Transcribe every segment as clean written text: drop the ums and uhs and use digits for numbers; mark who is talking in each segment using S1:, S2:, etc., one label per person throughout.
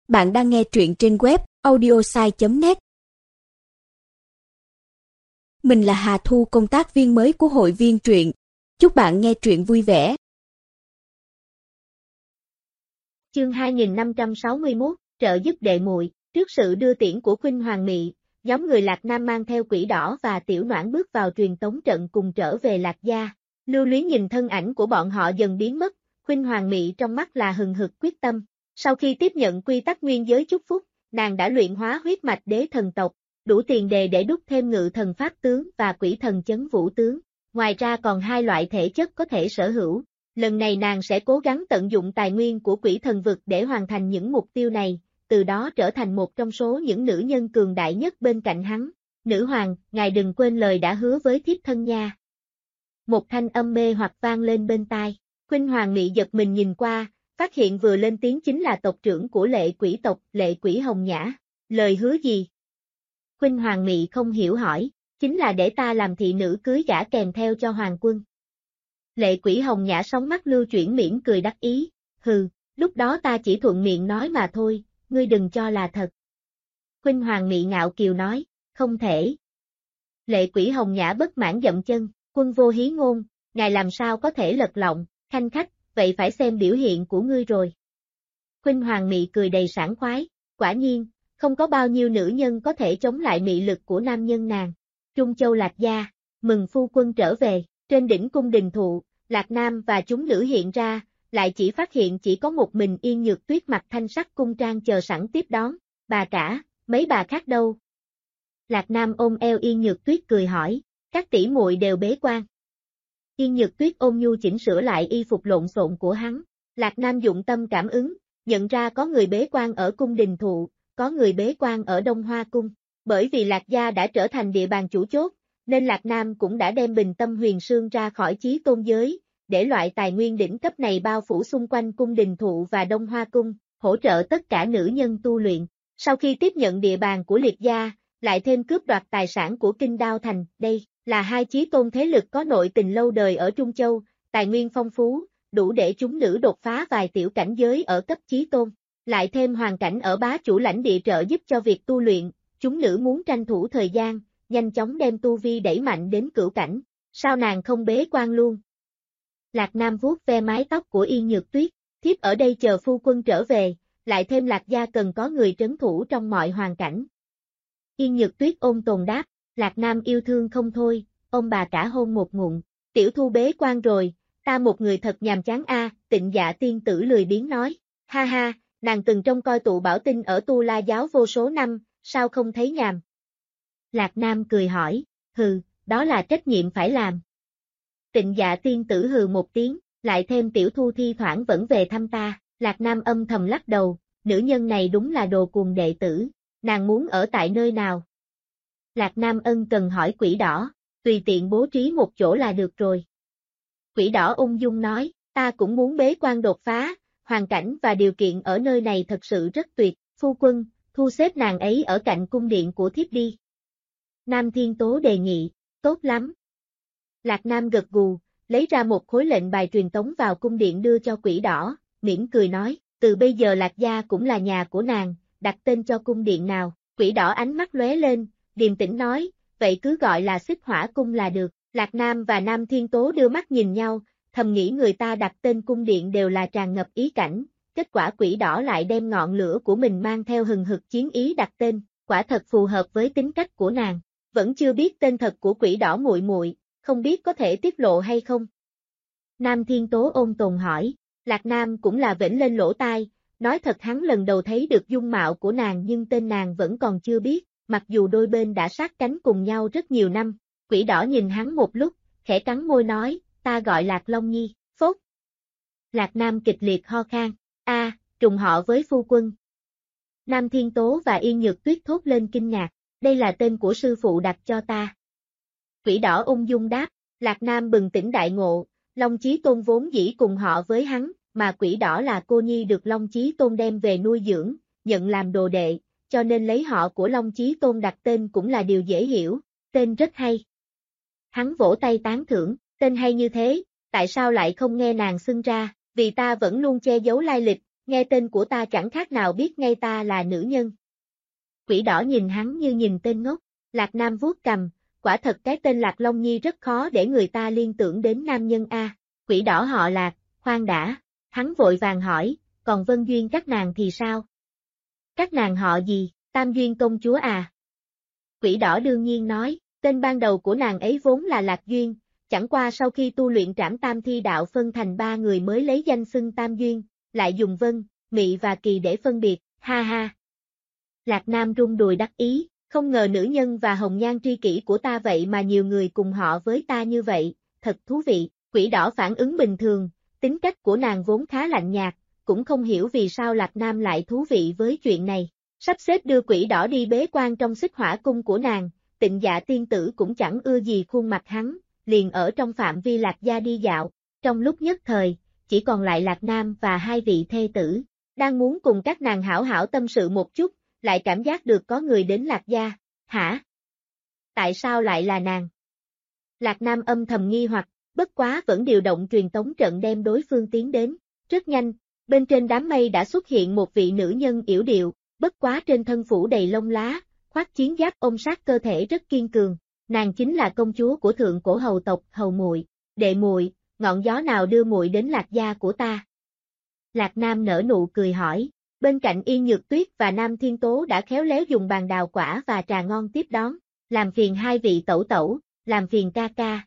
S1: Bạn đang nghe truyện trên web audiosai.net. Mình là Hà Thu, công tác viên mới của hội viên truyện. Chúc bạn nghe truyện vui vẻ.
S2: Chương 2561, trợ giúp đệ muội. Trước sự đưa tiễn của Khuynh Hoàng Mị, nhóm người Lạc Nam mang theo Quỷ Đỏ và Tiểu Noãn bước vào truyền tống trận cùng trở về Lạc gia. Lưu Luyến nhìn thân ảnh của bọn họ dần biến mất, Khuynh Hoàng Mị trong mắt là hừng hực quyết tâm. Sau khi tiếp nhận quy tắc nguyên giới chúc phúc, nàng đã luyện hóa huyết mạch đế thần tộc, đủ tiền đề để đúc thêm ngự thần pháp tướng và quỷ thần chấn vũ tướng. Ngoài ra còn hai loại thể chất có thể sở hữu. Lần này nàng sẽ cố gắng tận dụng tài nguyên của quỷ thần vực để hoàn thành những mục tiêu này, từ đó trở thành một trong số những nữ nhân cường đại nhất bên cạnh hắn. Nữ hoàng, ngài đừng quên lời đã hứa với thiếp thân nha. Một thanh âm mê hoặc vang lên bên tai. Khuynh Hoàng Mị giật mình nhìn qua, phát hiện vừa lên tiếng chính là tộc trưởng của Lệ Quỷ tộc, Lệ Quỷ Hồng Nhã. Lời hứa gì? Khuynh Hoàng Mị không hiểu hỏi, chính là để ta làm thị nữ cưới gả kèm theo cho hoàng quân. Lệ Quỷ Hồng Nhã sóng mắt lưu chuyển mỉm cười đắc ý, hừ, lúc đó ta chỉ thuận miệng nói mà thôi, ngươi đừng cho là thật. Khuynh Hoàng Mị ngạo kiều nói, không thể. Lệ Quỷ Hồng Nhã bất mãn dậm chân, quân vô hí ngôn, ngài làm sao có thể lật lọng, khanh khách, vậy phải xem biểu hiện của ngươi rồi. Khuynh Hoàng Mị cười đầy sảng khoái, quả nhiên, không có bao nhiêu nữ nhân có thể chống lại mị lực của nam nhân nàng. Trung Châu Lạc gia, mừng phu quân trở về, trên đỉnh cung đình thụ, Lạc Nam và chúng nữ hiện ra, lại chỉ phát hiện chỉ có một mình Yên Nhược Tuyết mặc thanh sắc cung trang chờ sẵn tiếp đón, bà cả, mấy bà khác đâu? Lạc Nam ôm eo Yên Nhược Tuyết cười hỏi, các tỷ muội đều bế quan. Yên Nhược Tuyết ôm nhu chỉnh sửa lại y phục lộn xộn của hắn, Lạc Nam dụng tâm cảm ứng, nhận ra có người bế quan ở cung đình thụ, có người bế quan ở Đông Hoa cung, bởi vì Lạc gia đã trở thành địa bàn chủ chốt, nên Lạc Nam cũng đã đem Bình Tâm Huyền Sương ra khỏi Chí Tôn giới, để loại tài nguyên đỉnh cấp này bao phủ xung quanh cung đình thụ và Đông Hoa cung, hỗ trợ tất cả nữ nhân tu luyện. Sau khi tiếp nhận địa bàn của Liệt gia, lại thêm cướp đoạt tài sản của Kinh Đao Thành, đây là hai chí tôn thế lực có nội tình lâu đời ở Trung Châu, tài nguyên phong phú, đủ để chúng nữ đột phá vài tiểu cảnh giới ở cấp chí tôn. Lại thêm hoàn cảnh ở bá chủ lãnh địa trợ giúp cho việc tu luyện, chúng nữ muốn tranh thủ thời gian, nhanh chóng đem tu vi đẩy mạnh đến cửu cảnh. Sao nàng không bế quan luôn? Lạc Nam vuốt ve mái tóc của Yên Nhược Tuyết, thiếp ở đây chờ phu quân trở về, lại thêm Lạc gia cần có người trấn thủ trong mọi hoàn cảnh. Yên Nhược Tuyết ôn tồn đáp, Lạc Nam yêu thương không thôi, ông bà cả hôn một ngụm, tiểu thu bế quan rồi, ta một người thật nhàm chán a. Tịnh Dạ tiên tử lười biếng nói, ha ha, nàng từng trông coi tụ bảo tinh ở Tu La giáo vô số năm, sao không thấy nhàm? Lạc Nam cười hỏi, hừ, đó là trách nhiệm phải làm. Tịnh Dạ tiên tử hừ một tiếng, lại thêm tiểu thu thi thoảng vẫn về thăm ta, Lạc Nam âm thầm lắc đầu, nữ nhân này đúng là đồ cuồng đệ tử, nàng muốn ở tại nơi nào? Lạc Nam ân cần hỏi Quỷ Đỏ, tùy tiện bố trí một chỗ là được rồi. Quỷ Đỏ ung dung nói, ta cũng muốn bế quan đột phá, hoàn cảnh và điều kiện ở nơi này thật sự rất tuyệt, phu quân, thu xếp nàng ấy ở cạnh cung điện của thiếp đi. Nam Thiên Tố đề nghị, tốt lắm. Lạc Nam gật gù, lấy ra một khối lệnh bài truyền tống vào cung điện đưa cho Quỷ Đỏ, mỉm cười nói, từ bây giờ Lạc gia cũng là nhà của nàng, đặt tên cho cung điện nào? Quỷ Đỏ ánh mắt lóe lên, điềm tĩnh nói, vậy cứ gọi là Xích Hỏa cung là được. Lạc Nam và Nam Thiên Tố đưa mắt nhìn nhau, thầm nghĩ người ta đặt tên cung điện đều là tràn ngập ý cảnh, kết quả Quỷ Đỏ lại đem ngọn lửa của mình mang theo hừng hực chiến ý đặt tên, quả thật phù hợp với tính cách của nàng. Vẫn chưa biết tên thật của Quỷ Đỏ muội muội, không biết có thể tiết lộ hay không? Nam Thiên Tố ôn tồn hỏi, Lạc Nam cũng là vểnh lên lỗ tai, nói thật hắn lần đầu thấy được dung mạo của nàng nhưng tên nàng vẫn còn chưa biết, mặc dù đôi bên đã sát cánh cùng nhau rất nhiều năm. Quỷ Đỏ nhìn hắn một lúc, khẽ cắn môi nói, ta gọi Lạc Long Nhi, phốt. Lạc Nam kịch liệt ho khan, trùng họ với phu quân. Nam Thiên Tố và Yên Nhược Tuyết thốt lên kinh ngạc, đây là tên của sư phụ đặt cho ta. Quỷ Đỏ ung dung đáp, Lạc Nam bừng tỉnh đại ngộ, Long Chí Tôn vốn dĩ cùng họ với hắn, mà Quỷ Đỏ là cô nhi được Long Chí Tôn đem về nuôi dưỡng, nhận làm đồ đệ, cho nên lấy họ của Long Chí Tôn đặt tên cũng là điều dễ hiểu, tên rất hay. Hắn vỗ tay tán thưởng, tên hay như thế, tại sao lại không nghe nàng xưng ra, vì ta vẫn luôn che giấu lai lịch, nghe tên của ta chẳng khác nào biết ngay ta là nữ nhân. Quỷ đỏ nhìn hắn như nhìn tên ngốc, Lạc Nam vuốt cằm, quả thật cái tên Lạc Long Nhi rất khó để người ta liên tưởng đến nam nhân a. Quỷ đỏ họ Lạc, khoan đã, hắn vội vàng hỏi, còn Vân Duyên các nàng thì sao? Các nàng họ gì, Tam Duyên công chúa à? Quỷ đỏ đương nhiên nói, tên ban đầu của nàng ấy vốn là Lạc Duyên, chẳng qua sau khi tu luyện Trảm Tam Thi đạo phân thành 3 người mới lấy danh xưng Tam Duyên, lại dùng Vân, Mị và Kỳ để phân biệt, ha ha. Lạc Nam rung đùi đắc ý, không ngờ nữ nhân và hồng nhan tri kỷ của ta vậy mà nhiều người cùng họ với ta như vậy, thật thú vị. Quỷ đỏ phản ứng bình thường, tính cách của nàng vốn khá lạnh nhạt, cũng không hiểu vì sao Lạc Nam lại thú vị với chuyện này. Sắp xếp đưa quỷ đỏ đi bế quan trong Xích Hỏa cung của nàng, Tịnh Dạ tiên tử cũng chẳng ưa gì khuôn mặt hắn, liền ở trong phạm vi Lạc gia đi dạo. Trong lúc nhất thời, chỉ còn lại Lạc Nam và 2 vị thê tử, đang muốn cùng các nàng hảo hảo tâm sự một chút, lại cảm giác được có người đến Lạc gia. Hả? Tại sao lại là nàng? Lạc Nam âm thầm nghi hoặc, bất quá vẫn điều động truyền tống trận đem đối phương tiến đến. Rất nhanh, bên trên đám mây đã xuất hiện một vị nữ nhân yểu điệu, bất quá trên thân phủ đầy lông lá, khoác chiến giáp ôm sát cơ thể rất kiên cường. Nàng chính là công chúa của thượng cổ hầu tộc Hầu Muội. Đệ muội, ngọn gió nào đưa muội đến Lạc gia của ta? Lạc Nam nở nụ cười hỏi. Bên cạnh Yên Nhược Tuyết và Nam Thiên Tố đã khéo léo dùng bàn đào quả và trà ngon tiếp đón. Làm phiền 2 vị tẩu tẩu, làm phiền ca ca.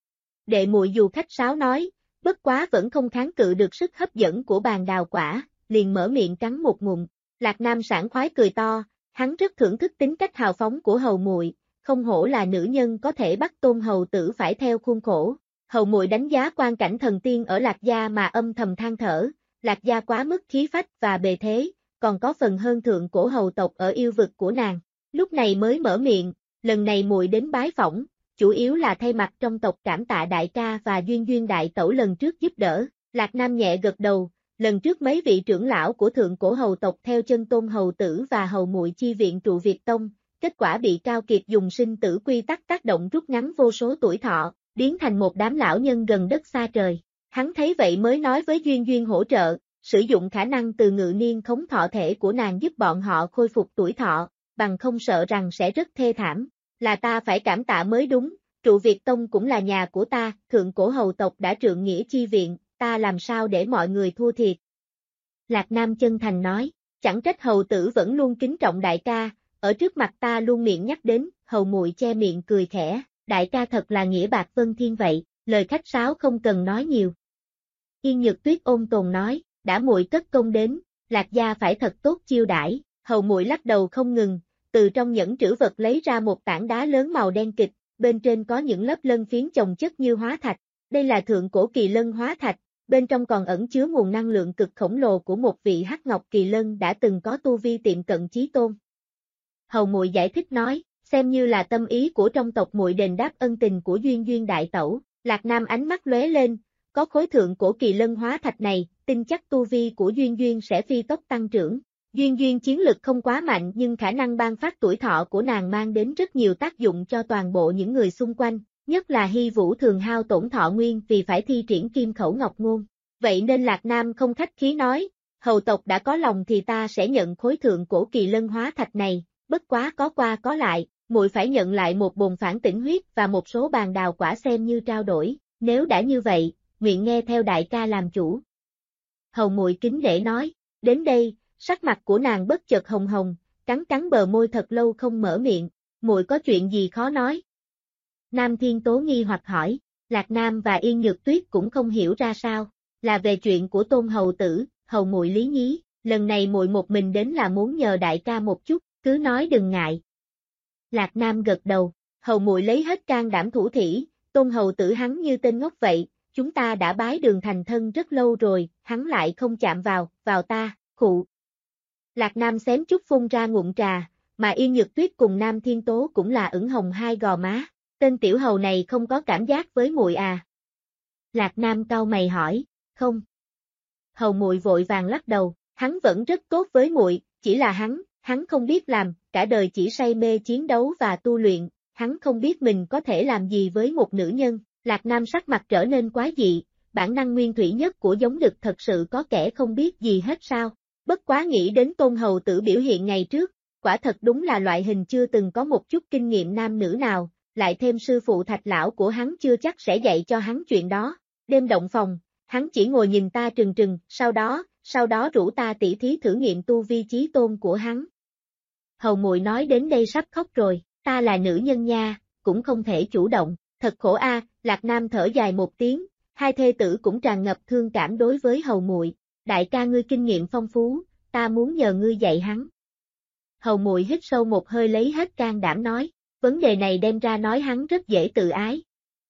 S2: Đệ muội dù khách sáo nói, bất quá vẫn không kháng cự được sức hấp dẫn của bàn đào quả, liền mở miệng cắn một ngụm. Lạc Nam sảng khoái cười to, hắn rất thưởng thức tính cách hào phóng của Hầu Muội, không hổ là nữ nhân có thể bắt Tôn hầu tử phải theo khuôn khổ. Hầu Muội đánh giá quan cảnh thần tiên ở Lạc gia mà âm thầm than thở, Lạc gia quá mức khí phách và bề thế, còn có phần hơn thượng cổ hầu tộc ở yêu vực của nàng. Lúc này mới mở miệng, lần này muội đến bái phỏng, chủ yếu là thay mặt trong tộc cảm tạ đại ca và Duyên Duyên đại tẩu lần trước giúp đỡ. Lạc Nam nhẹ gật đầu, lần trước mấy vị trưởng lão của thượng cổ hầu tộc theo chân Tôn hầu tử và Hầu Muội chi viện trụ Việt Tông, kết quả bị Cao Kiệt dùng sinh tử quy tắc tác động rút ngắn vô số tuổi thọ, biến thành một đám lão nhân gần đất xa trời. Hắn thấy vậy mới nói với Duyên Duyên hỗ trợ, sử dụng khả năng từ ngự niên khống thọ thể của nàng giúp bọn họ khôi phục tuổi thọ, bằng không sợ rằng sẽ rất thê thảm. Là ta phải cảm tạ mới đúng, trụ Việt Tông cũng là nhà của ta, thượng cổ hầu tộc đã trượng nghĩa chi viện, ta làm sao để mọi người thua thiệt. Lạc Nam chân thành nói, chẳng trách hầu tử vẫn luôn kính trọng đại ca, ở trước mặt ta luôn miệng nhắc đến, Hầu Muội che miệng cười khẽ, đại ca thật là nghĩa bạc vân thiên vậy, lời khách sáo không cần nói nhiều. Yên Nhược Tuyết ôn tồn nói, đã muội cất công đến, Lạc gia phải thật tốt chiêu đãi. Hầu Muội lắc đầu không ngừng, từ trong nhẫn trữ vật lấy ra một tảng đá lớn màu đen kịch, bên trên có những lớp lân phiến chồng chất như hóa thạch. Đây là thượng cổ kỳ lân hóa thạch, bên trong còn ẩn chứa nguồn năng lượng cực khổng lồ của một vị hắc ngọc kỳ lân đã từng có tu vi tiệm cận chí tôn. Hầu Muội giải thích nói, xem như là tâm ý của trong tộc muội đền đáp ân tình của Duyên Duyên đại tẩu. Lạc Nam ánh mắt lóe lên, có khối thượng cổ kỳ lân hóa thạch này, tin chắc tu vi của Duyên Duyên sẽ phi tốc tăng trưởng. Duyên Duyên chiến lực không quá mạnh nhưng khả năng ban phát tuổi thọ của nàng mang đến rất nhiều tác dụng cho toàn bộ những người xung quanh, nhất là Hy Vũ thường hao tổn thọ nguyên vì phải thi triển kim khẩu ngọc ngôn. Vậy nên Lạc Nam không khách khí nói, hầu tộc đã có lòng thì ta sẽ nhận khối thượng cổ kỳ lân hóa thạch này, bất quá có qua có lại, muội phải nhận lại một bồn phản tỉnh huyết và một số bàn đào quả xem như trao đổi, nếu đã như vậy, nguyện nghe theo đại ca làm chủ. Hầu Muội kính để nói, đến đây, sắc mặt của nàng bất chợt hồng hồng, cắn bờ môi thật lâu không mở miệng, muội có chuyện gì khó nói. Nam Thiên Tố nghi hoặc hỏi, Lạc Nam và Yên Nhược Tuyết cũng không hiểu ra sao, là về chuyện của Tôn hầu tử, Hầu Muội lý nhí, lần này muội một mình đến là muốn nhờ đại ca một chút, cứ nói đừng ngại. Lạc Nam gật đầu, Hầu Muội lấy hết can đảm thủ thỉ, Tôn hầu tử hắn như tên ngốc vậy, chúng ta đã bái đường thành thân rất lâu rồi, hắn lại không chạm vào ta, khụ. Lạc Nam xém chút phun ra ngụm trà, mà Yên Nhược Tuyết cùng Nam Thiên Tố cũng là ửng hồng hai gò má, tên tiểu hầu này không có cảm giác với muội à? Lạc Nam cau mày hỏi, không. Hầu Muội vội vàng lắc đầu, hắn vẫn rất tốt với muội, chỉ là hắn không biết làm, cả đời chỉ say mê chiến đấu và tu luyện, hắn không biết mình có thể làm gì với một nữ nhân. Lạc Nam sắc mặt trở nên quái dị, bản năng nguyên thủy nhất của giống đực thật sự có kẻ không biết gì hết sao? Bất quá nghĩ đến Tôn hầu tử biểu hiện ngày trước, quả thật đúng là loại hình chưa từng có một chút kinh nghiệm nam nữ nào, lại thêm sư phụ Thạch lão của hắn chưa chắc sẽ dạy cho hắn chuyện đó. Đêm động phòng, hắn chỉ ngồi nhìn ta trừng trừng, sau đó rủ ta tỉ thí thử nghiệm tu vi chí tôn của hắn. Hầu muội nói đến đây sắp khóc rồi, ta là nữ nhân nha, cũng không thể chủ động, thật khổ a. Lạc Nam thở dài một tiếng, hai thê tử cũng tràn ngập thương cảm đối với hầu muội. Đại ca ngươi kinh nghiệm phong phú, ta muốn nhờ ngươi dạy hắn. Hầu muội hít sâu một hơi lấy hết can đảm nói, vấn đề này đem ra nói hắn rất dễ tự ái.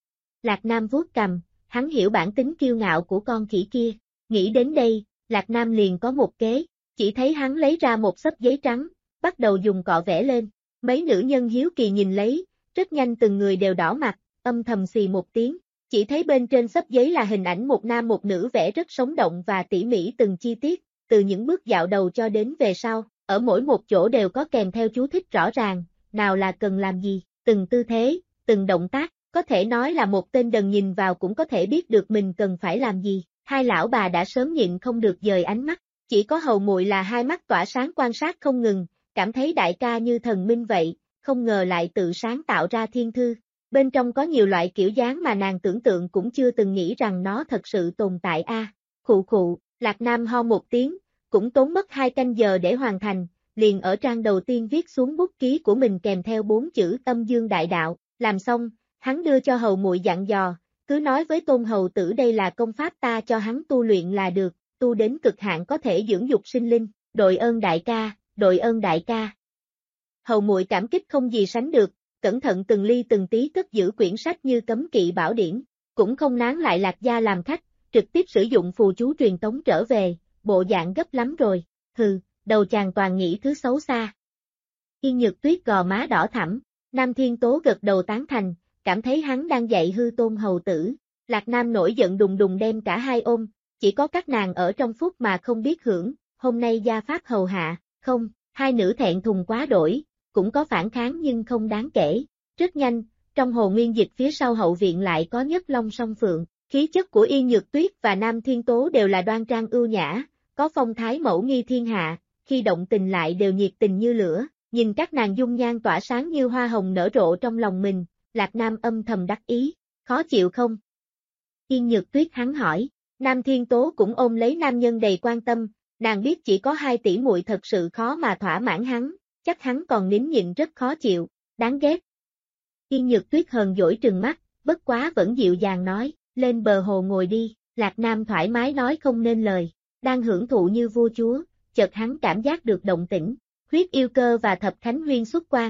S2: Lạc Nam vuốt cằm, hắn hiểu bản tính kiêu ngạo của con khỉ kia. Nghĩ đến đây, Lạc Nam liền có một kế, chỉ thấy hắn lấy ra một xấp giấy trắng, bắt đầu dùng cọ vẽ lên. Mấy nữ nhân hiếu kỳ nhìn lấy, rất nhanh từng người đều đỏ mặt, âm thầm xì một tiếng. Chỉ thấy bên trên xấp giấy là hình ảnh một nam một nữ vẽ rất sống động và tỉ mỉ từng chi tiết, từ những bước dạo đầu cho đến về sau, ở mỗi một chỗ đều có kèm theo chú thích rõ ràng, nào là cần làm gì, từng tư thế, từng động tác, có thể nói là một tên đần nhìn vào cũng có thể biết được mình cần phải làm gì. Hai lão bà đã sớm nhịn không được dời ánh mắt, chỉ có hầu muội là hai mắt tỏa sáng quan sát không ngừng, cảm thấy đại ca như thần minh vậy, không ngờ lại tự sáng tạo ra thiên thư. Bên trong có nhiều loại kiểu dáng mà nàng tưởng tượng cũng chưa từng nghĩ rằng nó thật sự tồn tại a. Khụ khụ, Lạc Nam ho một tiếng, cũng tốn mất 2 canh giờ để hoàn thành, liền ở trang đầu tiên viết xuống bút ký của mình kèm theo 4 chữ Âm Dương Đại Đạo, làm xong, hắn đưa cho hầu muội dặn dò, cứ nói với Tôn hầu tử đây là công pháp ta cho hắn tu luyện là được, tu đến cực hạn có thể dưỡng dục sinh linh, đội ơn đại ca, đội ơn đại ca. Hầu muội cảm kích không gì sánh được, cẩn thận từng ly từng tí cất giữ quyển sách như cấm kỵ bảo điển, cũng không nán lại Lạc gia làm khách, trực tiếp sử dụng phù chú truyền tống trở về, bộ dạng gấp lắm rồi, hừ, đầu chàng toàn nghĩ thứ xấu xa. Yên Nhược Tuyết gò má đỏ thẳm, Nam Thiên Tố gật đầu tán thành, cảm thấy hắn đang dạy hư Tôn hầu tử. Lạc Nam nổi giận đùng đùng đem cả hai ôm, chỉ có các nàng ở trong phút mà không biết hưởng, hôm nay gia pháp hầu hạ, không, hai nữ thẹn thùng quá đổi, cũng có phản kháng nhưng không đáng kể. Rất nhanh, trong hồ nguyên dịch phía sau hậu viện lại có Nhất Long Song Phượng, khí chất của Yên Nhược Tuyết và Nam Thiên Tố đều là đoan trang ưu nhã, có phong thái mẫu nghi thiên hạ, khi động tình lại đều nhiệt tình như lửa, nhìn các nàng dung nhan tỏa sáng như hoa hồng nở rộ trong lòng mình, Lạc Nam âm thầm đắc ý, khó chịu không? Yên Nhược Tuyết hắn hỏi, Nam Thiên Tố cũng ôm lấy nam nhân đầy quan tâm, nàng biết chỉ có 2 tỷ muội thật sự khó mà thỏa mãn hắn, chắc hắn còn nín nhịn rất khó chịu, đáng ghét. Yên Nhược Tuyết hờn dỗi trừng mắt, bất quá vẫn dịu dàng nói, lên bờ hồ ngồi đi, Lạc Nam thoải mái nói không nên lời, đang hưởng thụ như vua chúa, chợt hắn cảm giác được động tĩnh, Huyết Yêu Cơ và Thập Khánh Huyên xuất quan.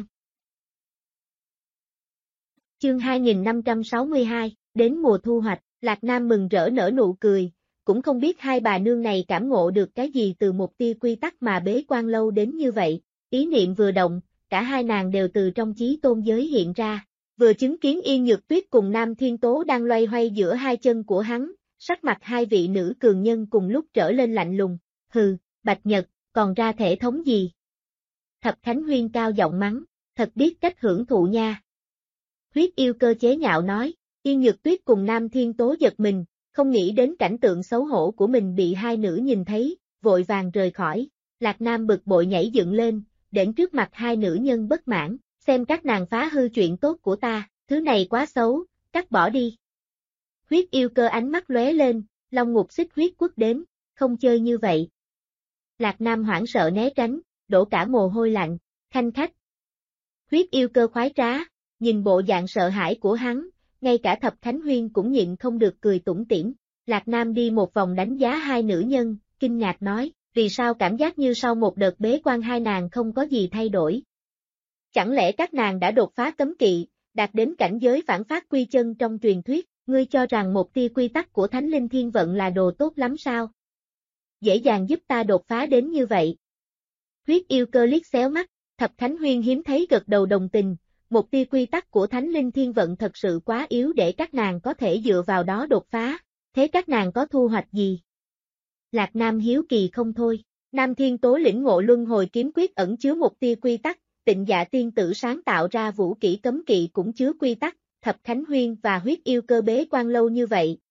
S2: Chương 2562, đến mùa thu hoạch, Lạc Nam mừng rỡ nở nụ cười, cũng không biết hai bà nương này cảm ngộ được cái gì từ một tia quy tắc mà bế quan lâu đến như vậy, ý niệm vừa động, cả hai nàng đều từ trong chí tôn giới hiện ra, vừa chứng kiến Yên Nhược Tuyết cùng Nam Thiên Tố đang loay hoay giữa hai chân của hắn, sắc mặt hai vị nữ cường nhân cùng lúc trở lên lạnh lùng, hừ, Bạch Nhật, còn ra thể thống gì? Thập Khánh Huyên cao giọng mắng, thật biết cách hưởng thụ nha. Huyết Yêu Cơ chế nhạo nói, Yên Nhược Tuyết cùng Nam Thiên Tố giật mình, không nghĩ đến cảnh tượng xấu hổ của mình bị hai nữ nhìn thấy, vội vàng rời khỏi. Lạc Nam bực bội nhảy dựng lên, đến trước mặt hai nữ nhân bất mãn, xem các nàng phá hư chuyện tốt của ta, thứ này quá xấu, cắt bỏ đi. Huyết Yêu Cơ ánh mắt lóe lên, long ngục xích huyết quất đến, không chơi như vậy. Lạc Nam hoảng sợ né tránh, đổ cả mồ hôi lạnh, khanh khách. Huyết Yêu Cơ khoái trá, nhìn bộ dạng sợ hãi của hắn, ngay cả Thập Khánh Huyên cũng nhịn không được cười tủm tỉm. Lạc Nam đi một vòng đánh giá hai nữ nhân, kinh ngạc nói, vì sao cảm giác như sau một đợt bế quan hai nàng không có gì thay đổi? Chẳng lẽ các nàng đã đột phá cấm kỵ, đạt đến cảnh giới phản phát quy chân trong truyền thuyết, ngươi cho rằng một tia quy tắc của Thánh Linh Thiên Vận là đồ tốt lắm sao? Dễ dàng giúp ta đột phá đến như vậy. Huyết Yêu Cơ liếc xéo mắt, Thập Khánh Huyên hiếm thấy gật đầu đồng tình, một tia quy tắc của Thánh Linh Thiên Vận thật sự quá yếu để các nàng có thể dựa vào đó đột phá, thế các nàng có thu hoạch gì? Lạc Nam hiếu kỳ không thôi, Nam Thiên Tố lĩnh ngộ luân hồi kiếm quyết ẩn chứa một tia quy tắc, Tịnh Dạ tiên tử sáng tạo ra vũ kỹ cấm kỵ cũng chứa quy tắc, Thập Khánh Huyên và Huyết Yêu Cơ bế quan lâu như vậy,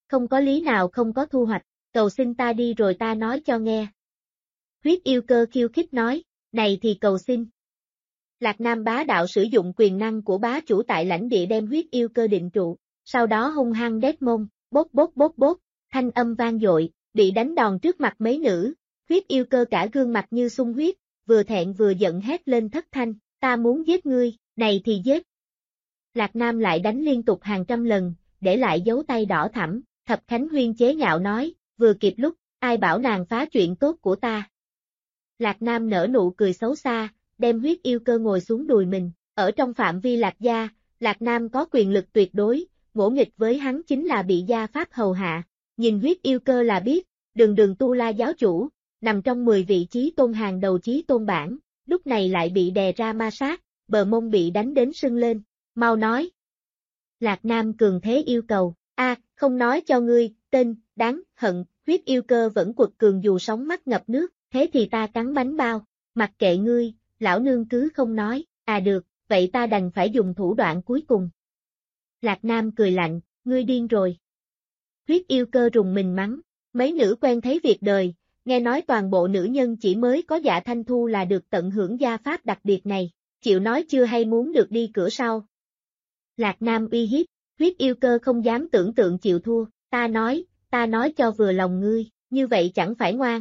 S2: không có lý nào không có thu hoạch, cầu xin ta đi rồi ta nói cho nghe. Huyết yêu cơ khiêu khích nói, này thì cầu xin. Lạc Nam bá đạo sử dụng quyền năng của bá chủ tại lãnh địa đem huyết yêu cơ định trụ, sau đó hung hăng đét mông, bốt bốt bốt bốt, thanh âm vang dội, bị đánh đòn trước mặt mấy nữ, huyết yêu cơ cả gương mặt như sung huyết, vừa thẹn vừa giận hét lên thất thanh, ta muốn giết ngươi, này thì giết. Lạc Nam lại đánh liên tục hàng trăm lần, để lại dấu tay đỏ thẳm, Thập Khánh Huyên chế nhạo nói, vừa kịp lúc, ai bảo nàng phá chuyện tốt của ta. Lạc Nam nở nụ cười xấu xa, đem huyết yêu cơ ngồi xuống đùi mình, ở trong phạm vi Lạc gia, Lạc Nam có quyền lực tuyệt đối, ngỗ nghịch với hắn chính là bị gia pháp hầu hạ, nhìn huyết yêu cơ là biết, đường tu la giáo chủ, nằm trong 10 vị chí tôn hàng đầu chí tôn bảng, lúc này lại bị đè ra ma sát, bờ mông bị đánh đến sưng lên, mau nói. Lạc Nam cường thế yêu cầu, không nói cho ngươi, tên, đáng, hận, huyết yêu cơ vẫn quật cường dù sóng mắt ngập nước, thế thì ta cắn bánh bao, mặc kệ ngươi, lão nương cứ không nói, được, vậy ta đành phải dùng thủ đoạn cuối cùng. Lạc Nam cười lạnh, ngươi điên rồi. Huyết yêu cơ rùng mình mắng, mấy nữ quen thấy việc đời, nghe nói toàn bộ nữ nhân chỉ mới có Dạ Thanh Thu là được tận hưởng gia pháp đặc biệt này, chịu nói chưa hay muốn được đi cửa sau. Lạc Nam uy hiếp, huyết yêu cơ không dám tưởng tượng chịu thua, ta nói cho vừa lòng ngươi, như vậy chẳng phải ngoan.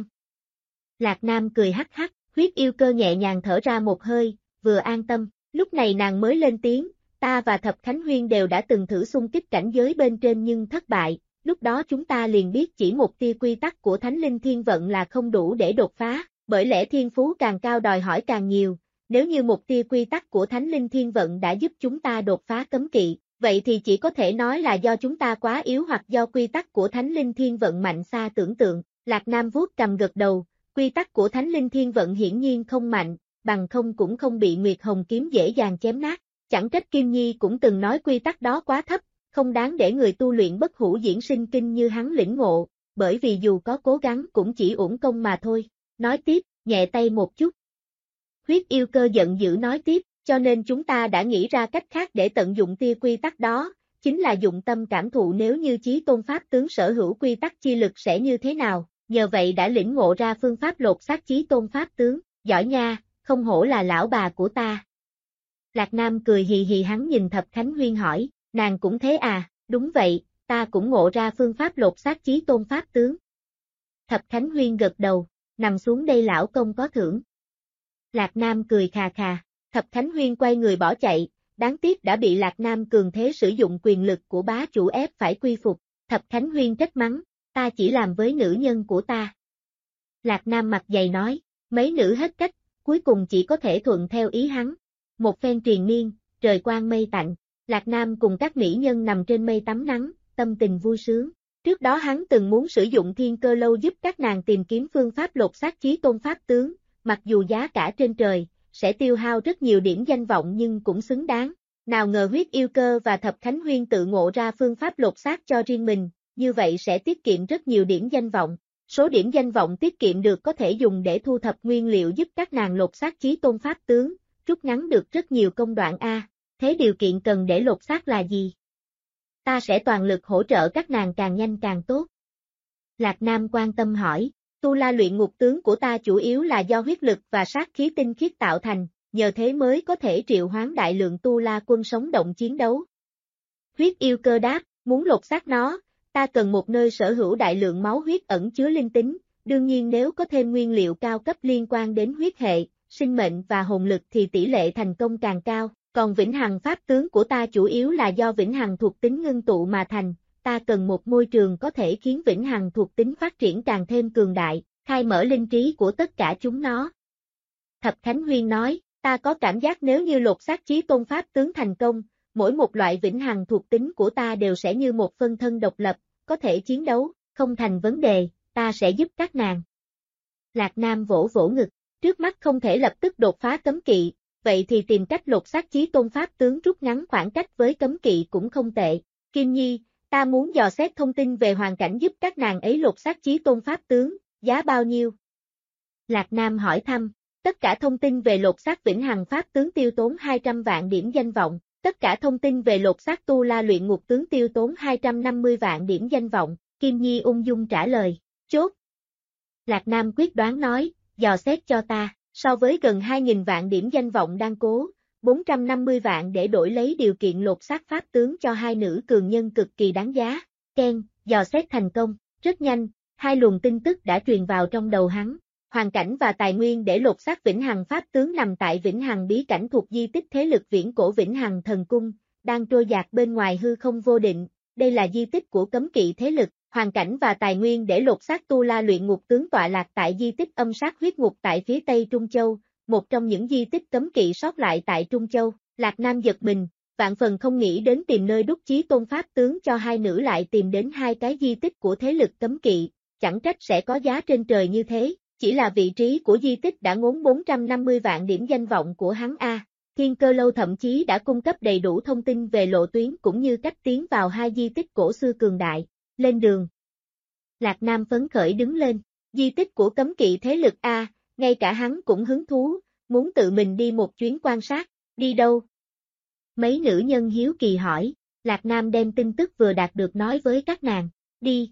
S2: Lạc Nam cười hắc hắc, huyết yêu cơ nhẹ nhàng thở ra một hơi, vừa an tâm, lúc này nàng mới lên tiếng, ta và Thập Khánh Huyên đều đã từng thử xung kích cảnh giới bên trên nhưng thất bại, lúc đó chúng ta liền biết chỉ một tia quy tắc của Thánh Linh Thiên Vận là không đủ để đột phá, bởi lẽ thiên phú càng cao đòi hỏi càng nhiều, nếu như một tia quy tắc của Thánh Linh Thiên Vận đã giúp chúng ta đột phá cấm kỵ, vậy thì chỉ có thể nói là do chúng ta quá yếu hoặc do quy tắc của Thánh Linh Thiên Vận mạnh xa tưởng tượng, Lạc Nam vuốt cầm gật đầu, quy tắc của Thánh Linh Thiên Vận hiển nhiên không mạnh, bằng không cũng không bị Nguyệt Hồng kiếm dễ dàng chém nát, chẳng trách Kim Nhi cũng từng nói quy tắc đó quá thấp, không đáng để người tu luyện bất hủ diễn sinh kinh như hắn lĩnh ngộ, bởi vì dù có cố gắng cũng chỉ uổng công mà thôi. Nói tiếp, nhẹ tay một chút. Huyết yêu cơ giận dữ nói tiếp, cho nên chúng ta đã nghĩ ra cách khác để tận dụng tia quy tắc đó, chính là dụng tâm cảm thụ nếu như chí tôn pháp tướng sở hữu quy tắc chi lực sẽ như thế nào, nhờ vậy đã lĩnh ngộ ra phương pháp lột xác chí tôn pháp tướng, giỏi nha, không hổ là lão bà của ta. Lạc Nam cười hì hì hắn nhìn Thập Khánh Huyên hỏi, nàng cũng thế à, đúng vậy, ta cũng ngộ ra phương pháp lột xác chí tôn pháp tướng. Thập Khánh Huyên gật đầu, nằm xuống đây lão công có thưởng. Lạc Nam cười khà khà, Thập Khánh Huyên quay người bỏ chạy, đáng tiếc đã bị Lạc Nam cường thế sử dụng quyền lực của bá chủ ép phải quy phục, Thập Khánh Huyên trách mắng, ta chỉ làm với nữ nhân của ta. Lạc Nam mặt dày nói, mấy nữ hết cách, cuối cùng chỉ có thể thuận theo ý hắn. Một phen triền miên, trời quang mây tạnh, Lạc Nam cùng các mỹ nhân nằm trên mây tắm nắng, tâm tình vui sướng. Trước đó hắn từng muốn sử dụng thiên cơ lâu giúp các nàng tìm kiếm phương pháp lột xác chí tôn pháp tướng, mặc dù giá cả trên trời, sẽ tiêu hao rất nhiều điểm danh vọng nhưng cũng xứng đáng. Nào ngờ huyết yêu cơ và Thập Khánh Huyên tự ngộ ra phương pháp lột xác cho riêng mình, như vậy sẽ tiết kiệm rất nhiều điểm danh vọng. Số điểm danh vọng tiết kiệm được có thể dùng để thu thập nguyên liệu giúp các nàng lột xác chí tôn pháp tướng, rút ngắn được rất nhiều công đoạn Thế điều kiện cần để lột xác là gì? Ta sẽ toàn lực hỗ trợ các nàng càng nhanh càng tốt. Lạc Nam quan tâm hỏi, tu la luyện ngục tướng của ta chủ yếu là do huyết lực và sát khí tinh khiết tạo thành, nhờ thế mới có thể triệu hoán đại lượng tu la quân sống động chiến đấu. Huyết yêu cơ đáp, muốn lột xác nó, ta cần một nơi sở hữu đại lượng máu huyết ẩn chứa linh tính, đương nhiên nếu có thêm nguyên liệu cao cấp liên quan đến huyết hệ, sinh mệnh và hồn lực thì tỷ lệ thành công càng cao, còn vĩnh hằng pháp tướng của ta chủ yếu là do vĩnh hằng thuộc tính ngưng tụ mà thành, ta cần một môi trường có thể khiến vĩnh hằng thuộc tính phát triển càng thêm cường đại, khai mở linh trí của tất cả chúng nó. Thập Khánh Huyên nói, ta có cảm giác nếu như lột xác chí tôn pháp tướng thành công, mỗi một loại vĩnh hằng thuộc tính của ta đều sẽ như một phân thân độc lập, có thể chiến đấu, không thành vấn đề, ta sẽ giúp các nàng. Lạc Nam vỗ vỗ ngực, trước mắt không thể lập tức đột phá cấm kỵ, vậy thì tìm cách lột xác chí tôn pháp tướng rút ngắn khoảng cách với cấm kỵ cũng không tệ. Kim Nhi, ta muốn dò xét thông tin về hoàn cảnh giúp các nàng ấy lột xác chí tôn pháp tướng, giá bao nhiêu? Lạc Nam hỏi thăm, tất cả thông tin về lột xác vĩnh hằng pháp tướng tiêu tốn 200 vạn điểm danh vọng, Tất cả thông tin về lột xác Tu La luyện ngục tướng tiêu tốn 250 vạn điểm danh vọng, Kim Nhi ung dung trả lời, chốt. Lạc Nam quyết đoán nói, dò xét cho ta, so với gần 2.000 vạn điểm danh vọng đang cố, 450 vạn để đổi lấy điều kiện lột xác pháp tướng cho hai nữ cường nhân cực kỳ đáng giá. Ken, dò xét thành công, rất nhanh, hai luồng tin tức đã truyền vào trong đầu hắn. Hoàn cảnh và tài nguyên để lột xác Vĩnh Hằng pháp tướng nằm tại Vĩnh Hằng bí cảnh thuộc di tích thế lực viễn cổ Vĩnh Hằng thần cung, đang trôi dạt bên ngoài hư không vô định. Đây là di tích của cấm kỵ thế lực. Hoàn cảnh và tài nguyên để lột xác Tu La luyện ngục tướng tọa lạc tại di tích âm sát huyết ngục tại phía tây Trung Châu, một trong những di tích cấm kỵ sót lại tại Trung Châu. Lạc Nam giật mình, vạn phần không nghĩ đến tìm nơi đúc chí tôn pháp tướng cho hai nữ lại tìm đến hai cái di tích của thế lực cấm kỵ, chẳng trách sẽ có giá trên trời như thế, chỉ là vị trí của di tích đã ngốn 450 vạn điểm danh vọng của hắn a. Thiên Cơ Lâu thậm chí đã cung cấp đầy đủ thông tin về lộ tuyến cũng như cách tiến vào hai di tích cổ xưa cường đại. Lên đường. Lạc Nam phấn khởi đứng lên, di tích của cấm kỵ thế lực a, ngay cả hắn cũng hứng thú, muốn tự mình đi một chuyến quan sát, đi đâu? Mấy nữ nhân hiếu kỳ hỏi, Lạc Nam đem tin tức vừa đạt được nói với các nàng, đi.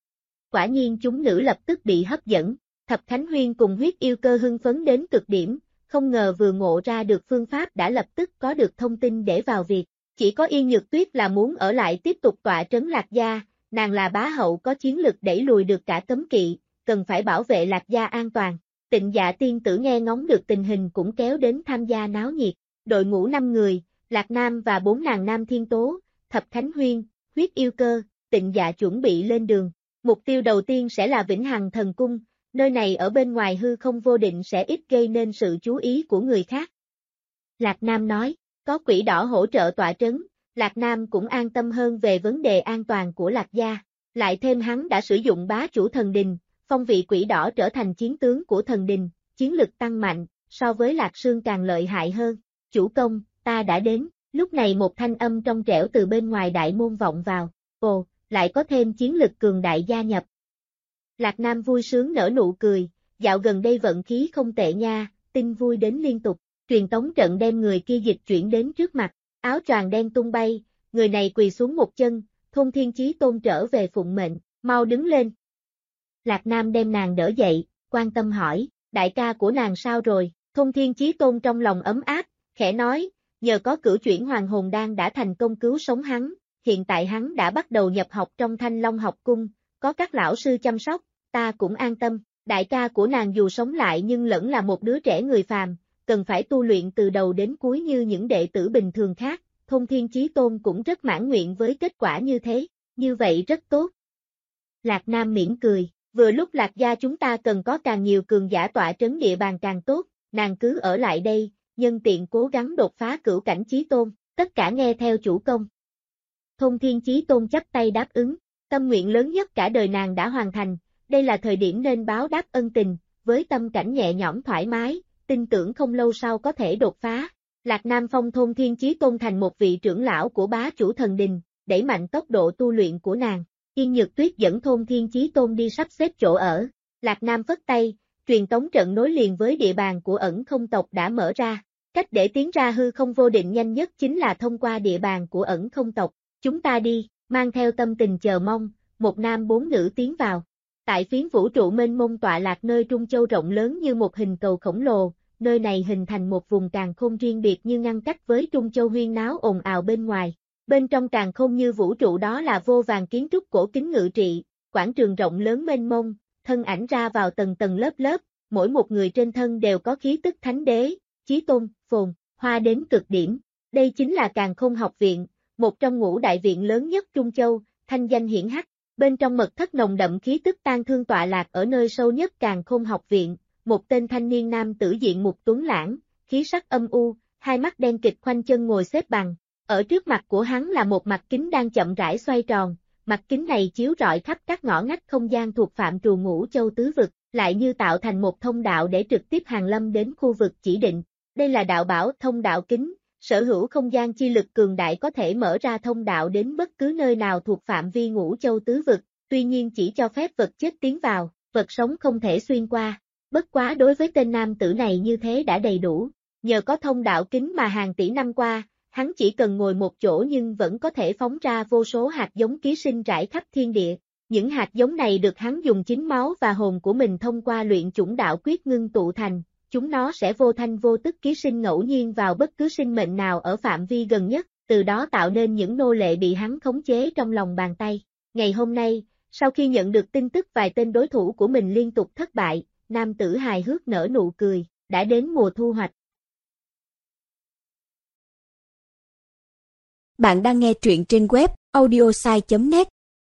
S2: Quả nhiên chúng nữ lập tức bị hấp dẫn, Thập Khánh Huyên cùng Huyết Yêu Cơ hưng phấn đến cực điểm, không ngờ vừa ngộ ra được phương pháp đã lập tức có được thông tin để vào việc, chỉ có Yên Nhược Tuyết là muốn ở lại tiếp tục tọa trấn Lạc Gia. Nàng là bá hậu có chiến lực đẩy lùi được cả cấm kỵ, cần phải bảo vệ Lạc Gia an toàn. Tịnh Dạ tiên tử nghe ngóng được tình hình cũng kéo đến tham gia náo nhiệt. Đội ngũ 5 người, Lạc Nam và 4 nàng Nam Thiên Tố, Thập Khánh Huyên, Huyết Yêu Cơ, Tịnh Dạ chuẩn bị lên đường. Mục tiêu đầu tiên sẽ là Vĩnh Hằng Thần Cung, nơi này ở bên ngoài hư không vô định sẽ ít gây nên sự chú ý của người khác. Lạc Nam nói, có quỷ đỏ hỗ trợ tọa trấn. Lạc Nam cũng an tâm hơn về vấn đề an toàn của Lạc Gia, lại thêm hắn đã sử dụng bá chủ thần đình, phong vị quỷ đỏ trở thành chiến tướng của thần đình, chiến lực tăng mạnh, so với Lạc Sương càng lợi hại hơn. Chủ công, ta đã đến, lúc này một thanh âm trong trẻo từ bên ngoài đại môn vọng vào, ồ, lại có thêm chiến lực cường đại gia nhập. Lạc Nam vui sướng nở nụ cười, dạo gần đây vận khí không tệ nha, tin vui đến liên tục, truyền tống trận đem người kia dịch chuyển đến trước mặt. Áo choàng đen tung bay, người này quỳ xuống một chân, Thôn Thiên Chí Tôn trở về phụng mệnh, mau đứng lên. Lạc Nam đem nàng đỡ dậy, quan tâm hỏi, đại ca của nàng sao rồi? Thôn Thiên Chí Tôn trong lòng ấm áp, khẽ nói, nhờ có cửu chuyển hoàng hồn đan đã thành công cứu sống hắn, hiện tại hắn đã bắt đầu nhập học trong Thanh Long học cung, có các lão sư chăm sóc, ta cũng an tâm. Đại ca của nàng dù sống lại nhưng lẫn là một đứa trẻ người phàm, cần phải tu luyện từ đầu đến cuối như những đệ tử bình thường khác, Thôn Thiên Chí Tôn cũng rất mãn nguyện với kết quả như thế, như vậy rất tốt. Lạc Nam mỉm cười, vừa lúc Lạc Gia chúng ta cần có càng nhiều cường giả tọa trấn địa bàn càng tốt, nàng cứ ở lại đây, nhân tiện cố gắng đột phá cửu cảnh Chí Tôn, tất cả nghe theo chủ công. Thôn Thiên Chí Tôn chắp tay đáp ứng, tâm nguyện lớn nhất cả đời nàng đã hoàn thành, đây là thời điểm nên báo đáp ân tình, với tâm cảnh nhẹ nhõm thoải mái, tin tưởng không lâu sau có thể đột phá. Lạc Nam phong Thôn Thiên Chí Tôn thành một vị trưởng lão của bá chủ thần đình, đẩy mạnh tốc độ tu luyện của nàng. Yên Nhược Tuyết dẫn Thôn Thiên Chí Tôn đi sắp xếp chỗ ở. Lạc Nam phất tay, truyền tống trận nối liền với địa bàn của ẩn không tộc đã mở ra. Cách để tiến ra hư không vô định nhanh nhất chính là thông qua địa bàn của ẩn không tộc. Chúng ta đi, mang theo tâm tình chờ mong, một nam bốn nữ tiến vào. Tại phiến vũ trụ mênh mông tọa lạc nơi Trung Châu rộng lớn như một hình cầu khổng lồ, nơi này hình thành một vùng càn khôn riêng biệt như ngăn cách với Trung Châu huyên náo ồn ào bên ngoài. Bên trong càn khôn như vũ trụ đó là vô vàn kiến trúc cổ kính ngự trị, quảng trường rộng lớn mênh mông, thân ảnh ra vào tầng tầng lớp lớp, mỗi một người trên thân đều có khí tức thánh đế, chí tôn, phồn, hoa đến cực điểm. Đây chính là Càn Khôn học viện, một trong ngũ đại viện lớn nhất Trung Châu, thanh danh hiển hách. Bên trong mật thất nồng đậm khí tức tang thương tọa lạc ở nơi sâu nhất Càn Khôn học viện, một tên thanh niên nam tử diện mục tuấn lãng, khí sắc âm u, hai mắt đen kịt khoanh chân ngồi xếp bằng. Ở trước mặt của hắn là một mặt kính đang chậm rãi xoay tròn, mặt kính này chiếu rọi khắp các ngõ ngách không gian thuộc phạm trù ngũ châu tứ vực, lại như tạo thành một thông đạo để trực tiếp hàng lâm đến khu vực chỉ định. Đây là đạo bảo thông đạo kính, sở hữu không gian chi lực cường đại có thể mở ra thông đạo đến bất cứ nơi nào thuộc phạm vi ngũ châu tứ vực, tuy nhiên chỉ cho phép vật chết tiến vào, vật sống không thể xuyên qua. Bất quá đối với tên nam tử này như thế đã đầy đủ, nhờ có thông đạo kính mà hàng tỷ năm qua, hắn chỉ cần ngồi một chỗ nhưng vẫn có thể phóng ra vô số hạt giống ký sinh rải khắp thiên địa. Những hạt giống này được hắn dùng chính máu và hồn của mình thông qua luyện chủng đạo quyết ngưng tụ thành, chúng nó sẽ vô thanh vô tức ký sinh ngẫu nhiên vào bất cứ sinh mệnh nào ở phạm vi gần nhất, từ đó tạo nên những nô lệ bị hắn khống chế trong lòng bàn tay. Ngày hôm nay, sau khi nhận được tin tức vài tên đối thủ của mình liên tục thất bại, nam tử hài hước nở nụ cười, đã đến mùa thu hoạch.
S1: Bạn đang nghe truyện trên web audiosai.net.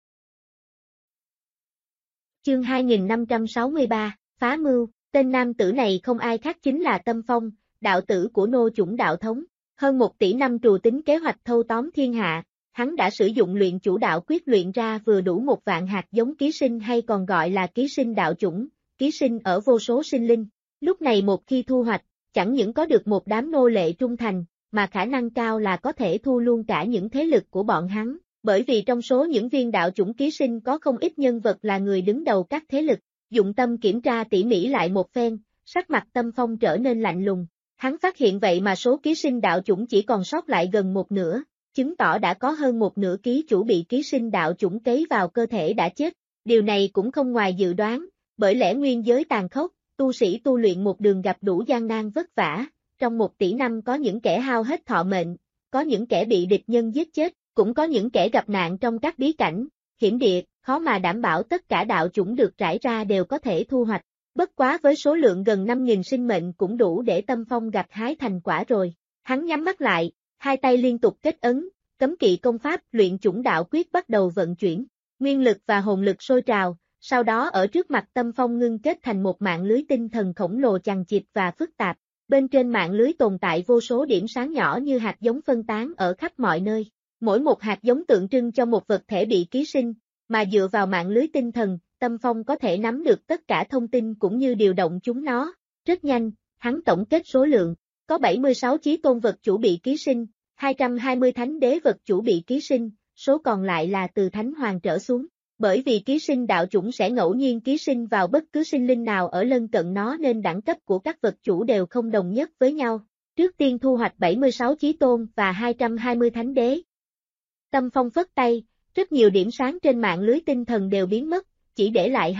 S2: Chương 2563, Phá mưu. Tên nam tử này không ai khác chính là Tâm Phong, đạo tử của nô chủng đạo thống. Hơn 1 tỷ năm trù tính kế hoạch thâu tóm thiên hạ, hắn đã sử dụng luyện chủ đạo quyết luyện ra vừa đủ 1 vạn hạt giống ký sinh hay còn gọi là ký sinh đạo chủng, ký sinh ở vô số sinh linh. Lúc này một khi thu hoạch, chẳng những có được một đám nô lệ trung thành, mà khả năng cao là có thể thu luôn cả những thế lực của bọn hắn, bởi vì trong số những viên đạo chủng ký sinh có không ít nhân vật là người đứng đầu các thế lực. Dụng tâm kiểm tra tỉ mỉ lại một phen, sắc mặt Tâm Phong trở nên lạnh lùng. Hắn phát hiện vậy mà số ký sinh đạo chủng chỉ còn sót lại gần 1/2, chứng tỏ đã có hơn 1/2 ký chủ bị ký sinh đạo chủng cấy vào cơ thể đã chết. Điều này cũng không ngoài dự đoán, bởi lẽ nguyên giới tàn khốc, tu sĩ tu luyện một đường gặp đủ gian nan vất vả, trong 1 tỷ năm có những kẻ hao hết thọ mệnh, có những kẻ bị địch nhân giết chết, cũng có những kẻ gặp nạn trong các bí cảnh, hiểm địa, khó mà đảm bảo tất cả đạo chủng được trải ra đều có thể thu hoạch. Bất quá với số lượng gần 5.000 sinh mệnh cũng đủ để Tâm Phong gặt hái thành quả rồi. Hắn nhắm mắt lại, hai tay liên tục kết ấn, cấm kỵ công pháp luyện chủng đạo quyết bắt đầu vận chuyển. Nguyên lực và hồn lực sôi trào, sau đó ở trước mặt Tâm Phong ngưng kết thành một mạng lưới tinh thần khổng lồ chằng chịt và phức tạp. Bên trên mạng lưới tồn tại vô số điểm sáng nhỏ như hạt giống phân tán ở khắp mọi nơi. Mỗi một hạt giống tượng trưng cho một vật thể bị ký sinh, mà dựa vào mạng lưới tinh thần, Tâm Phong có thể nắm được tất cả thông tin cũng như điều động chúng nó. Rất nhanh, hắn tổng kết số lượng, có 76 chí tôn vật chủ bị ký sinh, 220 thánh đế vật chủ bị ký sinh, số còn lại là từ thánh hoàng trở xuống. Bởi vì ký sinh đạo chủng sẽ ngẫu nhiên ký sinh vào bất cứ sinh linh nào ở lân cận nó nên đẳng cấp của các vật chủ đều không đồng nhất với nhau. Trước tiên thu hoạch 76 chí tôn và 220 thánh đế. Tâm Phong phất tay, rất nhiều điểm sáng trên mạng lưới tinh thần đều biến mất, chỉ để lại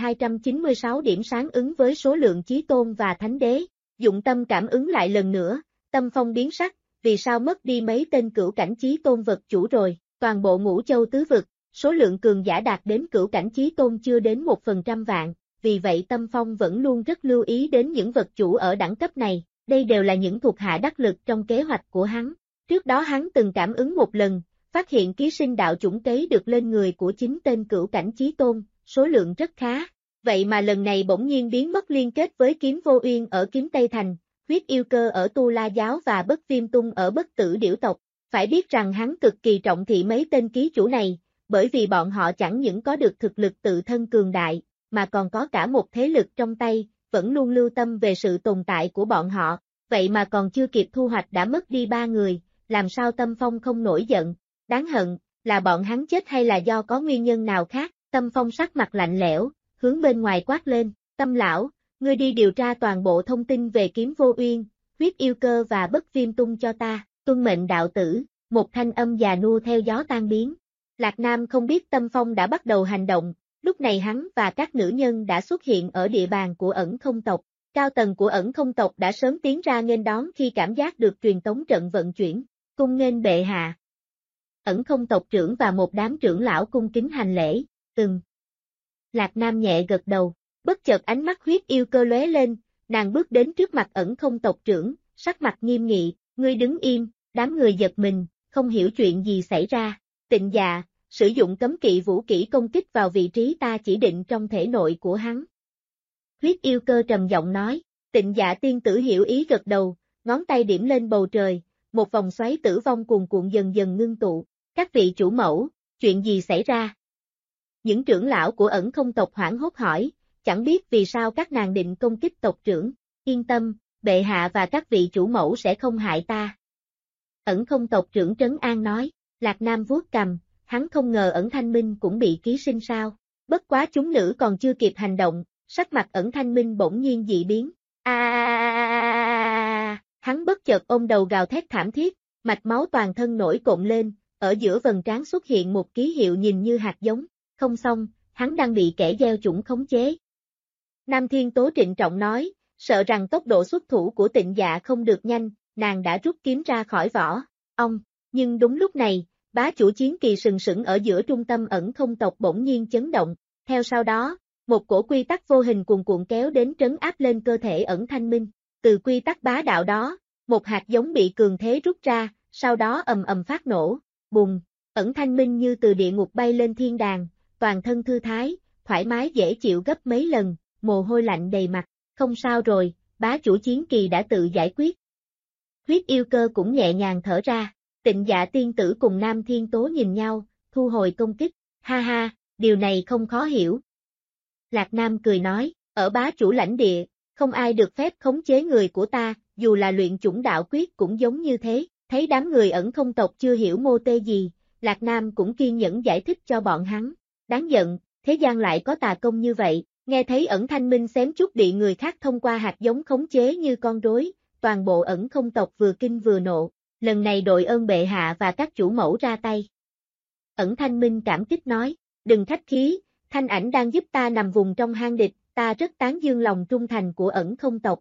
S2: 296 điểm sáng ứng với số lượng chí tôn và thánh đế. Dụng tâm cảm ứng lại lần nữa, Tâm Phong biến sắc, vì sao mất đi mấy tên cửu cảnh chí tôn vật chủ rồi, toàn bộ Ngũ Châu tứ vực, số lượng cường giả đạt đến cửu cảnh chí tôn chưa đến 1% vạn, vì vậy Tâm Phong vẫn luôn rất lưu ý đến những vật chủ ở đẳng cấp này, đây đều là những thuộc hạ đắc lực trong kế hoạch của hắn. Trước đó hắn từng cảm ứng một lần, phát hiện ký sinh đạo chủng cấy được lên người của 9 tên cửu cảnh chí tôn, số lượng rất khá. Vậy mà lần này bỗng nhiên biến mất liên kết với Kiếm Vô Uyên ở Kiếm Tây Thành, Huyết Yêu Cơ ở Tu La Giáo và Bất Viêm Tung ở Bất Tử Điểu Tộc. Phải biết rằng hắn cực kỳ trọng thị mấy tên ký chủ này, bởi vì bọn họ chẳng những có được thực lực tự thân cường đại, mà còn có cả một thế lực trong tay, vẫn luôn lưu tâm về sự tồn tại của bọn họ. Vậy mà còn chưa kịp thu hoạch đã mất đi 3 người, làm sao Tâm Phong không nổi giận? Đáng hận, là bọn hắn chết hay là do có nguyên nhân nào khác? Tâm Phong sắc mặt lạnh lẽo, hướng bên ngoài quát lên, Tâm lão, ngươi đi điều tra toàn bộ thông tin về Kiếm Vô Uyên, Huyết Yêu Cơ và Bất Viêm Tung cho ta, tuân mệnh đạo tử. Một thanh âm già nua theo gió tan biến. Lạc Nam không biết Tâm Phong đã bắt đầu hành động, lúc này hắn và các nữ nhân đã xuất hiện ở địa bàn của Ẩn Không tộc. Cao tầng của Ẩn Không tộc đã sớm tiến ra nghênh đón khi cảm giác được truyền tống trận vận chuyển, cung nghênh bệ hạ. Ẩn Không tộc trưởng và một đám trưởng lão cung kính hành lễ, Lạc Nam nhẹ gật đầu, bất chợt ánh mắt Huyết Yêu Cơ lóe lên, nàng bước đến trước mặt Ẩn Không tộc trưởng, sắc mặt nghiêm nghị, ngươi đứng im, đám người giật mình, không hiểu chuyện gì xảy ra. Tịnh Dạ, sử dụng cấm kỵ vũ kỹ công kích vào vị trí ta chỉ định trong thể nội của hắn. Huyết Yêu Cơ trầm giọng nói, Tịnh Dạ tiên tử hiểu ý gật đầu, ngón tay điểm lên bầu trời, một vòng xoáy tử vong cuồn cuộn dần dần ngưng tụ. Các vị chủ mẫu, chuyện gì xảy ra? Những trưởng lão của Ẩn Không tộc hoảng hốt hỏi, chẳng biết vì sao các nàng định công kích tộc trưởng. Yên tâm, bệ hạ và các vị chủ mẫu sẽ không hại ta. Ẩn Không tộc trưởng trấn an nói. Lạc Nam vuốt cằm, hắn không ngờ Ẩn Thanh Minh cũng bị ký sinh sao. Bất quá chúng nữ còn chưa kịp hành động, sắc mặt Ẩn Thanh Minh bỗng nhiên dị biến. Hắn bất chợt ôm đầu gào thét thảm thiết, mạch máu toàn thân nổi cộm lên, ở giữa vầng trán xuất hiện một ký hiệu nhìn như hạt giống, không xong, hắn đang bị kẻ gieo chủng khống chế. Nam Thiên Tố trịnh trọng nói, sợ rằng tốc độ xuất thủ của Tịnh Dạ không được nhanh, nàng đã rút kiếm ra khỏi vỏ, nhưng đúng lúc này, bá chủ chiến kỳ sừng sững ở giữa trung tâm ẩn không tộc bỗng nhiên chấn động, theo sau đó, một cổ quy tắc vô hình cuồn cuộn kéo đến trấn áp lên cơ thể ẩn thanh minh, từ quy tắc bá đạo đó, một hạt giống bị cường thế rút ra, sau đó ầm ầm phát nổ, bùng, ẩn thanh minh như từ địa ngục bay lên thiên đàng, toàn thân thư thái, thoải mái dễ chịu gấp mấy lần, mồ hôi lạnh đầy mặt, không sao rồi, bá chủ chiến kỳ đã tự giải quyết. Huyết yêu cơ cũng nhẹ nhàng thở ra, Tịnh Dạ tiên tử cùng Nam Thiên Tố nhìn nhau, thu hồi công kích, ha ha, điều này không khó hiểu. Lạc Nam cười nói, ở bá chủ lãnh địa, không ai được phép khống chế người của ta, dù là luyện chủng đạo quyết cũng giống như thế, thấy đám người ẩn không tộc chưa hiểu mô tê gì, Lạc Nam cũng kiên nhẫn giải thích cho bọn hắn, đáng giận, thế gian lại có tà công như vậy, nghe thấy ẩn thanh minh xém chút bị người khác thông qua hạt giống khống chế như con rối, toàn bộ ẩn không tộc vừa kinh vừa nộ, lần này đội ơn bệ hạ và các chủ mẫu ra tay. Ẩn thanh minh cảm kích nói, đừng khách khí, thanh ảnh đang giúp ta nằm vùng trong hang địch, ta rất tán dương lòng trung thành của ẩn không tộc.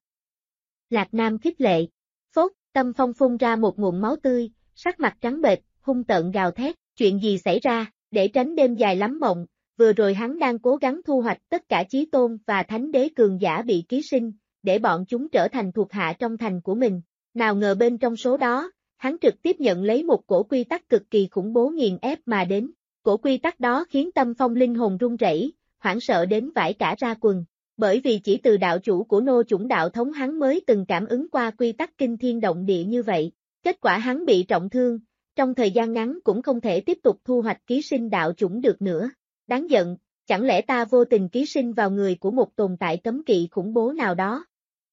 S2: Lạc Nam khích lệ, phốt, Tâm Phong phun ra một ngụm máu tươi, sắc mặt trắng bệch, hung tợn gào thét, chuyện gì xảy ra, để tránh đêm dài lắm mộng, vừa rồi hắn đang cố gắng thu hoạch tất cả chí tôn và thánh đế cường giả bị ký sinh, để bọn chúng trở thành thuộc hạ trong thành của mình, nào ngờ bên trong số đó, hắn trực tiếp nhận lấy một cổ quy tắc cực kỳ khủng bố nghiền ép mà đến, cổ quy tắc đó khiến Tâm Phong linh hồn run rẩy, hoảng sợ đến vãi cả ra quần, bởi vì chỉ từ đạo chủ của nô chủng đạo thống hắn mới từng cảm ứng qua quy tắc kinh thiên động địa như vậy, kết quả hắn bị trọng thương, trong thời gian ngắn cũng không thể tiếp tục thu hoạch ký sinh đạo chủng được nữa, đáng giận, chẳng lẽ ta vô tình ký sinh vào người của một tồn tại cấm kỵ khủng bố nào đó.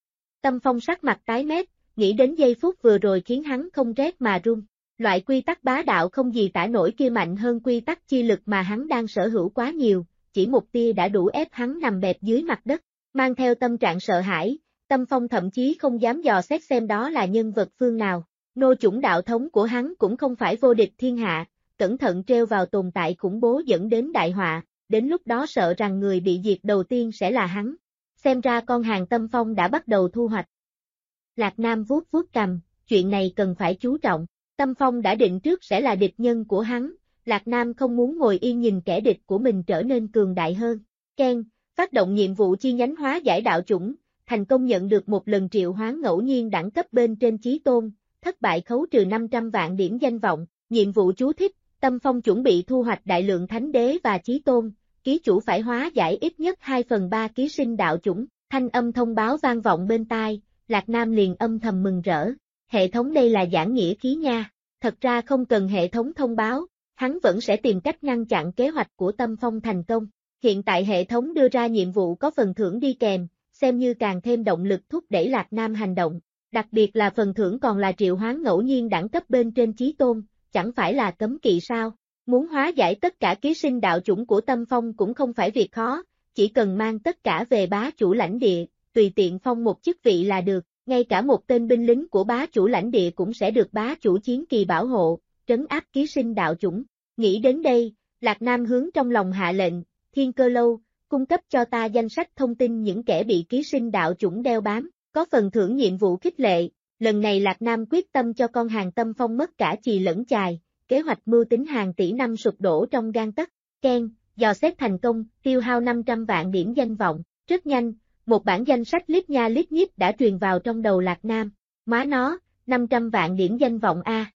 S2: Tâm Phong sắc mặt tái mét, nghĩ đến giây phút vừa rồi khiến hắn không rét mà run. Loại quy tắc bá đạo không gì tả nổi kia mạnh hơn quy tắc chi lực mà hắn đang sở hữu quá nhiều, chỉ một tia đã đủ ép hắn nằm bẹp dưới mặt đất, mang theo tâm trạng sợ hãi, Tâm Phong thậm chí không dám dò xét xem đó là nhân vật phương nào, nô chủng đạo thống của hắn cũng không phải vô địch thiên hạ, cẩn thận treo vào tồn tại khủng bố dẫn đến đại họa, đến lúc đó sợ rằng người bị diệt đầu tiên sẽ là hắn, xem ra con hàng Tâm Phong đã bắt đầu thu hoạch. Lạc Nam vuốt vuốt cằm, chuyện này cần phải chú trọng. Tâm Phong đã định trước sẽ là địch nhân của hắn, Lạc Nam không muốn ngồi yên nhìn kẻ địch của mình trở nên cường đại hơn. Ken, phát động nhiệm vụ chi nhánh hóa giải đạo chủng, thành công nhận được một lần triệu hoán ngẫu nhiên đẳng cấp bên trên chí tôn, thất bại khấu trừ 500 vạn điểm danh vọng, nhiệm vụ chú thích, Tâm Phong chuẩn bị thu hoạch đại lượng thánh đế và chí tôn, ký chủ phải hóa giải ít nhất 2/3 ký sinh đạo chủng, thanh âm thông báo vang vọng bên tai, Lạc Nam liền âm thầm mừng rỡ. Hệ thống đây là giảng nghĩa khí nha, thật ra không cần hệ thống thông báo, hắn vẫn sẽ tìm cách ngăn chặn kế hoạch của Tâm Phong thành công. Hiện tại hệ thống đưa ra nhiệm vụ có phần thưởng đi kèm, xem như càng thêm động lực thúc đẩy Lạc Nam hành động, đặc biệt là phần thưởng còn là triệu hoán ngẫu nhiên đẳng cấp bên trên chí tôn, chẳng phải là cấm kỵ sao, muốn hóa giải tất cả ký sinh đạo chủng của Tâm Phong cũng không phải việc khó, chỉ cần mang tất cả về bá chủ lãnh địa, tùy tiện phong một chức vị là được. Ngay cả một tên binh lính của bá chủ lãnh địa cũng sẽ được bá chủ chiến kỳ bảo hộ, trấn áp ký sinh đạo chủng. Nghĩ đến đây, Lạc Nam hướng trong lòng hạ lệnh, Thiên Cơ Lâu, cung cấp cho ta danh sách thông tin những kẻ bị ký sinh đạo chủng đeo bám, có phần thưởng nhiệm vụ khích lệ. Lần này Lạc Nam quyết tâm cho con hàng Tâm Phong mất cả chì lẫn chài, kế hoạch mưu tính hàng tỷ năm sụp đổ trong gang tấc. Ken, dò xét thành công, tiêu hao 500 vạn điểm danh vọng, rất nhanh. Một bản danh sách lít nha lít nhít đã truyền vào trong đầu Lạc Nam, má nó, 500 vạn điểm danh vọng a.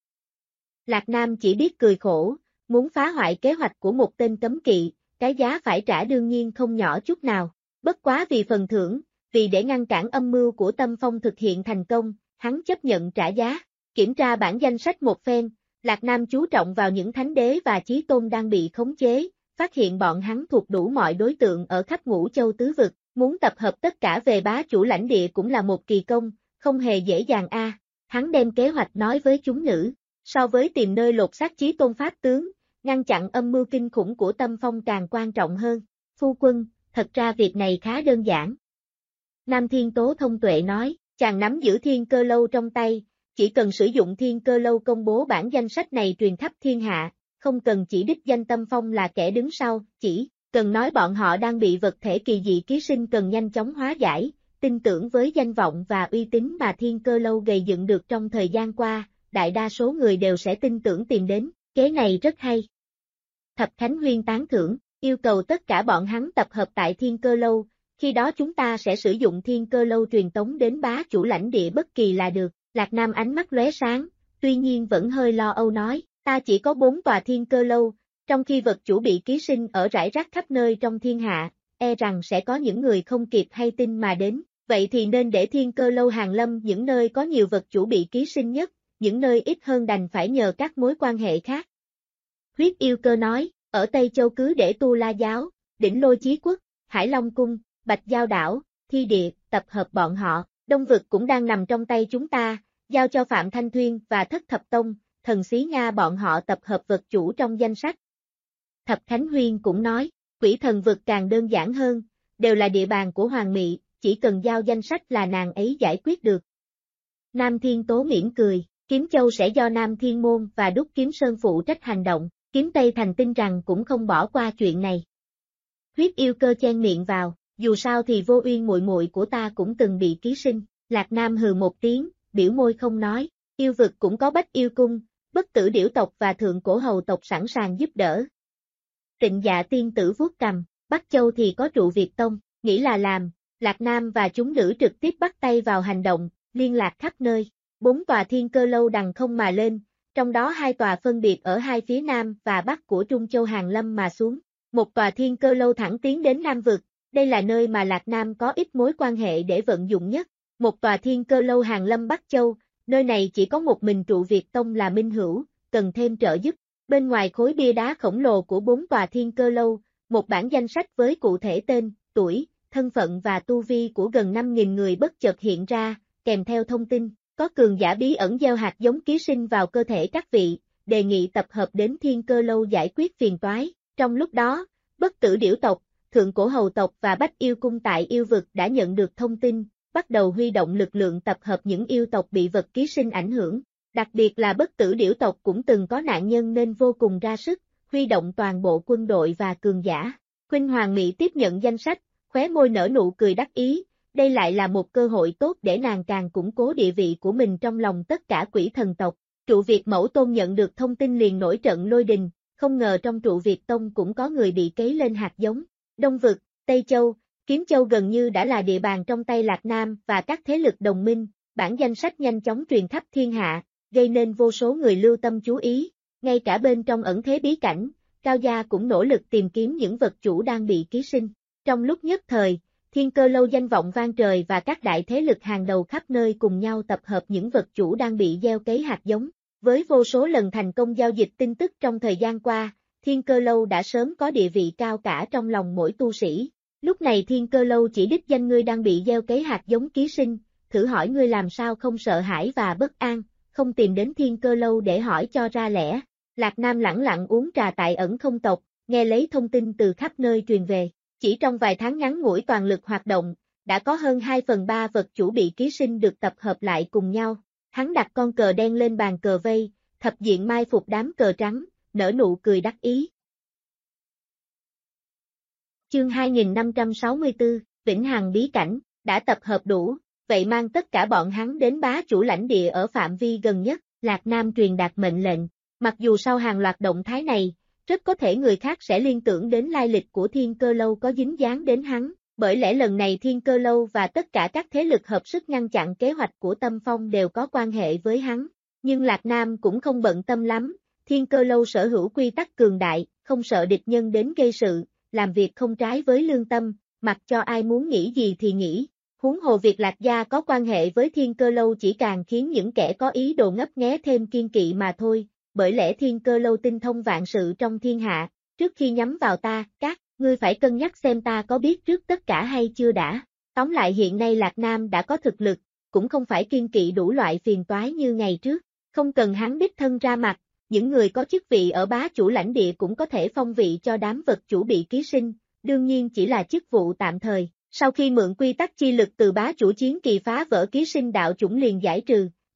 S2: Lạc Nam chỉ biết cười khổ, muốn phá hoại kế hoạch của một tên cấm kỵ, cái giá phải trả đương nhiên không nhỏ chút nào, bất quá vì phần thưởng, vì để ngăn cản âm mưu của Tâm Phong thực hiện thành công, hắn chấp nhận trả giá, kiểm tra bản danh sách một phen, Lạc Nam chú trọng vào những thánh đế và chí tôn đang bị khống chế, phát hiện bọn hắn thuộc đủ mọi đối tượng ở khắp ngũ châu tứ vực. Muốn tập hợp tất cả về bá chủ lãnh địa cũng là một kỳ công, không hề dễ dàng a. Hắn đem kế hoạch nói với chúng nữ, so với tìm nơi lột xác chí tôn pháp tướng, ngăn chặn âm mưu kinh khủng của Tâm Phong càng quan trọng hơn. Phu quân, thật ra việc này khá đơn giản. Nam Thiên Tố thông tuệ nói, chàng nắm giữ Thiên Cơ Lâu trong tay, chỉ cần sử dụng Thiên Cơ Lâu công bố bản danh sách này truyền khắp thiên hạ, không cần chỉ đích danh Tâm Phong là kẻ đứng sau, chỉ cần nói bọn họ đang bị vật thể kỳ dị ký sinh cần nhanh chóng hóa giải, tin tưởng với danh vọng và uy tín mà Thiên Cơ Lâu gây dựng được trong thời gian qua, đại đa số người đều sẽ tin tưởng tìm đến, kế này rất hay. Thập Khánh Huyên tán thưởng, yêu cầu tất cả bọn hắn tập hợp tại Thiên Cơ Lâu, khi đó chúng ta sẽ sử dụng Thiên Cơ Lâu truyền tống đến bá chủ lãnh địa bất kỳ là được. Lạc Nam ánh mắt lóe sáng, tuy nhiên vẫn hơi lo âu nói, ta chỉ có 4 tòa Thiên Cơ Lâu, trong khi vật chủ bị ký sinh ở rải rác khắp nơi trong thiên hạ, e rằng sẽ có những người không kịp hay tin mà đến, vậy thì nên để Thiên Cơ Lâu hàng lâm những nơi có nhiều vật chủ bị ký sinh nhất, những nơi ít hơn đành phải nhờ các mối quan hệ khác. Huyết Yêu Cơ nói, ở Tây Châu cứ để Tu La Giáo, Đỉnh Lôi Chí Quốc, Hải Long Cung, Bạch Giao Đảo, Thi Địa, tập hợp bọn họ, Đông Vực cũng đang nằm trong tay chúng ta, giao cho Phạm Thanh Thuyên và Thất Thập Tông, Thần Xí Nga bọn họ tập hợp vật chủ trong danh sách. Thập Khánh Huyên cũng nói, Quỷ Thần Vực càng đơn giản hơn, đều là địa bàn của Hoàng Mị, chỉ cần giao danh sách là nàng ấy giải quyết được. Nam Thiên Tố mỉm cười, Kiếm Châu sẽ do Nam Thiên Môn và Đúc Kiếm Sơn phụ trách hành động, Kiếm Tây Thành tin rằng cũng không bỏ qua chuyện này. Huyết Yêu Cơ chen miệng vào, dù sao thì Vô Uyên muội muội của ta cũng từng bị ký sinh, Lạc Nam hừ một tiếng, biểu môi không nói, yêu vực cũng có Bách Yêu Cung, Bất Tử Điểu tộc và Thượng Cổ Hầu tộc sẵn sàng giúp đỡ. Tịnh Dạ Tiên tử vuốt cầm, Bắc Châu thì có Trụ Việt Tông, nghĩ là làm, Lạc Nam và chúng nữ trực tiếp bắt tay vào hành động, liên lạc khắp nơi, 4 tòa Thiên Cơ Lâu đằng không mà lên, trong đó 2 tòa phân biệt ở hai phía nam và bắc của Trung Châu hàng lâm mà xuống, một tòa Thiên Cơ Lâu thẳng tiến đến Nam Vực, đây là nơi mà Lạc Nam có ít mối quan hệ để vận dụng nhất, một tòa Thiên Cơ Lâu hàng lâm Bắc Châu, nơi này chỉ có một mình Trụ Việt Tông là minh hữu, cần thêm trợ giúp, bên ngoài khối bia đá khổng lồ của 4 tòa Thiên Cơ Lâu, một bản danh sách với cụ thể tên, tuổi, thân phận và tu vi của gần 5.000 người bất chợt hiện ra, kèm theo thông tin, có cường giả bí ẩn gieo hạt giống ký sinh vào cơ thể các vị, đề nghị tập hợp đến Thiên Cơ Lâu giải quyết phiền toái, trong lúc đó, Bất Tử Điểu tộc, Thượng Cổ Hầu tộc và Bách Yêu Cung tại yêu vực đã nhận được thông tin, bắt đầu huy động lực lượng tập hợp những yêu tộc bị vật ký sinh ảnh hưởng, đặc biệt là Bất Tử Điểu tộc cũng từng có nạn nhân nên vô cùng ra sức, huy động toàn bộ quân đội và cường giả. Khuynh Hoàng Mị tiếp nhận danh sách, khóe môi nở nụ cười đắc ý, đây lại là một cơ hội tốt để nàng càng củng cố địa vị của mình trong lòng tất cả quỷ thần tộc. Trụ Việt Mẫu Tôn nhận được thông tin liền nổi trận lôi đình, không ngờ trong Trụ Việt Tông cũng có người bị cấy lên hạt giống. Đông Vực, Tây Châu, Kiếm Châu gần như đã là địa bàn trong tay Lạc Nam và các thế lực đồng minh, bản danh sách nhanh chóng truyền khắp thiên hạ, gây nên vô số người lưu tâm chú ý, ngay cả bên trong ẩn thế bí cảnh, Cao Gia cũng nỗ lực tìm kiếm những vật chủ đang bị ký sinh. Trong lúc nhất thời, Thiên Cơ Lâu danh vọng vang trời và các đại thế lực hàng đầu khắp nơi cùng nhau tập hợp những vật chủ đang bị gieo cấy hạt giống. Với vô số lần thành công giao dịch tin tức trong thời gian qua, Thiên Cơ Lâu đã sớm có địa vị cao cả trong lòng mỗi tu sĩ. Lúc này Thiên Cơ Lâu chỉ đích danh ngươi đang bị gieo cấy hạt giống ký sinh, thử hỏi ngươi làm sao không sợ hãi và bất an, không tìm đến Thiên Cơ Lâu để hỏi cho ra lẽ. Lạc Nam lẳng lặng uống trà tại ẩn không tộc, nghe lấy thông tin từ khắp nơi truyền về. Chỉ trong vài tháng ngắn ngủi toàn lực hoạt động, đã có hơn 2/3 vật chủ bị ký sinh được tập hợp lại cùng nhau. Hắn đặt con cờ đen lên bàn cờ vây, thập diện mai phục đám cờ trắng, nở nụ cười đắc ý. Chương 2564, Vĩnh Hằng bí cảnh, đã tập hợp đủ, vậy mang tất cả bọn hắn đến bá chủ lãnh địa ở phạm vi gần nhất, Lạc Nam truyền đạt mệnh lệnh. Mặc dù sau hàng loạt động thái này, rất có thể người khác sẽ liên tưởng đến lai lịch của Thiên Cơ Lâu có dính dáng đến hắn, bởi lẽ lần này Thiên Cơ Lâu và tất cả các thế lực hợp sức ngăn chặn kế hoạch của Tâm Phong đều có quan hệ với hắn. Nhưng Lạc Nam cũng không bận tâm lắm, Thiên Cơ Lâu sở hữu quy tắc cường đại, không sợ địch nhân đến gây sự, làm việc không trái với lương tâm, mặc cho ai muốn nghĩ gì thì nghĩ. Huống hồ việc Lạc Gia có quan hệ với Thiên Cơ Lâu chỉ càng khiến những kẻ có ý đồ ngấp nghé thêm kiên kỵ mà thôi, bởi lẽ Thiên Cơ Lâu tinh thông vạn sự trong thiên hạ, trước khi nhắm vào ta, ngươi phải cân nhắc xem ta có biết trước tất cả hay chưa đã. Tóm lại hiện nay Lạc Nam đã có thực lực, cũng không phải kiên kỵ đủ loại phiền toái như ngày trước, không cần hắn đích thân ra mặt, những người có chức vị ở bá chủ lãnh địa cũng có thể phong vị cho đám vật chủ bị ký sinh, đương nhiên chỉ là chức vụ tạm thời. Sau khi mượn quy tắc chi lực từ bá chủ chiến kỳ phá vỡ ký sinh đạo chủng liền giải trừ,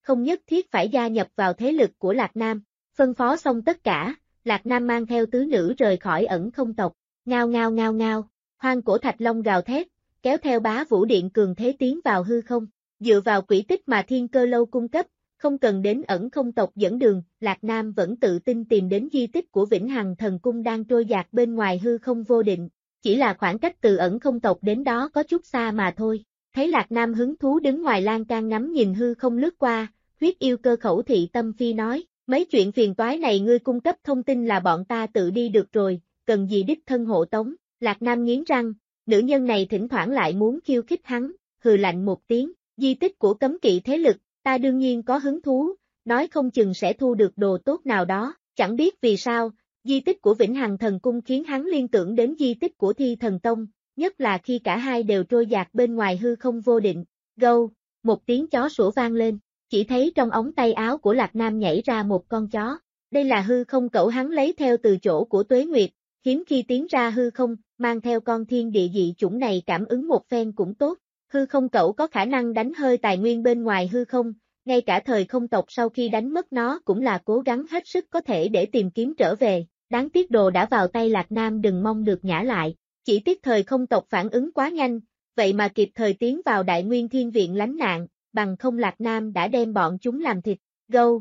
S2: không nhất thiết phải gia nhập vào thế lực của Lạc Nam. Phân phó xong tất cả, Lạc Nam mang theo tứ nữ rời khỏi ẩn không tộc. Ngao ngao ngao ngao, hoang cổ thạch long gào thét, kéo theo bá vũ điện cường thế tiến vào hư không. Dựa vào quỹ tích mà Thiên Cơ Lâu cung cấp, không cần đến ẩn không tộc dẫn đường, Lạc Nam vẫn tự tin tìm đến di tích của Vĩnh Hằng Thần Cung đang trôi dạt bên ngoài hư không vô định. Chỉ là khoảng cách từ ẩn không tộc đến đó có chút xa mà thôi. Thấy Lạc Nam hứng thú đứng ngoài lan can ngắm nhìn hư không lướt qua, huyết yêu cơ khẩu thị tâm phi nói, mấy chuyện phiền toái này ngươi cung cấp thông tin là bọn ta tự đi được rồi, cần gì đích thân hộ tống. Lạc Nam nghiến răng, nữ nhân này thỉnh thoảng lại muốn khiêu khích hắn, hừ lạnh một tiếng, di tích của cấm kỵ thế lực, ta đương nhiên có hứng thú, nói không chừng sẽ thu được đồ tốt nào đó, chẳng biết vì sao, di tích của Vĩnh Hằng Thần Cung khiến hắn liên tưởng đến di tích của Thi Thần Tông, nhất là khi cả hai đều trôi dạt bên ngoài hư không vô định. Gâu, một tiếng chó sủa vang lên, chỉ thấy trong ống tay áo của Lạc Nam nhảy ra một con chó. Đây là hư không cẩu hắn lấy theo từ chỗ của Tuế Nguyệt, hiếm khi tiến ra hư không, mang theo con thiên địa dị chủng này cảm ứng một phen cũng tốt. Hư không cẩu có khả năng đánh hơi tài nguyên bên ngoài hư không, ngay cả thời không tộc sau khi đánh mất nó cũng là cố gắng hết sức có thể để tìm kiếm trở về. Đáng tiếc đồ đã vào tay Lạc Nam đừng mong được nhả lại. Chỉ tiếc thời không tộc phản ứng quá nhanh, vậy mà kịp thời tiến vào Đại Nguyên Thiên Viện lánh nạn, bằng không Lạc Nam đã đem bọn chúng làm thịt. Gâu!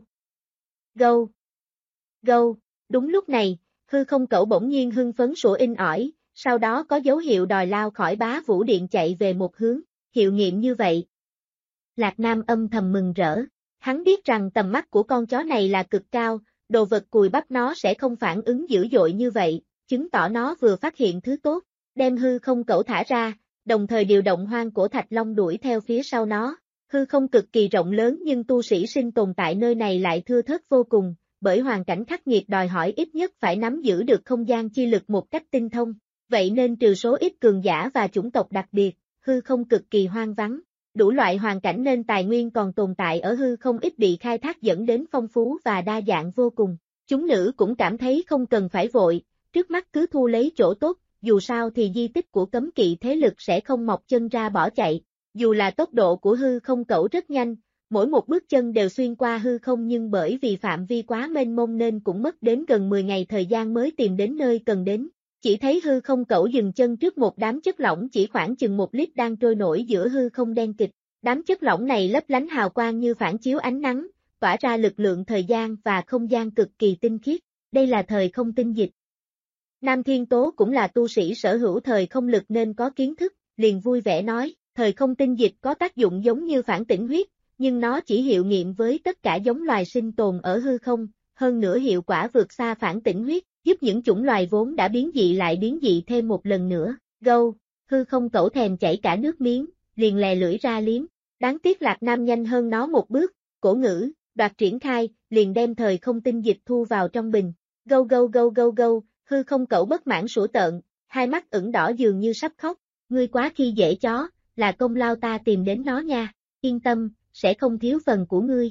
S2: Gâu! Gâu! Đúng lúc này, hư không cẩu bỗng nhiên hưng phấn sủa inh ỏi, sau đó có dấu hiệu đòi lao khỏi bá vũ điện chạy về một hướng, hiệu nghiệm như vậy. Lạc Nam âm thầm mừng rỡ, hắn biết rằng tầm mắt của con chó này là cực cao, đồ vật cùi bắp nó sẽ không phản ứng dữ dội như vậy, chứng tỏ nó vừa phát hiện thứ tốt, đem hư không cẩu thả ra, đồng thời điều động hoang cổ thạch long đuổi theo phía sau nó. Hư không cực kỳ rộng lớn nhưng tu sĩ sinh tồn tại nơi này lại thưa thớt vô cùng, bởi hoàn cảnh khắc nghiệt đòi hỏi ít nhất phải nắm giữ được không gian chi lực một cách tinh thông, vậy nên trừ số ít cường giả và chủng tộc đặc biệt, hư không cực kỳ hoang vắng. Đủ loại hoàn cảnh nên tài nguyên còn tồn tại ở hư không ít bị khai thác dẫn đến phong phú và đa dạng vô cùng. Chúng nữ cũng cảm thấy không cần phải vội, trước mắt cứ thu lấy chỗ tốt, dù sao thì di tích của cấm kỵ thế lực sẽ không mọc chân ra bỏ chạy. Dù là tốc độ của hư không cẩu rất nhanh, mỗi một bước chân đều xuyên qua hư không nhưng bởi vì phạm vi quá mênh mông nên cũng mất đến gần 10 ngày thời gian mới tìm đến nơi cần đến. Chỉ thấy hư không cẩu dừng chân trước một đám chất lỏng chỉ khoảng chừng 1 lít đang trôi nổi giữa hư không đen kịt. Đám chất lỏng này lấp lánh hào quang như phản chiếu ánh nắng, tỏa ra lực lượng thời gian và không gian cực kỳ tinh khiết. Đây là thời không tinh dịch. Nam Thiên Tố cũng là tu sĩ sở hữu thời không lực nên có kiến thức, liền vui vẻ nói, thời không tinh dịch có tác dụng giống như phản tỉnh huyết, nhưng nó chỉ hiệu nghiệm với tất cả giống loài sinh tồn ở hư không, hơn nữa hiệu quả vượt xa phản tỉnh huyết, giúp những chủng loài vốn đã biến dị lại biến dị thêm một lần nữa. Gâu, hư không cẩu thèm chảy cả nước miếng, liền lè lưỡi ra liếm. Đáng tiếc Lạc Nam nhanh hơn nó một bước, cổ ngữ, đoạt triển khai, liền đem thời không tinh dịch thu vào trong bình. Gâu gâu gâu gâu gâu, hư không cẩu bất mãn sủa tợn, hai mắt ửng đỏ dường như sắp khóc. Ngươi quá khi dễ chó, là công lao ta tìm đến nó nha, yên tâm, sẽ không thiếu phần của ngươi.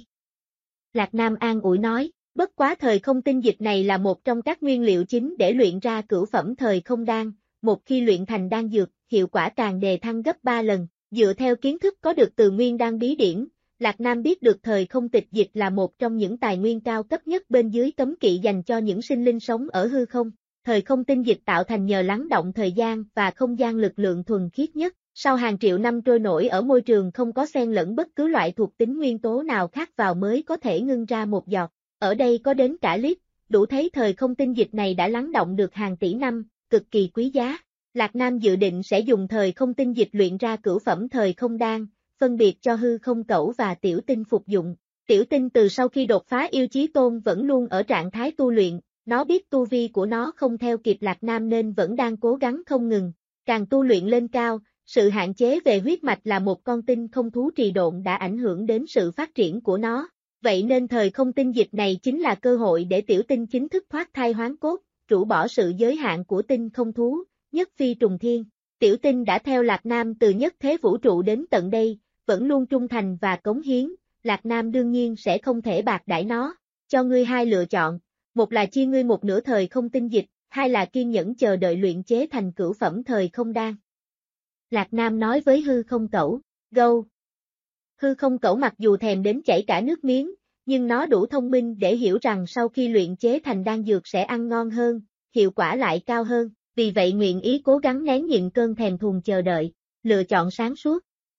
S2: Lạc Nam an ủi nói, bất quá thời không tinh dịch này là một trong các nguyên liệu chính để luyện ra cửu phẩm thời không đan, một khi luyện thành đan dược, hiệu quả càng đề thăng gấp 3 lần. Dựa theo kiến thức có được từ nguyên đan bí điển, Lạc Nam biết được thời không tịch dịch là một trong những tài nguyên cao cấp nhất bên dưới cấm kỵ dành cho những sinh linh sống ở hư không. Thời không tinh dịch tạo thành nhờ lắng động thời gian và không gian lực lượng thuần khiết nhất, sau hàng triệu năm trôi nổi ở môi trường không có xen lẫn bất cứ loại thuộc tính nguyên tố nào khác vào mới có thể ngưng ra một giọt. Ở đây có đến cả lít, đủ thấy thời không tinh dịch này đã lắng động được hàng tỷ năm, cực kỳ quý giá. Lạc Nam dự định sẽ dùng thời không tinh dịch luyện ra cửu phẩm thời không đan, phân biệt cho hư không cẩu và tiểu tinh phục dụng. Tiểu tinh từ sau khi đột phá yêu chí tôn vẫn luôn ở trạng thái tu luyện, nó biết tu vi của nó không theo kịp Lạc Nam nên vẫn đang cố gắng không ngừng. Càng tu luyện lên cao, sự hạn chế về huyết mạch là một con tinh không thú trì độn đã ảnh hưởng đến sự phát triển của nó. Vậy nên thời không tinh dịch này chính là cơ hội để tiểu tinh chính thức thoát thai hoán cốt, rũ bỏ sự giới hạn của tinh không thú, nhất phi trùng thiên. Tiểu tinh đã theo Lạc Nam từ nhất thế vũ trụ đến tận đây, vẫn luôn trung thành và cống hiến, Lạc Nam đương nhiên sẽ không thể bạc đãi nó. Cho ngươi hai lựa chọn, một là chia ngươi một nửa thời không tinh dịch, hai là kiên nhẫn chờ đợi luyện chế thành cửu phẩm thời không đan. Lạc Nam nói với hư không cẩu, Gâu. Hư không cẩu mặc dù thèm đến chảy cả nước miếng, nhưng nó đủ thông minh để hiểu rằng sau khi luyện chế thành đan dược sẽ ăn ngon hơn, hiệu quả lại cao hơn, vì vậy nguyện ý cố gắng nén nhịn cơn thèm thuồng chờ đợi, lựa chọn sáng suốt.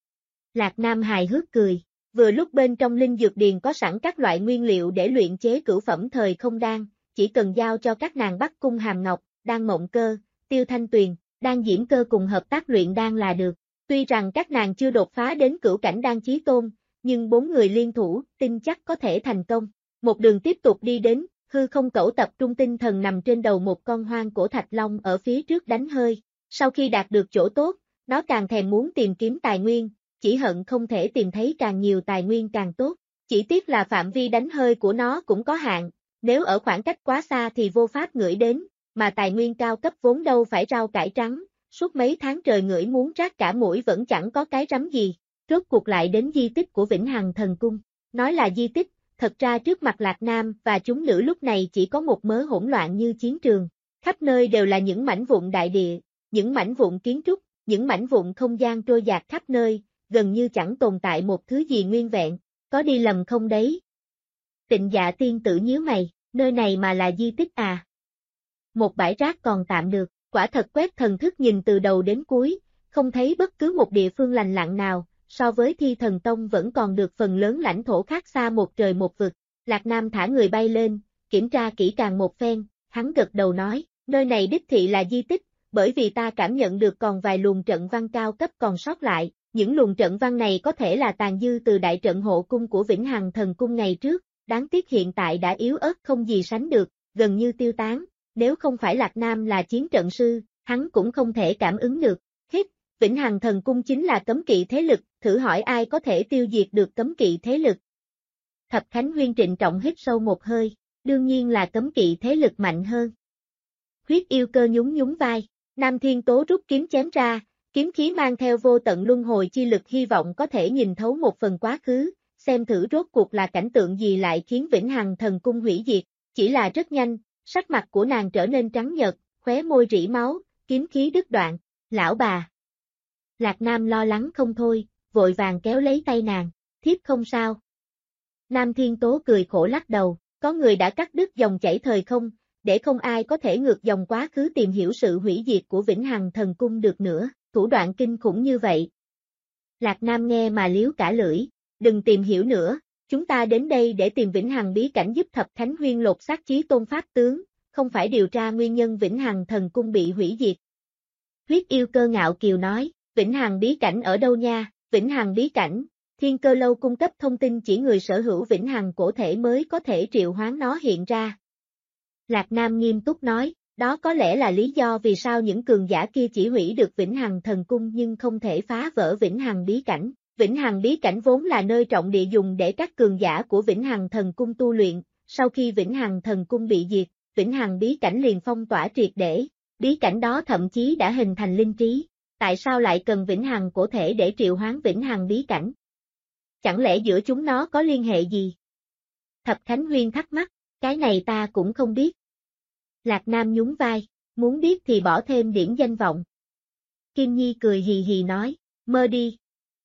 S2: Lạc Nam hài hước cười, vừa lúc bên trong linh dược điền có sẵn các loại nguyên liệu để luyện chế cửu phẩm thời không đan, chỉ cần giao cho các nàng Bắc Cung Hàm Ngọc, Đan Mộng Cơ, Tiêu Thanh Tuyền, Đan Diễm Cơ cùng hợp tác luyện đan là được. Tuy rằng các nàng chưa đột phá đến cửu cảnh đan chí tôn, nhưng 4 người liên thủ, tin chắc có thể thành công. Một đường tiếp tục đi đến, hư không cẩu tập trung tinh thần nằm trên đầu một con hoang cổ thạch long ở phía trước đánh hơi. Sau khi đạt được chỗ tốt, nó càng thèm muốn tìm kiếm tài nguyên, chỉ hận không thể tìm thấy càng nhiều tài nguyên càng tốt. Chỉ tiếc là phạm vi đánh hơi của nó cũng có hạn, nếu ở khoảng cách quá xa thì vô pháp ngửi đến, mà tài nguyên cao cấp vốn đâu phải rau cải trắng, suốt mấy tháng trời ngửi muốn rát cả mũi vẫn chẳng có cái rắm gì. Rốt cuộc lại đến di tích của Vĩnh Hằng Thần Cung. Nói là di tích, thật ra trước mặt Lạc Nam và chúng nữ lúc này chỉ có một mớ hỗn loạn như chiến trường. Khắp nơi đều là những mảnh vụn đại địa, những mảnh vụn kiến trúc, những mảnh vụn không gian trôi dạt khắp nơi, gần như chẳng tồn tại một thứ gì nguyên vẹn. Có đi lầm không đấy? Tịnh Dạ tiên tử nhíu mày, nơi này mà là di tích à? Một bãi rác còn tạm được, quả thật quét thần thức nhìn từ đầu đến cuối, không thấy bất cứ một địa phương lành lặn nào. So với Thi Thần Tông vẫn còn được phần lớn lãnh thổ khác xa một trời một vực. Lạc Nam thả người bay lên, kiểm tra kỹ càng một phen, hắn gật đầu nói, nơi này đích thị là di tích, bởi vì ta cảm nhận được còn vài luồng trận văn cao cấp còn sót lại, những luồng trận văn này có thể là tàn dư từ đại trận hộ cung của Vĩnh Hằng Thần Cung ngày trước, đáng tiếc hiện tại đã yếu ớt không gì sánh được, gần như tiêu tán, nếu không phải Lạc Nam là chiến trận sư, hắn cũng không thể cảm ứng được. Vĩnh Hằng Thần Cung chính là cấm kỵ thế lực, thử hỏi ai có thể tiêu diệt được cấm kỵ thế lực. Thập Khánh Huyên trịnh trọng hít sâu một hơi, đương nhiên là cấm kỵ thế lực mạnh hơn. Huyết yêu cơ nhún nhún vai, Nam Thiên Tố rút kiếm chém ra, kiếm khí mang theo vô tận luân hồi chi lực hy vọng có thể nhìn thấu một phần quá khứ, xem thử rốt cuộc là cảnh tượng gì lại khiến Vĩnh Hằng Thần Cung hủy diệt, chỉ là rất nhanh, sắc mặt của nàng trở nên trắng nhợt, khóe môi rỉ máu, kiếm khí đứt đoạn, lão bà. Lạc Nam lo lắng không thôi, vội vàng kéo lấy tay nàng, thiếp không sao. Nam Thiên Tố cười khổ lắc đầu, có người đã cắt đứt dòng chảy thời không, để không ai có thể ngược dòng quá khứ tìm hiểu sự hủy diệt của Vĩnh Hằng Thần Cung được nữa, thủ đoạn kinh khủng như vậy. Lạc Nam nghe mà liếu cả lưỡi, đừng tìm hiểu nữa, chúng ta đến đây để tìm Vĩnh Hằng bí cảnh giúp Thập Khánh Huyên lột xác chí tôn pháp tướng, không phải điều tra nguyên nhân Vĩnh Hằng Thần Cung bị hủy diệt. Huyết yêu cơ ngạo kiều nói. Vĩnh Hằng bí cảnh ở đâu nha? Vĩnh Hằng bí cảnh, Thiên Cơ Lâu cung cấp thông tin chỉ người sở hữu Vĩnh Hằng cổ thể mới có thể triệu hoán nó hiện ra. Lạc Nam nghiêm túc nói, đó có lẽ là lý do vì sao những cường giả kia chỉ hủy được Vĩnh Hằng Thần Cung nhưng không thể phá vỡ Vĩnh Hằng bí cảnh. Vĩnh Hằng bí cảnh vốn là nơi trọng địa dùng để các cường giả của Vĩnh Hằng Thần Cung tu luyện, sau khi Vĩnh Hằng Thần Cung bị diệt, Vĩnh Hằng bí cảnh liền phong tỏa triệt để, bí cảnh đó thậm chí đã hình thành linh trí. Tại sao lại cần Vĩnh Hằng cổ thể để triệu hoán Vĩnh Hằng bí cảnh? Chẳng lẽ giữa chúng nó có liên hệ gì? Thập Khánh Huyên thắc mắc, cái này ta cũng không biết. Lạc Nam nhún vai, muốn biết thì bỏ thêm điểm danh vọng. Kim Nhi cười hì hì nói, mơ đi.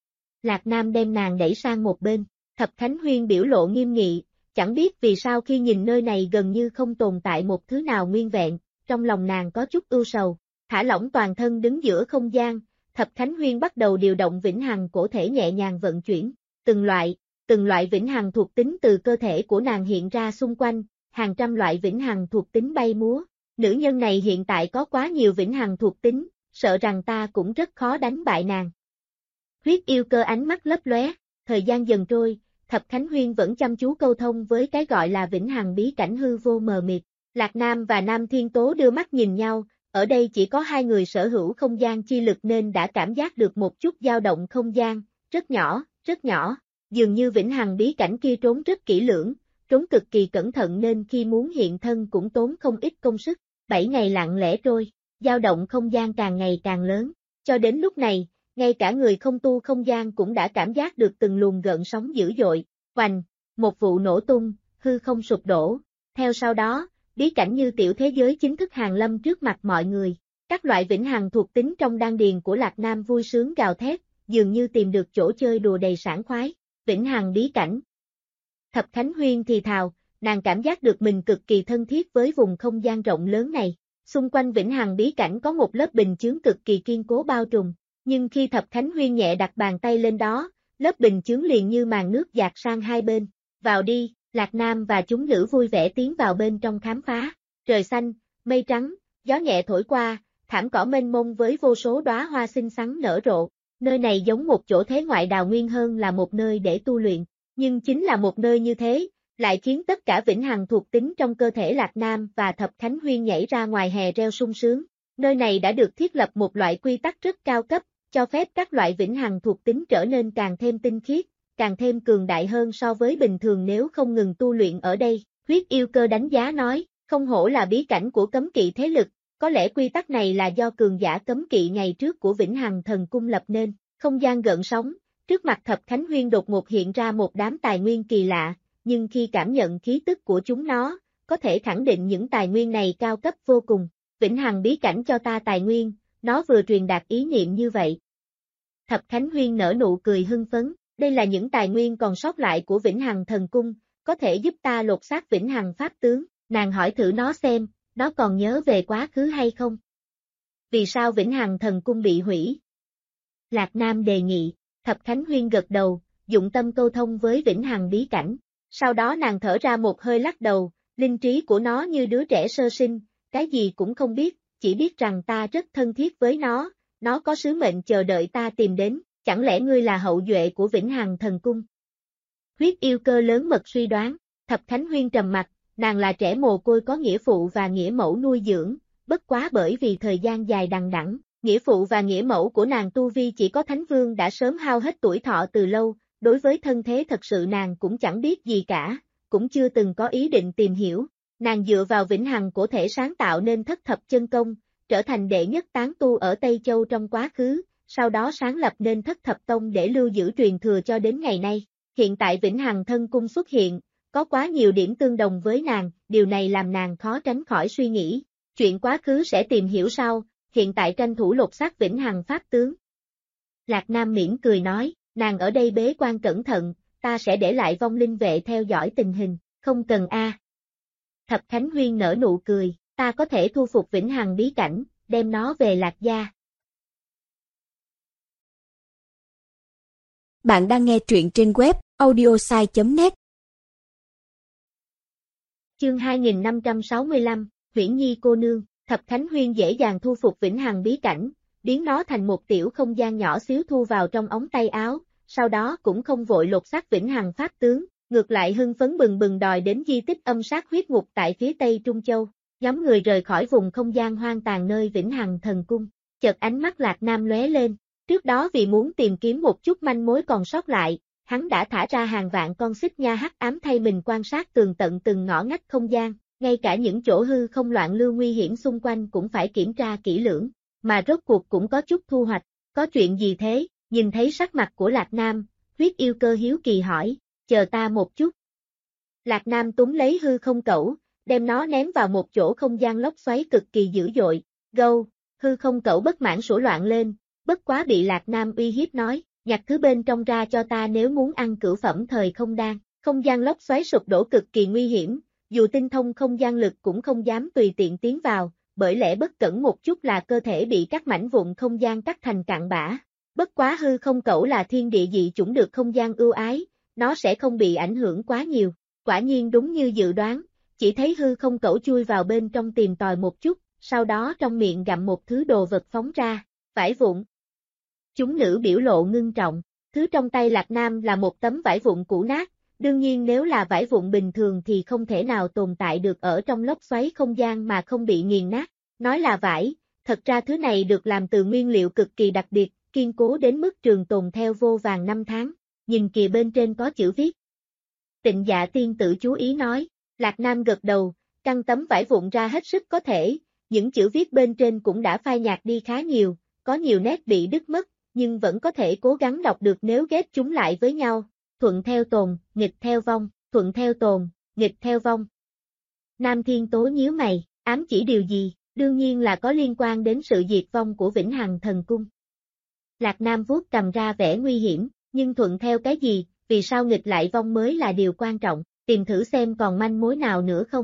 S2: Lạc Nam đem nàng đẩy sang một bên, Thập Khánh Huyên biểu lộ nghiêm nghị, chẳng biết vì sao khi nhìn nơi này gần như không tồn tại một thứ nào nguyên vẹn, trong lòng nàng có chút ưu sầu. Thả lỏng toàn thân đứng giữa không gian, Thập Khánh Huyên bắt đầu điều động Vĩnh Hằng cổ thể nhẹ nhàng vận chuyển, từng loại Vĩnh Hằng thuộc tính từ cơ thể của nàng hiện ra xung quanh, hàng trăm loại Vĩnh Hằng thuộc tính bay múa. Nữ nhân này hiện tại có quá nhiều Vĩnh Hằng thuộc tính, sợ rằng ta cũng rất khó đánh bại nàng. Huyết yêu cơ ánh mắt lấp lóe, thời gian dần trôi, Thập Khánh Huyên vẫn chăm chú câu thông với cái gọi là Vĩnh Hằng bí cảnh hư vô mờ mịt. Lạc Nam và Nam Thiên Tố đưa mắt nhìn nhau. Ở đây chỉ có hai người sở hữu không gian chi lực nên đã cảm giác được một chút dao động không gian, rất nhỏ, dường như Vĩnh Hằng bí cảnh kia trốn rất kỹ lưỡng, trốn cực kỳ cẩn thận nên khi muốn hiện thân cũng tốn không ít công sức. 7 ngày lặng lẽ trôi, dao động không gian càng ngày càng lớn, cho đến lúc này, ngay cả người không tu không gian cũng đã cảm giác được từng luồng gợn sóng dữ dội, oành, một vụ nổ tung, hư không sụp đổ, theo sau đó, bí cảnh như tiểu thế giới chính thức hàng lâm trước mặt mọi người. Các loại Vĩnh Hằng thuộc tính trong đan điền của Lạc Nam vui sướng gào thét, dường như tìm được chỗ chơi đùa đầy sảng khoái. Vĩnh Hằng bí cảnh. Thập Khánh Huyên thì thào, nàng cảm giác được mình cực kỳ thân thiết với vùng không gian rộng lớn này. Xung quanh Vĩnh Hằng bí cảnh có một lớp bình chướng cực kỳ kiên cố bao trùm, nhưng khi Thập Khánh Huyên nhẹ đặt bàn tay lên đó, lớp bình chướng liền như màn nước dạt sang hai bên. Vào đi, Lạc Nam và chúng nữ vui vẻ tiến vào bên trong khám phá. Trời xanh, mây trắng, gió nhẹ thổi qua, thảm cỏ mênh mông với vô số đóa hoa xinh xắn nở rộ. Nơi này giống một chỗ thế ngoại đào nguyên hơn là một nơi để tu luyện, nhưng chính là một nơi như thế, lại khiến tất cả Vĩnh Hằng thuộc tính trong cơ thể Lạc Nam và Thập Khánh Huyên nhảy ra ngoài hè reo sung sướng. Nơi này đã được thiết lập một loại quy tắc rất cao cấp, cho phép các loại Vĩnh Hằng thuộc tính trở nên càng thêm tinh khiết, càng thêm cường đại hơn so với bình thường nếu không ngừng tu luyện ở đây. Huyết Yêu Cơ đánh giá nói, không hổ là bí cảnh của cấm kỵ thế lực, có lẽ quy tắc này là do cường giả cấm kỵ ngày trước của Vĩnh Hằng Thần Cung lập nên. Không gian gợn sóng, trước mặt Thập Khánh Huyên đột ngột hiện ra một đám tài nguyên kỳ lạ, nhưng khi cảm nhận khí tức của chúng nó, có thể khẳng định những tài nguyên này cao cấp vô cùng. Vĩnh Hằng bí cảnh cho ta tài nguyên, nó vừa truyền đạt ý niệm như vậy. Thập Khánh Huyên nở nụ cười hưng phấn, đây là những tài nguyên còn sót lại của Vĩnh Hằng Thần Cung, có thể giúp ta lột xác Vĩnh Hằng Pháp Tướng. Nàng hỏi thử nó xem, nó còn nhớ về quá khứ hay không? Vì sao Vĩnh Hằng Thần Cung bị hủy? Lạc Nam đề nghị, Thập Khánh Huyên gật đầu, dụng tâm câu thông với Vĩnh Hằng bí cảnh. Sau đó nàng thở ra một hơi lắc đầu, linh trí của nó như đứa trẻ sơ sinh, cái gì cũng không biết, chỉ biết rằng ta rất thân thiết với nó có sứ mệnh chờ đợi ta tìm đến, chẳng lẽ ngươi là hậu duệ của Vĩnh Hằng Thần Cung? Huyết Yêu Cơ lớn mật suy đoán, Thập Khánh Huyên trầm mặt, nàng là trẻ mồ côi có nghĩa phụ và nghĩa mẫu nuôi dưỡng, bất quá bởi vì thời gian dài đằng đẵng, nghĩa phụ và nghĩa mẫu của nàng tu vi chỉ có Thánh Vương đã sớm hao hết tuổi thọ từ lâu, đối với thân thế thật sự nàng cũng chẳng biết gì cả, cũng chưa từng có ý định tìm hiểu. Nàng dựa vào Vĩnh Hằng cổ thể sáng tạo nên Thất Thập Chân Công, trở thành đệ nhất tán tu ở Tây Châu trong quá khứ, sau đó sáng lập nên Thất Thập Tông để lưu giữ truyền thừa cho đến ngày nay. Hiện tại Vĩnh Hằng Thân Cung xuất hiện, có quá nhiều điểm tương đồng với nàng, điều này làm nàng khó tránh khỏi suy nghĩ. Chuyện quá khứ sẽ tìm hiểu sau, hiện tại tranh thủ lột xác Vĩnh Hằng Pháp Tướng. Lạc Nam mỉm cười nói, nàng ở đây bế quan cẩn thận, ta sẽ để lại vong linh vệ theo dõi tình hình, không cần a. Thập Khánh Huyên nở nụ cười, ta có thể thu phục Vĩnh Hằng bí cảnh, đem nó về Lạc gia.
S1: Bạn đang nghe truyện trên web audiosai.net.
S2: Chương 2565, Huyễn Nhi cô nương. Thập Khánh Huyên dễ dàng thu phục Vĩnh Hằng bí cảnh, biến nó thành một tiểu không gian nhỏ xíu thu vào trong ống tay áo, sau đó cũng không vội lột xác Vĩnh Hằng Pháp Tướng, ngược lại hưng phấn bừng bừng đòi đến di tích âm sát huyết ngục tại phía Tây Trung Châu, nhóm người rời khỏi vùng không gian hoang tàn nơi Vĩnh Hằng Thần Cung. Chợt ánh mắt Lạc Nam lóe lên, trước đó vì muốn tìm kiếm một chút manh mối còn sót lại, hắn đã thả ra hàng vạn con xích nha hắc ám thay mình quan sát tường tận từng ngõ ngách không gian, ngay cả những chỗ hư không loạn lưu nguy hiểm xung quanh cũng phải kiểm tra kỹ lưỡng, mà rốt cuộc cũng có chút thu hoạch. Có chuyện gì thế? Nhìn thấy sắc mặt của Lạc Nam, Huyết Yêu Cơ hiếu kỳ hỏi, chờ ta một chút. Lạc Nam túm lấy hư không cẩu, đem nó ném vào một chỗ không gian lốc xoáy cực kỳ dữ dội. Gâu, hư không cẩu bất mãn sủa loạn lên, bất quá bị Lạc Nam uy hiếp nói, nhặt thứ bên trong ra cho ta nếu muốn ăn cửu phẩm thời không đan. Không gian lốc xoáy sụp đổ cực kỳ nguy hiểm, dù tinh thông không gian lực cũng không dám tùy tiện tiến vào, bởi lẽ bất cẩn một chút là cơ thể bị các mảnh vụn không gian cắt thành cạn bã. Bất quá hư không cẩu là thiên địa dị chủng được không gian ưu ái, nó sẽ không bị ảnh hưởng quá nhiều. Quả nhiên đúng như dự đoán, chỉ thấy hư không cẩu chui vào bên trong tìm tòi một chút, sau đó trong miệng gặm một thứ đồ vật phóng ra, vải vụn. Chúng nữ biểu lộ ngưng trọng, thứ trong tay Lạc Nam là một tấm vải vụn cũ nát, đương nhiên nếu là vải vụn bình thường thì không thể nào tồn tại được ở trong lốc xoáy không gian mà không bị nghiền nát. Nói là vải, thật ra thứ này được làm từ nguyên liệu cực kỳ đặc biệt, kiên cố đến mức trường tồn theo vô vàn năm tháng. Nhìn kìa bên trên có chữ viết. Tịnh Dạ tiên tử chú ý nói, Lạc Nam gật đầu, căng tấm vải vụn ra hết sức có thể, những chữ viết bên trên cũng đã phai nhạt đi khá nhiều, có nhiều nét bị đứt mất, nhưng vẫn có thể cố gắng đọc được nếu ghép chúng lại với nhau. Thuận theo tồn, nghịch theo vong, thuận theo tồn, nghịch theo vong. Nam Thiên Tố nhíu mày, ám chỉ điều gì, đương nhiên là có liên quan đến sự diệt vong của Vĩnh Hằng Thần Cung. Lạc Nam vuốt cầm ra vẻ nguy hiểm, nhưng thuận theo cái gì, vì sao nghịch lại vong mới là điều quan trọng, tìm thử xem còn manh mối nào nữa không.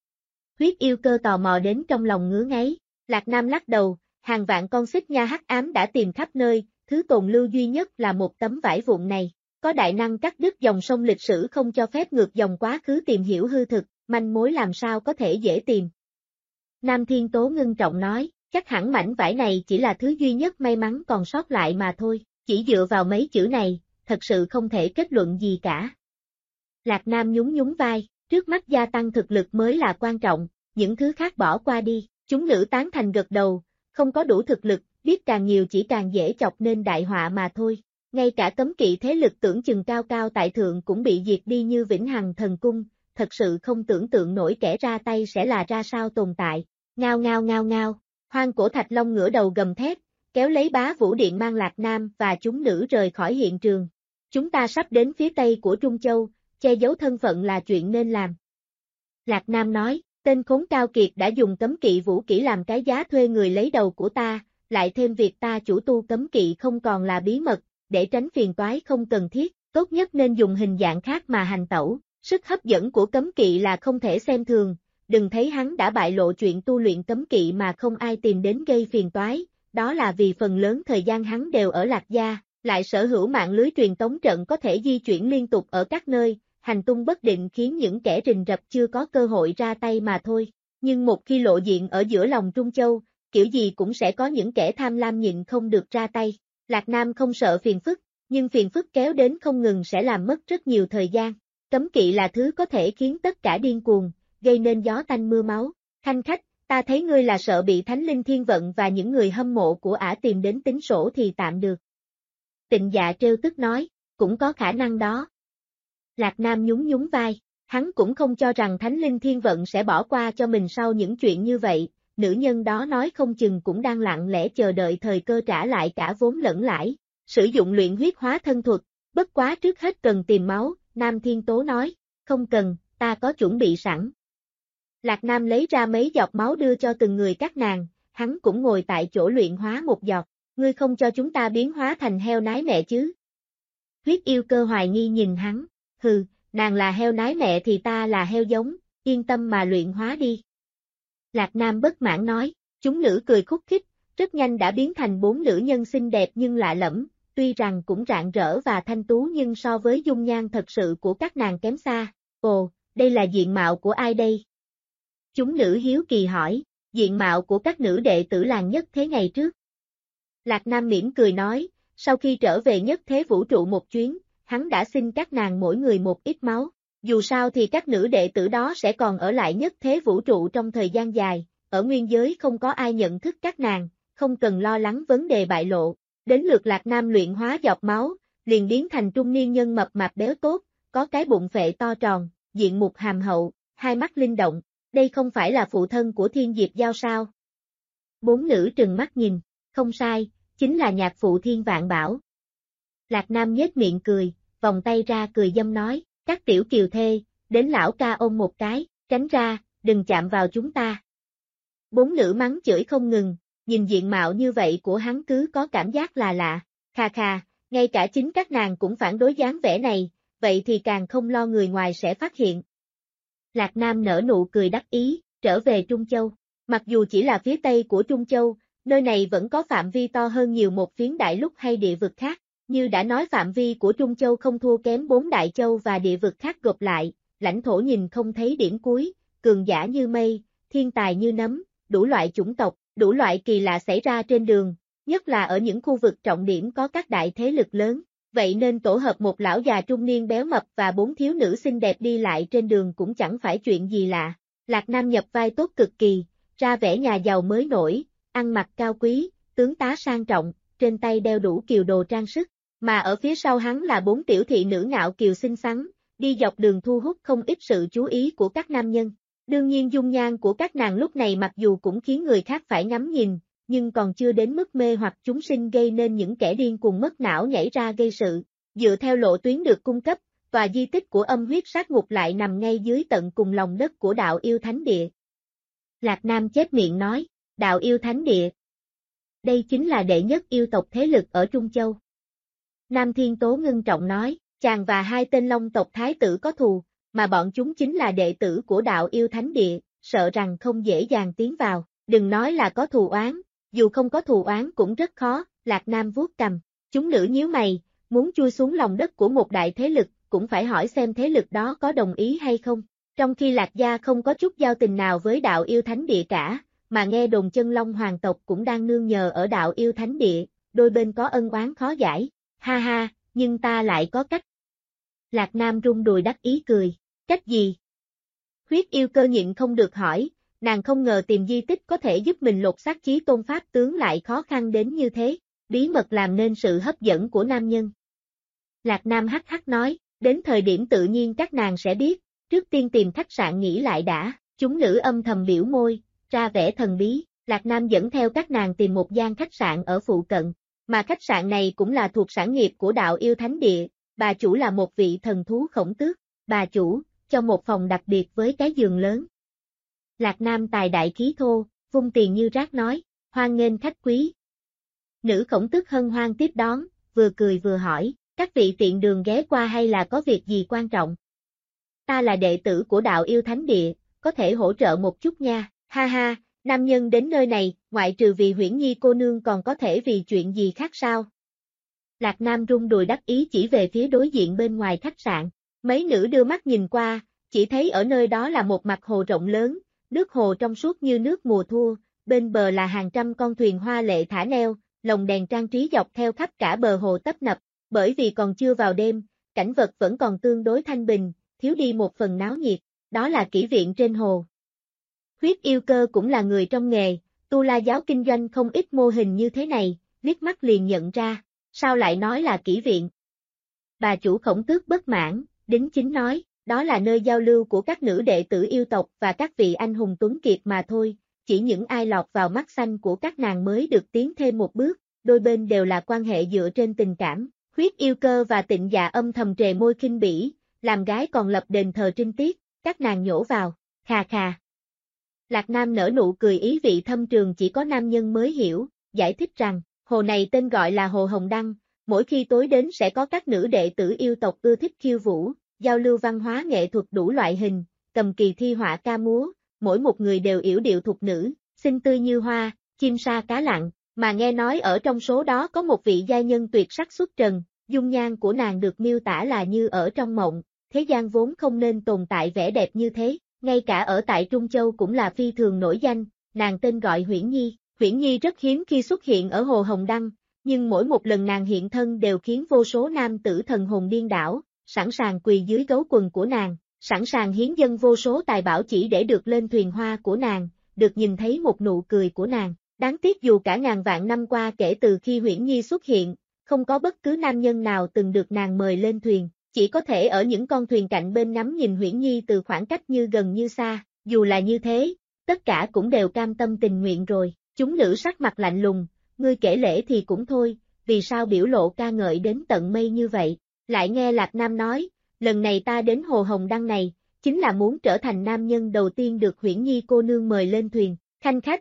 S2: Huyết yêu cơ tò mò đến trong lòng ngứa ngáy, Lạc Nam lắc đầu, hàng vạn con xích nha hắc ám đã tìm khắp nơi, thứ tồn lưu duy nhất là một tấm vải vụn này, có đại năng cắt đứt dòng sông lịch sử không cho phép ngược dòng quá khứ tìm hiểu hư thực, manh mối làm sao có thể dễ tìm. Nam Thiên Tố ngưng trọng nói, chắc hẳn mảnh vải này chỉ là thứ duy nhất may mắn còn sót lại mà thôi, chỉ dựa vào mấy chữ này, thật sự không thể kết luận gì cả. Lạc Nam nhún nhún vai, trước mắt gia tăng thực lực mới là quan trọng, những thứ khác bỏ qua đi, chúng nữ tán thành gật đầu, không có đủ thực lực, biết càng nhiều chỉ càng dễ chọc nên đại họa mà thôi. Ngay cả cấm kỵ thế lực tưởng chừng cao cao tại thượng cũng bị diệt đi như Vĩnh Hằng Thần Cung, thật sự không tưởng tượng nổi kẻ ra tay sẽ là ra sao tồn tại. Ngao ngao ngao ngao, Hoang Cổ Thạch Long ngửa đầu gầm thét, kéo lấy Bá Vũ Điện mang Lạc Nam và chúng nữ rời khỏi hiện trường. Chúng ta sắp đến phía tây của Trung Châu, che giấu thân phận là chuyện nên làm. Lạc Nam nói, tên khốn cao kiệt đã dùng cấm kỵ vũ kỹ làm cái giá thuê người lấy đầu của ta, lại thêm việc ta chủ tu cấm kỵ không còn là bí mật, để tránh phiền toái không cần thiết, tốt nhất nên dùng hình dạng khác mà hành tẩu. Sức hấp dẫn của cấm kỵ là không thể xem thường, đừng thấy hắn đã bại lộ chuyện tu luyện cấm kỵ mà không ai tìm đến gây phiền toái, đó là vì phần lớn thời gian hắn đều ở Lạc Gia, lại sở hữu mạng lưới truyền tống trận có thể di chuyển liên tục ở các nơi, hành tung bất định khiến những kẻ rình rập chưa có cơ hội ra tay mà thôi. Nhưng một khi lộ diện ở giữa lòng Trung Châu, kiểu gì cũng sẽ có những kẻ tham lam nhịn không được ra tay. Lạc Nam không sợ phiền phức, nhưng phiền phức kéo đến không ngừng sẽ làm mất rất nhiều thời gian. Cấm kỵ là thứ có thể khiến tất cả điên cuồng, gây nên gió tanh mưa máu. Khanh khách, ta thấy ngươi là sợ bị Thánh Linh Thiên Vận và những người hâm mộ của ả tìm đến tính sổ thì tạm được. Tịnh Dạ trêu tức nói, cũng có khả năng đó. Lạc Nam nhún nhún vai, hắn cũng không cho rằng Thánh Linh Thiên Vận sẽ bỏ qua cho mình sau những chuyện như vậy, nữ nhân đó nói không chừng cũng đang lặng lẽ chờ đợi thời cơ trả lại cả vốn lẫn lãi. Sử dụng luyện huyết hóa thân thuật, bất quá trước hết cần tìm máu, Nam Thiên Tố nói, không cần, ta có chuẩn bị sẵn. Lạc Nam lấy ra mấy giọt máu đưa cho từng người các nàng, hắn cũng ngồi tại chỗ luyện hóa một giọt, ngươi không cho chúng ta biến hóa thành heo nái mẹ chứ? Huyết yêu cơ hoài nghi nhìn hắn, hừ, nàng là heo nái mẹ thì ta là heo giống, yên tâm mà luyện hóa đi. Lạc Nam bất mãn nói, chúng nữ cười khúc khích, rất nhanh đã biến thành 4 nữ nhân xinh đẹp nhưng lạ lẫm, tuy rằng cũng rạng rỡ và thanh tú nhưng so với dung nhan thật sự của các nàng kém xa. Ồ, đây là diện mạo của ai đây? Chúng nữ hiếu kỳ hỏi, diện mạo của các nữ đệ tử làng Nhất Thế ngày trước. Lạc Nam mỉm cười nói, sau khi trở về Nhất Thế vũ trụ một chuyến, hắn đã xin các nàng mỗi người một ít máu. Dù sao thì các nữ đệ tử đó sẽ còn ở lại Nhất Thế vũ trụ trong thời gian dài, ở nguyên giới không có ai nhận thức các nàng, không cần lo lắng vấn đề bại lộ. Đến lượt Lạc Nam luyện hóa giọt máu, liền biến thành trung niên nhân mập mạp béo tốt, có cái bụng phệ to tròn, diện mục hàm hậu, hai mắt linh động, đây không phải là phụ thân của Thiên Diệp Giao sao? 4 nữ trừng mắt nhìn, không sai, chính là nhạc phụ Thiên Vạn Bảo. Lạc Nam nhếch miệng cười, vòng tay ra cười dâm nói, các tiểu kiều thê, đến lão ca ôm một cái, tránh ra, đừng chạm vào chúng ta. 4 nữ mắng chửi không ngừng, nhìn diện mạo như vậy của hắn cứ có cảm giác là lạ, khà khà, ngay cả chính các nàng cũng phản đối dáng vẻ này, vậy thì càng không lo người ngoài sẽ phát hiện. Lạc Nam nở nụ cười đắc ý, trở về Trung Châu, mặc dù chỉ là phía tây của Trung Châu, nơi này vẫn có phạm vi to hơn nhiều một phiến đại lục hay địa vực khác, như đã nói phạm vi của Trung Châu không thua kém 4 đại châu và địa vực khác gộp lại, lãnh thổ nhìn không thấy điểm cuối, cường giả như mây, thiên tài như nấm, đủ loại chủng tộc, đủ loại kỳ lạ xảy ra trên đường, nhất là ở những khu vực trọng điểm có các đại thế lực lớn, vậy nên tổ hợp một lão già trung niên béo mập và 4 thiếu nữ xinh đẹp đi lại trên đường cũng chẳng phải chuyện gì lạ. Lạc Nam nhập vai tốt cực kỳ, ra vẻ nhà giàu mới nổi, ăn mặc cao quý, tướng tá sang trọng, trên tay đeo đủ kiều đồ trang sức, mà ở phía sau hắn là 4 tiểu thị nữ ngạo kiều xinh xắn, đi dọc đường thu hút không ít sự chú ý của các nam nhân. Đương nhiên dung nhan của các nàng lúc này mặc dù cũng khiến người khác phải ngắm nhìn, nhưng còn chưa đến mức mê hoặc chúng sinh gây nên những kẻ điên cuồng mất não nhảy ra gây sự. Dựa theo lộ tuyến được cung cấp, tòa di tích của âm huyết sát ngục lại nằm ngay dưới tận cùng lòng đất của đạo yêu thánh địa. Lạc Nam chép miệng nói, đạo yêu thánh địa. Đây chính là đệ nhất yêu tộc thế lực ở Trung Châu. Nam Thiên Tố ngưng trọng nói, chàng và hai tên Long tộc thái tử có thù, mà bọn chúng chính là đệ tử của đạo yêu thánh địa, sợ rằng không dễ dàng tiến vào, đừng nói là có thù oán, dù không có thù oán cũng rất khó, Lạc Nam vuốt cầm, chúng nữ nhíu mày, muốn chui xuống lòng đất của một đại thế lực, cũng phải hỏi xem thế lực đó có đồng ý hay không, trong khi Lạc gia không có chút giao tình nào với đạo yêu thánh địa cả, mà nghe đồn chân Long hoàng tộc cũng đang nương nhờ ở đạo yêu thánh địa, đôi bên có ân oán khó giải, ha ha, nhưng ta lại có cách. Lạc Nam rung đùi đắc ý cười, cách gì? Huyết yêu cơ nhịn không được hỏi, nàng không ngờ tìm di tích có thể giúp mình lột xác chí tôn pháp tướng lại khó khăn đến như thế, bí mật làm nên sự hấp dẫn của nam nhân. Lạc Nam hắc hắc nói, đến thời điểm tự nhiên các nàng sẽ biết, trước tiên tìm khách sạn nghỉ lại đã, chúng nữ âm thầm biểu môi, ra vẻ thần bí, Lạc Nam dẫn theo các nàng tìm một gian khách sạn ở phụ cận, mà khách sạn này cũng là thuộc sản nghiệp của đạo yêu thánh địa, bà chủ là một vị thần thú khổng tước, bà chủ, cho một phòng đặc biệt với cái giường lớn. Lạc Nam tài đại khí thô, vung tiền như rác nói, hoan nghênh khách quý. Nữ khổng tước hân hoan tiếp đón, vừa cười vừa hỏi, các vị tiện đường ghé qua hay là có việc gì quan trọng? Ta là đệ tử của đạo yêu thánh địa, có thể hỗ trợ một chút nha, ha ha, nam nhân đến nơi này, ngoại trừ vì Huyễn Nhi cô nương còn có thể vì chuyện gì khác sao? Lạc Nam rung đùi đắc ý chỉ về phía đối diện bên ngoài khách sạn, mấy nữ đưa mắt nhìn qua, chỉ thấy ở nơi đó là một mặt hồ rộng lớn, nước hồ trong suốt như nước mùa thu, bên bờ là hàng trăm con thuyền hoa lệ thả neo, lồng đèn trang trí dọc theo khắp cả bờ hồ tấp nập, bởi vì còn chưa vào đêm, cảnh vật vẫn còn tương đối thanh bình, thiếu đi một phần náo nhiệt, đó là kỹ viện trên hồ. Huyết yêu cơ cũng là người trong nghề, Tu La giáo kinh doanh không ít mô hình như thế này, liếc mắt liền nhận ra, sao lại nói là kỹ viện? Bà chủ khổng tước bất mãn, đính chính nói, đó là nơi giao lưu của các nữ đệ tử yêu tộc và các vị anh hùng tuấn kiệt mà thôi, chỉ những ai lọt vào mắt xanh của các nàng mới được tiến thêm một bước, đôi bên đều là quan hệ dựa trên tình cảm. Huyết yêu cơ và Tịnh Dạ âm thầm trề môi khinh bỉ, làm gái còn lập đền thờ trinh tiết, các nàng nhổ vào, khà khà. Lạc Nam nở nụ cười ý vị thâm trường chỉ có nam nhân mới hiểu, giải thích rằng, hồ này tên gọi là Hồ Hồng Đăng, mỗi khi tối đến sẽ có các nữ đệ tử yêu tộc ưa thích khiêu vũ, giao lưu văn hóa nghệ thuật đủ loại hình, cầm kỳ thi họa ca múa, mỗi một người đều yểu điệu thục nữ, xinh tươi như hoa, chim sa cá lặng, mà nghe nói ở trong số đó có một vị giai nhân tuyệt sắc xuất trần, dung nhan của nàng được miêu tả là như ở trong mộng, thế gian vốn không nên tồn tại vẻ đẹp như thế, ngay cả ở tại Trung Châu cũng là phi thường nổi danh, nàng tên gọi Huyễn Nhi. Huyễn Nhi rất hiếm khi xuất hiện ở Hồ Hồng Đăng, nhưng mỗi một lần nàng hiện thân đều khiến vô số nam tử thần hồn điên đảo, sẵn sàng quỳ dưới gấu quần của nàng, sẵn sàng hiến dâng vô số tài bảo chỉ để được lên thuyền hoa của nàng, được nhìn thấy một nụ cười của nàng. Đáng tiếc dù cả ngàn vạn năm qua kể từ khi Huyễn Nhi xuất hiện, không có bất cứ nam nhân nào từng được nàng mời lên thuyền, chỉ có thể ở những con thuyền cạnh bên ngắm nhìn Huyễn Nhi từ khoảng cách như gần như xa, dù là như thế, tất cả cũng đều cam tâm tình nguyện rồi, chúng nữ sắc mặt lạnh lùng, ngươi kể lễ thì cũng thôi, vì sao biểu lộ ca ngợi đến tận mây như vậy, lại nghe Lạc Nam nói, lần này ta đến Hồ Hồng Đăng này, chính là muốn trở thành nam nhân đầu tiên được Huyễn Nhi cô nương mời lên thuyền, khanh khách.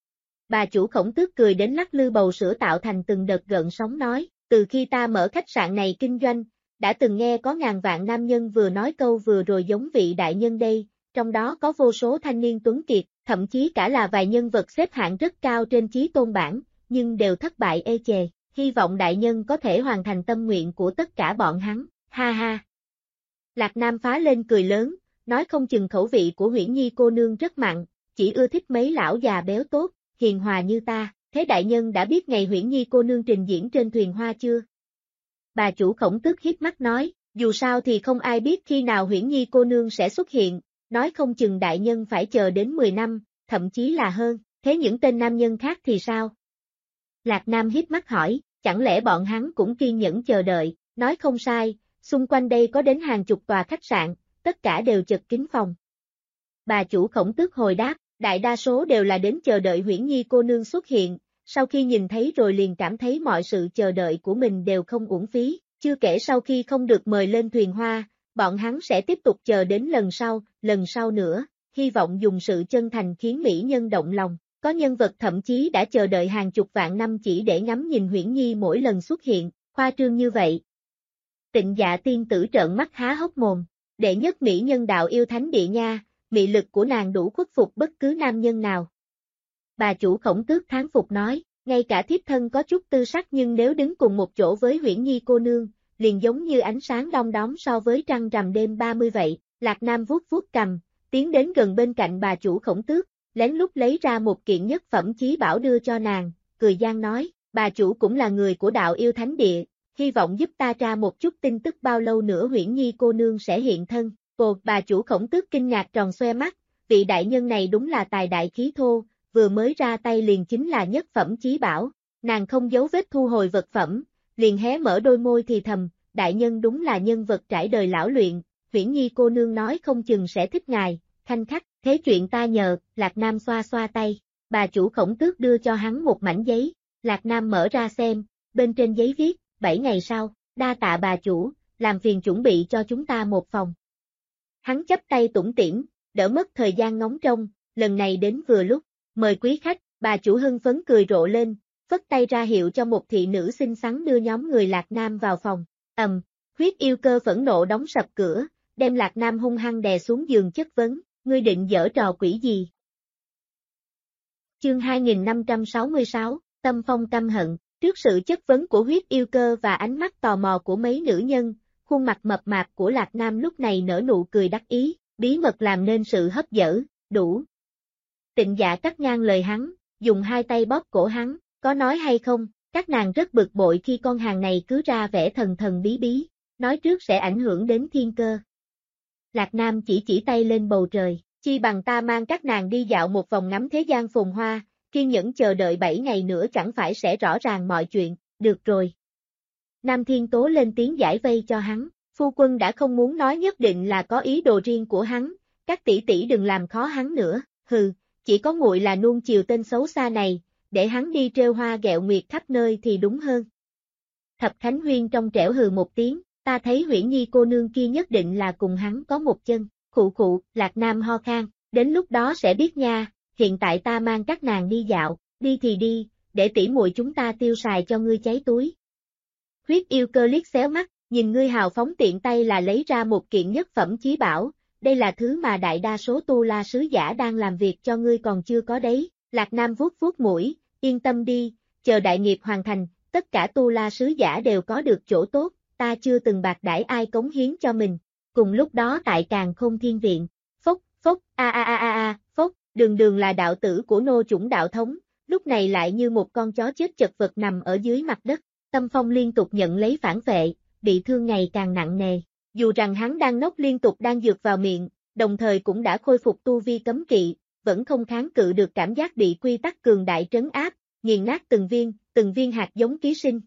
S2: Bà chủ khổng tước cười đến lắc lư bầu sữa tạo thành từng đợt gợn sóng nói, từ khi ta mở khách sạn này kinh doanh, đã từng nghe có ngàn vạn nam nhân vừa nói câu vừa rồi giống vị đại nhân đây, trong đó có vô số thanh niên tuấn kiệt, thậm chí cả là vài nhân vật xếp hạng rất cao trên chí tôn bảng, nhưng đều thất bại ê chề, hy vọng đại nhân có thể hoàn thành tâm nguyện của tất cả bọn hắn, ha ha. Lạc Nam phá lên cười lớn, nói không chừng khẩu vị của Huyễn Nhi cô nương rất mặn, chỉ ưa thích mấy lão già béo tốt, hiền hòa như ta, thế đại nhân đã biết ngày Huyễn Nhi cô nương trình diễn trên thuyền hoa chưa? Bà chủ khổng tước híp mắt nói, dù sao thì không ai biết khi nào Huyễn Nhi cô nương sẽ xuất hiện, nói không chừng đại nhân phải chờ đến 10 năm, thậm chí là hơn, thế những tên nam nhân khác thì sao? Lạc Nam híp mắt hỏi, chẳng lẽ bọn hắn cũng kiên nhẫn chờ đợi, nói không sai, xung quanh đây có đến hàng chục tòa khách sạn, tất cả đều chật kín phòng. Bà chủ khổng tước hồi đáp, đại đa số đều là đến chờ đợi Huyễn Nhi cô nương xuất hiện, sau khi nhìn thấy rồi liền cảm thấy mọi sự chờ đợi của mình đều không uổng phí, chưa kể sau khi không được mời lên thuyền hoa, bọn hắn sẽ tiếp tục chờ đến lần sau nữa, hy vọng dùng sự chân thành khiến mỹ nhân động lòng, có nhân vật thậm chí đã chờ đợi hàng chục vạn năm chỉ để ngắm nhìn Huyễn Nhi mỗi lần xuất hiện, khoa trương như vậy. Tịnh Dạ tiên tử trợn mắt há hốc mồm, đệ nhất mỹ nhân đạo yêu thánh địa nha, mị lực của nàng đủ khuất phục bất cứ nam nhân nào. Bà chủ Khổng Tước thán phục nói, ngay cả thiếp thân có chút tư sắc nhưng nếu đứng cùng một chỗ với Huyễn Nhi cô nương, liền giống như ánh sáng đom đóm so với trăng rằm đêm 30 vậy. Lạc Nam vuốt vuốt cằm, tiến đến gần bên cạnh bà chủ Khổng Tước, lén lút lấy ra một kiện nhất phẩm chí bảo đưa cho nàng, cười gian nói, bà chủ cũng là người của đạo yêu thánh địa, hy vọng giúp ta tra một chút tin tức bao lâu nữa Huyễn Nhi cô nương sẽ hiện thân. Bà chủ Khổng Tước kinh ngạc tròn xoe mắt, vị đại nhân này đúng là tài đại khí thô, vừa mới ra tay liền chính là nhất phẩm chí bảo, nàng không giấu vết thu hồi vật phẩm, liền hé mở đôi môi thì thầm, đại nhân đúng là nhân vật trải đời lão luyện, Huyễn Nhi cô nương nói không chừng sẽ thích ngài, khanh khách, thế chuyện ta nhờ, Lạc Nam xoa xoa tay, bà chủ Khổng Tước đưa cho hắn một mảnh giấy, Lạc Nam mở ra xem, bên trên giấy viết, 7 ngày sau, đa tạ bà chủ, làm phiền chuẩn bị cho chúng ta một phòng. Hắn chắp tay tủm tỉm, đỡ mất thời gian ngóng trông, lần này đến vừa lúc, mời quý khách, bà chủ hưng phấn cười rộ lên, phất tay ra hiệu cho một thị nữ xinh xắn đưa nhóm người Lạc Nam vào phòng, huyết yêu cơ phẫn nộ đóng sập cửa, đem Lạc Nam hung hăng đè xuống giường chất vấn, ngươi định giở trò quỷ gì? Chương 2566, Tâm Phong căm hận, trước sự chất vấn của huyết yêu cơ và ánh mắt tò mò của mấy nữ nhân, khuôn mặt mập mạp của Lạc Nam lúc này nở nụ cười đắc ý, bí mật làm nên sự hấp dẫn, đủ. Tịnh Dạ cắt ngang lời hắn, dùng hai tay bóp cổ hắn, có nói hay không, các nàng rất bực bội khi con hàng này cứ ra vẻ thần thần bí bí, nói trước sẽ ảnh hưởng đến thiên cơ. Lạc Nam chỉ tay lên bầu trời, chi bằng ta mang các nàng đi dạo một vòng ngắm thế gian phồn hoa, kiên nhẫn chờ đợi 7 ngày nữa chẳng phải sẽ rõ ràng mọi chuyện, được rồi. Nam Thiên Tố lên tiếng giải vây cho hắn, phu quân đã không muốn nói nhất định là có ý đồ riêng của hắn, các tỷ tỷ đừng làm khó hắn nữa, hừ, chỉ có muội là nuông chiều tên xấu xa này, để hắn đi trêu hoa ghẹo nguyệt khắp nơi thì đúng hơn. Thập Khánh Huyên trong trẻo hừ một tiếng, ta thấy Huyễn Nhi cô nương kia nhất định là cùng hắn có một chân, khụ khụ, Lạc Nam ho khan, đến lúc đó sẽ biết nha, hiện tại ta mang các nàng đi dạo, đi thì đi, để tỷ muội chúng ta tiêu xài cho ngươi cháy túi. Huyết yêu cơ liếc xéo mắt, nhìn ngươi hào phóng tiện tay là lấy ra một kiện nhất phẩm chí bảo, đây là thứ mà đại đa số tu la sứ giả đang làm việc cho ngươi còn chưa có đấy, Lạc Nam vuốt vuốt mũi, yên tâm đi, chờ đại nghiệp hoàn thành, tất cả tu la sứ giả đều có được chỗ tốt, ta chưa từng bạc đãi ai cống hiến cho mình, cùng lúc đó tại Càn Khôn Thiên Viện, phốc, phốc, phốc, đường là đạo tử của nô chủng đạo thống, lúc này lại như một con chó chết chật vật nằm ở dưới mặt đất, Tâm Phong liên tục nhận lấy phản vệ, bị thương ngày càng nặng nề, dù rằng hắn đang nốc liên tục đang dược vào miệng, đồng thời cũng đã khôi phục tu vi cấm kỵ, vẫn không kháng cự được cảm giác bị quy tắc cường đại trấn áp, nghiền nát từng viên hạt giống ký sinh.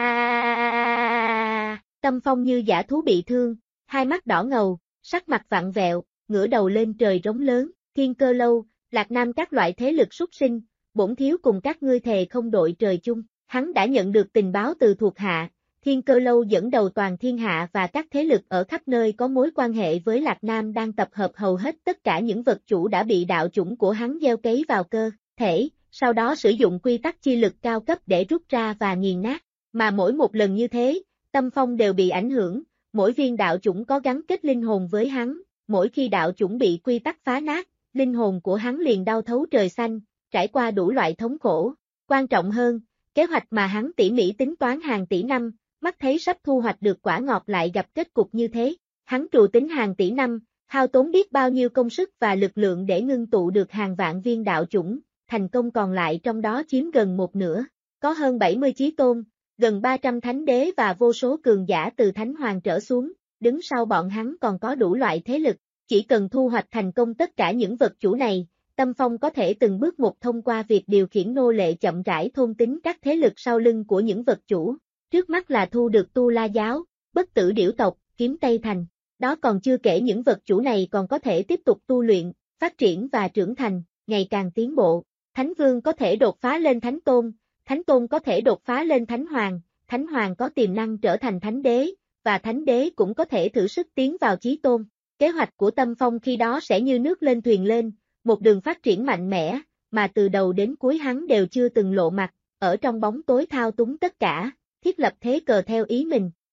S2: Tâm Phong như dã thú bị thương, hai mắt đỏ ngầu, sắc mặt vặn vẹo, ngửa đầu lên trời rống lớn, Thiên Cơ Lâu, Lạc Nam các loại thế lực súc sinh, bổn thiếu cùng các ngươi thề không đội trời chung, hắn đã nhận được tình báo từ thuộc hạ, Thiên Cơ Lâu dẫn đầu toàn thiên hạ và các thế lực ở khắp nơi có mối quan hệ với Lạc Nam đang tập hợp hầu hết tất cả những vật chủ đã bị đạo chủng của hắn gieo cấy vào cơ thể, sau đó sử dụng quy tắc chi lực cao cấp để rút ra và nghiền nát, mà mỗi một lần như thế, Tâm Phong đều bị ảnh hưởng, mỗi viên đạo chủng có gắn kết linh hồn với hắn, mỗi khi đạo chủng bị quy tắc phá nát, linh hồn của hắn liền đau thấu trời xanh, trải qua đủ loại thống khổ. Quan trọng hơn, kế hoạch mà hắn tỉ mỉ tính toán hàng tỷ năm, mắt thấy sắp thu hoạch được quả ngọt lại gặp kết cục như thế, hắn trù tính hàng tỷ năm, hao tốn biết bao nhiêu công sức và lực lượng để ngưng tụ được hàng vạn viên đạo chủng, thành công còn lại trong đó chiếm gần một nửa, có hơn 70 chí tôn, gần 300 thánh đế và vô số cường giả từ thánh hoàng trở xuống, đứng sau bọn hắn còn có đủ loại thế lực, chỉ cần thu hoạch thành công tất cả những vật chủ này, Tâm Phong có thể từng bước một thông qua việc điều khiển nô lệ chậm rãi thôn tính các thế lực sau lưng của những vật chủ. Trước mắt là thu được Tu La Giáo, Bất Tử Điểu Tộc, Kiếm Tây Thành. Đó còn chưa kể những vật chủ này còn có thể tiếp tục tu luyện, phát triển và trưởng thành, ngày càng tiến bộ. Thánh Vương có thể đột phá lên Thánh Tôn, Thánh Tôn có thể đột phá lên Thánh Hoàng có tiềm năng trở thành Thánh Đế, và Thánh Đế cũng có thể thử sức tiến vào Chí Tôn. Kế hoạch của Tâm Phong khi đó sẽ như nước lên thuyền lên, một đường phát triển mạnh mẽ, mà từ đầu đến cuối hắn đều chưa từng lộ mặt, ở trong bóng tối thao túng tất cả, thiết lập thế cờ theo ý mình.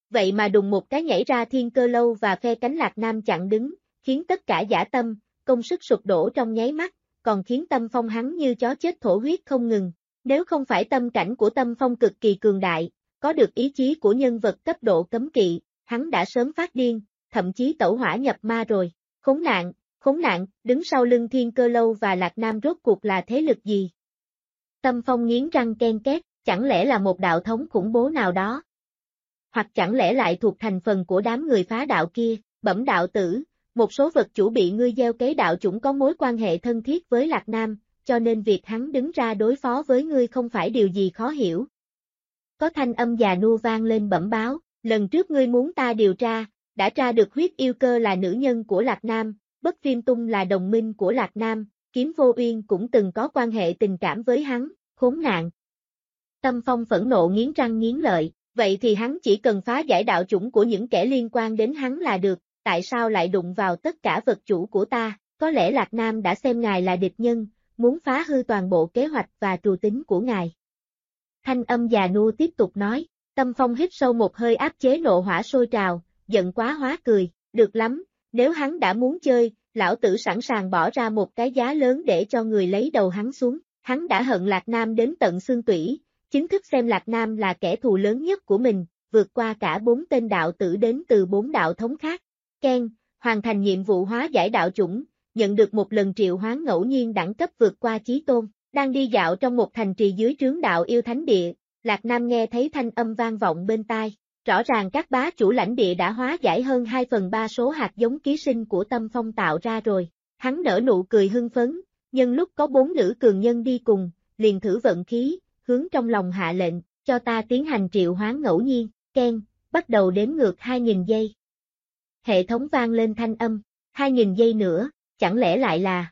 S2: vậy mà đùng một cái nhảy ra Thiên Cơ Lâu và phe cánh Lạc Nam chặn đứng, khiến tất cả dã tâm, công sức sụp đổ trong nháy mắt, còn khiến Tâm Phong hắn như chó chết thổ huyết không ngừng. Nếu không phải tâm cảnh của Tâm Phong cực kỳ cường đại, có được ý chí của nhân vật cấp độ cấm kỵ, hắn đã sớm phát điên, thậm chí tẩu hỏa nhập ma rồi. Khốn nạn, đứng sau lưng Thiên Cơ Lâu và Lạc Nam rốt cuộc là thế lực gì? Tâm Phong nghiến răng ken két, chẳng lẽ là một đạo thống khủng bố nào đó? Hoặc chẳng lẽ lại thuộc thành phần của đám người phá đạo kia? Bẩm đạo tử, một số vật chủ bị ngươi gieo kế đạo chủng có mối quan hệ thân thiết với Lạc Nam, cho nên việc hắn đứng ra đối phó với ngươi không phải điều gì khó hiểu. Có thanh âm già nua vang lên bẩm báo, lần trước ngươi muốn ta điều tra, đã tra được huyết yêu cơ là nữ nhân của Lạc Nam, Bất Viêm Tung là đồng minh của Lạc Nam, Kiếm Vô Uyên cũng từng có quan hệ tình cảm với hắn, khốn nạn. Tâm Phong phẫn nộ nghiến răng nghiến lợi, vậy thì hắn chỉ cần phá giải đạo chủng của những kẻ liên quan đến hắn là được, tại sao lại đụng vào tất cả vật chủ của ta, có lẽ Lạc Nam đã xem ngài là địch nhân, muốn phá hư toàn bộ kế hoạch và trù tính của ngài. Thanh âm già nua tiếp tục nói, Tâm Phong hít sâu một hơi áp chế nộ hỏa sôi trào, giận quá hóa cười, được lắm, nếu hắn đã muốn chơi, lão tử sẵn sàng bỏ ra một cái giá lớn để cho người lấy đầu hắn xuống, hắn đã hận Lạc Nam đến tận xương tủy, chính thức xem Lạc Nam là kẻ thù lớn nhất của mình, vượt qua cả 4 tên đạo tử đến từ 4 đạo thống khác. Ken, hoàn thành nhiệm vụ hóa giải đạo chủng, nhận được một lần triệu hoán ngẫu nhiên đẳng cấp vượt qua chí tôn, đang đi dạo trong một thành trì dưới trướng đạo yêu thánh địa, Lạc Nam nghe thấy thanh âm vang vọng bên tai, rõ ràng các bá chủ lãnh địa đã hóa giải hơn 2/3 số hạt giống ký sinh của Tâm Phong tạo ra rồi, hắn nở nụ cười hưng phấn, nhân lúc có 4 nữ cường nhân đi cùng, liền thử vận khí, hướng trong lòng hạ lệnh, cho ta tiến hành triệu hoán ngẫu nhiên, Ken, bắt đầu đếm ngược 2.000 giây. Hệ thống vang lên thanh âm, 2.000 giây nữa, chẳng lẽ lại là...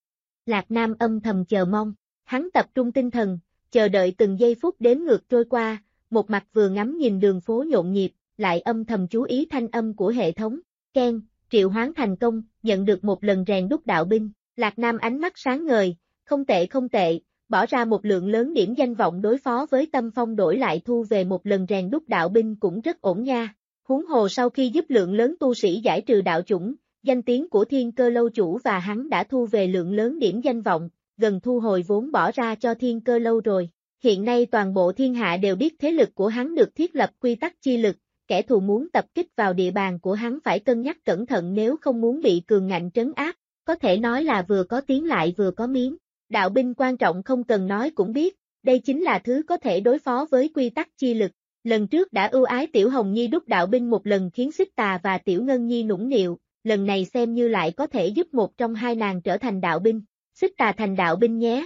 S2: Lạc Nam âm thầm chờ mong, hắn tập trung tinh thần, chờ đợi từng giây phút đếm ngược trôi qua, một mặt vừa ngắm nhìn đường phố nhộn nhịp, lại âm thầm chú ý thanh âm của hệ thống, Ken, triệu hoán thành công, nhận được một lần rèn đúc đạo binh, Lạc Nam ánh mắt sáng ngời, không tệ, bỏ ra một lượng lớn điểm danh vọng đối phó với Tâm Phong đổi lại thu về một lần rèn đúc đạo binh cũng rất ổn nha. Huống hồ sau khi giúp lượng lớn tu sĩ giải trừ đạo chủng, danh tiếng của Thiên Cơ Lâu chủ và hắn đã thu về lượng lớn điểm danh vọng, gần thu hồi vốn bỏ ra cho Thiên Cơ Lâu rồi. Hiện nay toàn bộ thiên hạ đều biết thế lực của hắn được thiết lập quy tắc chi lực, kẻ thù muốn tập kích vào địa bàn của hắn phải cân nhắc cẩn thận nếu không muốn bị cường ngạnh trấn áp, có thể nói là vừa có tiếng lại vừa có miếng. Đạo binh quan trọng không cần nói cũng biết, đây chính là thứ có thể đối phó với quy tắc chi lực. Lần trước đã ưu ái Tiểu Hồng Nhi đúc đạo binh một lần khiến Xích Tà và Tiểu Ngân Nhi nũng nịu, lần này xem như lại có thể giúp một trong hai nàng trở thành đạo binh. Xích Tà thành đạo binh nhé.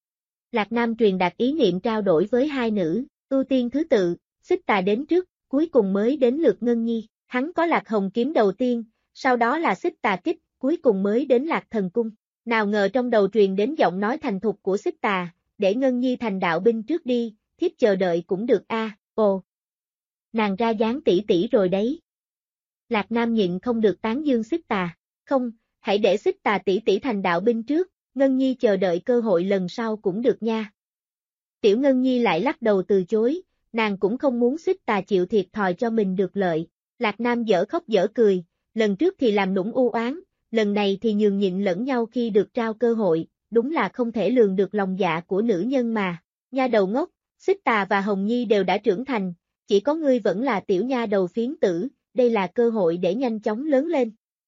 S2: Lạc Nam truyền đạt ý niệm trao đổi với hai nữ, ưu tiên thứ tự, Xích Tà đến trước, cuối cùng mới đến lượt Ngân Nhi, hắn có Lạc Hồng kiếm đầu tiên, sau đó là Xích Tà kích, cuối cùng mới đến Lạc Thần cung. Nào ngờ trong đầu truyền đến giọng nói thành thục của Xích Tà, để Ngân Nhi thành đạo binh trước đi, thiếp chờ đợi cũng được a. Ồ, nàng ra dáng tỷ tỷ rồi đấy. Lạc Nam nhịn không được tán dương Xích Tà, không, hãy để Xích Tà tỷ tỷ thành đạo binh trước, Ngân Nhi chờ đợi cơ hội lần sau cũng được nha. Tiểu Ngân Nhi lại lắc đầu từ chối, nàng cũng không muốn Xích Tà chịu thiệt thòi cho mình được lợi. Lạc Nam dở khóc dở cười, lần trước thì làm nũng u oán, lần này thì nhường nhịn lẫn nhau khi được trao cơ hội, đúng là không thể lường được lòng dạ của nữ nhân mà. Nha đầu ngốc, Xích Tà và Hồng Nhi đều đã trưởng thành, chỉ có ngươi vẫn là tiểu nha đầu phiến tử, đây là cơ hội để nhanh chóng lớn lên.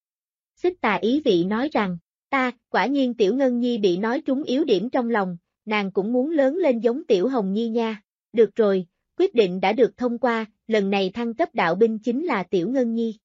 S2: Xích Tà ý vị nói rằng, quả nhiên Tiểu Ngân Nhi bị nói trúng yếu điểm trong lòng, nàng cũng muốn lớn lên giống Tiểu Hồng Nhi nha. Được rồi, quyết định đã được thông qua, lần này thăng cấp đạo binh chính là Tiểu Ngân Nhi.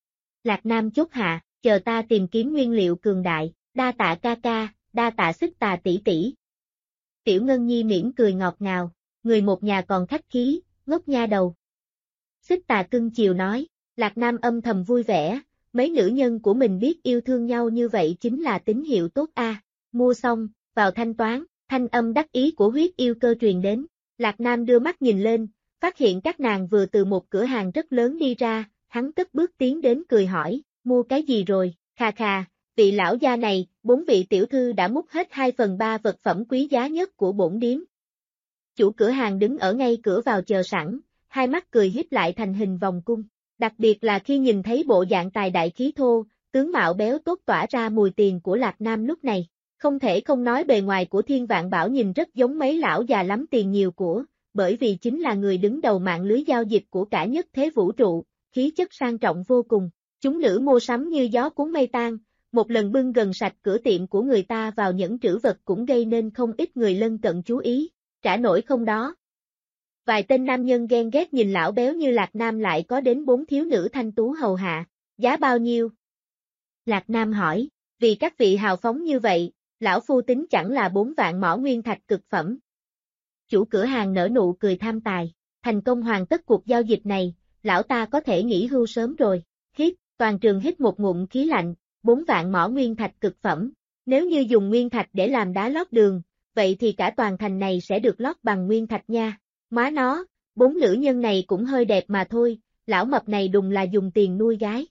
S2: Lạc Nam chốt hạ, chờ ta tìm kiếm nguyên liệu cường đại, đa tạ ca ca, đa tạ Xích Tà tỷ tỷ. Tiểu Ngân Nhi mỉm cười ngọt ngào, người một nhà còn khách khí, ngốc nha đầu. Xích Tà cưng chiều nói, Lạc Nam âm thầm vui vẻ, mấy nữ nhân của mình biết yêu thương nhau như vậy chính là tín hiệu tốt a. Mua xong, vào thanh toán, thanh âm đắc ý của huyết yêu cơ truyền đến, Lạc Nam đưa mắt nhìn lên, phát hiện các nàng vừa từ một cửa hàng rất lớn đi ra, hắn cất bước tiến đến cười hỏi, mua cái gì rồi, khà, vị lão gia này, 4 vị tiểu thư đã múc hết 2/3 vật phẩm quý giá nhất của bổn điếm. Chủ cửa hàng đứng ở ngay cửa vào chờ sẵn, hai mắt cười híp lại thành hình vòng cung. Đặc biệt là khi nhìn thấy bộ dạng tài đại khí thô, tướng mạo béo tốt tỏa ra mùi tiền của Lạc Nam lúc này. Không thể không nói bề ngoài của Thiên Vạn Bảo nhìn rất giống mấy lão già lắm tiền nhiều của, bởi vì chính là người đứng đầu mạng lưới giao dịch của cả nhất thế vũ trụ, khí chất sang trọng vô cùng. Chúng nữ mua sắm như gió cuốn mây tan, một lần bưng gần sạch cửa tiệm của người ta vào những trữ vật cũng gây nên không ít người lân cận chú ý, trả nổi không đó. Vài tên nam nhân ghen ghét nhìn lão béo như Lạc Nam lại có đến 4 thiếu nữ thanh tú hầu hạ, giá bao nhiêu? Lạc Nam hỏi, vì các vị hào phóng như vậy, lão phu tính chẳng là 4 vạn mỏ nguyên thạch cực phẩm. Chủ cửa hàng nở nụ cười tham tài, thành công hoàn tất cuộc giao dịch này, lão ta có thể nghỉ hưu sớm rồi. Hít, toàn trường hít một ngụm khí lạnh, 4 vạn mỏ nguyên thạch cực phẩm, nếu như dùng nguyên thạch để làm đá lót đường, vậy thì cả toàn thành này sẽ được lót bằng nguyên thạch nha. Má nó, 4 nữ nhân này cũng hơi đẹp mà thôi, lão mập này đùng là dùng tiền nuôi gái.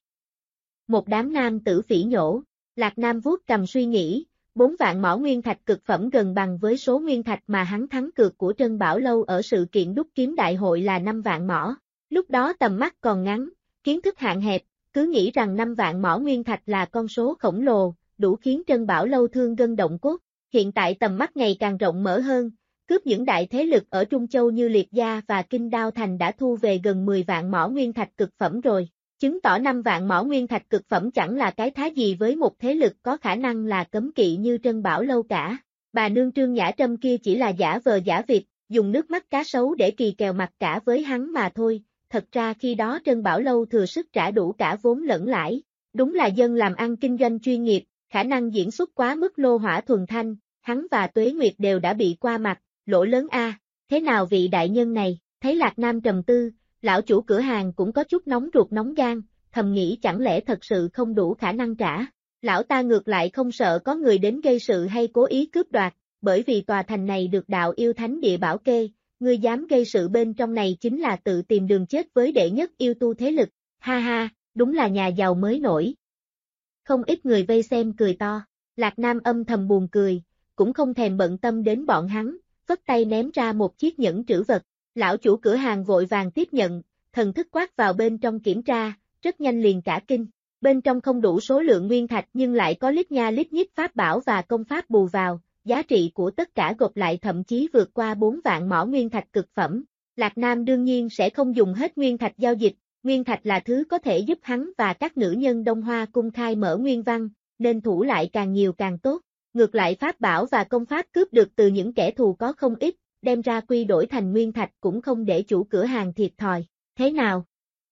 S2: Một đám nam tử phỉ nhổ, Lạc Nam vuốt cầm suy nghĩ, 4 vạn mỏ nguyên thạch cực phẩm gần bằng với số nguyên thạch mà hắn thắng cược của Trân Bảo Lâu ở sự kiện đúc kiếm đại hội là 5 vạn mỏ. Lúc đó tầm mắt còn ngắn, kiến thức hạn hẹp, cứ nghĩ rằng 5 vạn mỏ nguyên thạch là con số khổng lồ, đủ khiến Trân Bảo Lâu thương gân động cốt. Hiện tại tầm mắt ngày càng rộng mở hơn, cướp những đại thế lực ở Trung Châu như Liệt Gia và Kinh Đao Thành đã thu về gần 10 vạn mỏ nguyên thạch cực phẩm rồi. Chứng tỏ 5 vạn mỏ nguyên thạch cực phẩm chẳng là cái thá gì với một thế lực có khả năng là cấm kỵ như Trân Bảo Lâu cả. Bà nương Trương Nhã Trâm kia chỉ là giả vờ giả vịt, dùng nước mắt cá sấu để kỳ kèo mặt cả với hắn mà thôi. Thật ra khi đó Trân Bảo Lâu thừa sức trả đủ cả vốn lẫn lãi. Đúng là dân làm ăn kinh doanh chuyên nghiệp, khả năng diễn xuất quá mức lô hỏa thuần thanh, hắn và Tuế Nguyệt đều đã bị qua mặt, lỗ lớn a. Thế nào vị đại nhân này, thấy Lạc Nam trầm tư, lão chủ cửa hàng cũng có chút nóng ruột nóng gan, thầm nghĩ chẳng lẽ thật sự không đủ khả năng trả. Lão ta ngược lại không sợ có người đến gây sự hay cố ý cướp đoạt, bởi vì tòa thành này được đạo yêu thánh địa bảo kê, ngươi dám gây sự bên trong này chính là tự tìm đường chết với đệ nhất yêu tu thế lực, ha ha, đúng là nhà giàu mới nổi. Không ít người vây xem cười to, Lạc Nam âm thầm buồn cười, cũng không thèm bận tâm đến bọn hắn, vất tay ném ra một chiếc nhẫn trữ vật, lão chủ cửa hàng vội vàng tiếp nhận, thần thức quát vào bên trong kiểm tra, rất nhanh liền cả kinh, bên trong không đủ số lượng nguyên thạch nhưng lại có lít nha lít nhít pháp bảo và công pháp bù vào, giá trị của tất cả gộp lại thậm chí vượt qua 4 vạn mỏ nguyên thạch cực phẩm. Lạc Nam đương nhiên sẽ không dùng hết nguyên thạch giao dịch, nguyên thạch là thứ có thể giúp hắn và các nữ nhân Đông Hoa cung khai mở nguyên văn, nên thủ lại càng nhiều càng tốt. Ngược lại pháp bảo và công pháp cướp được từ những kẻ thù có không ít, đem ra quy đổi thành nguyên thạch cũng không để chủ cửa hàng thiệt thòi. Thế nào?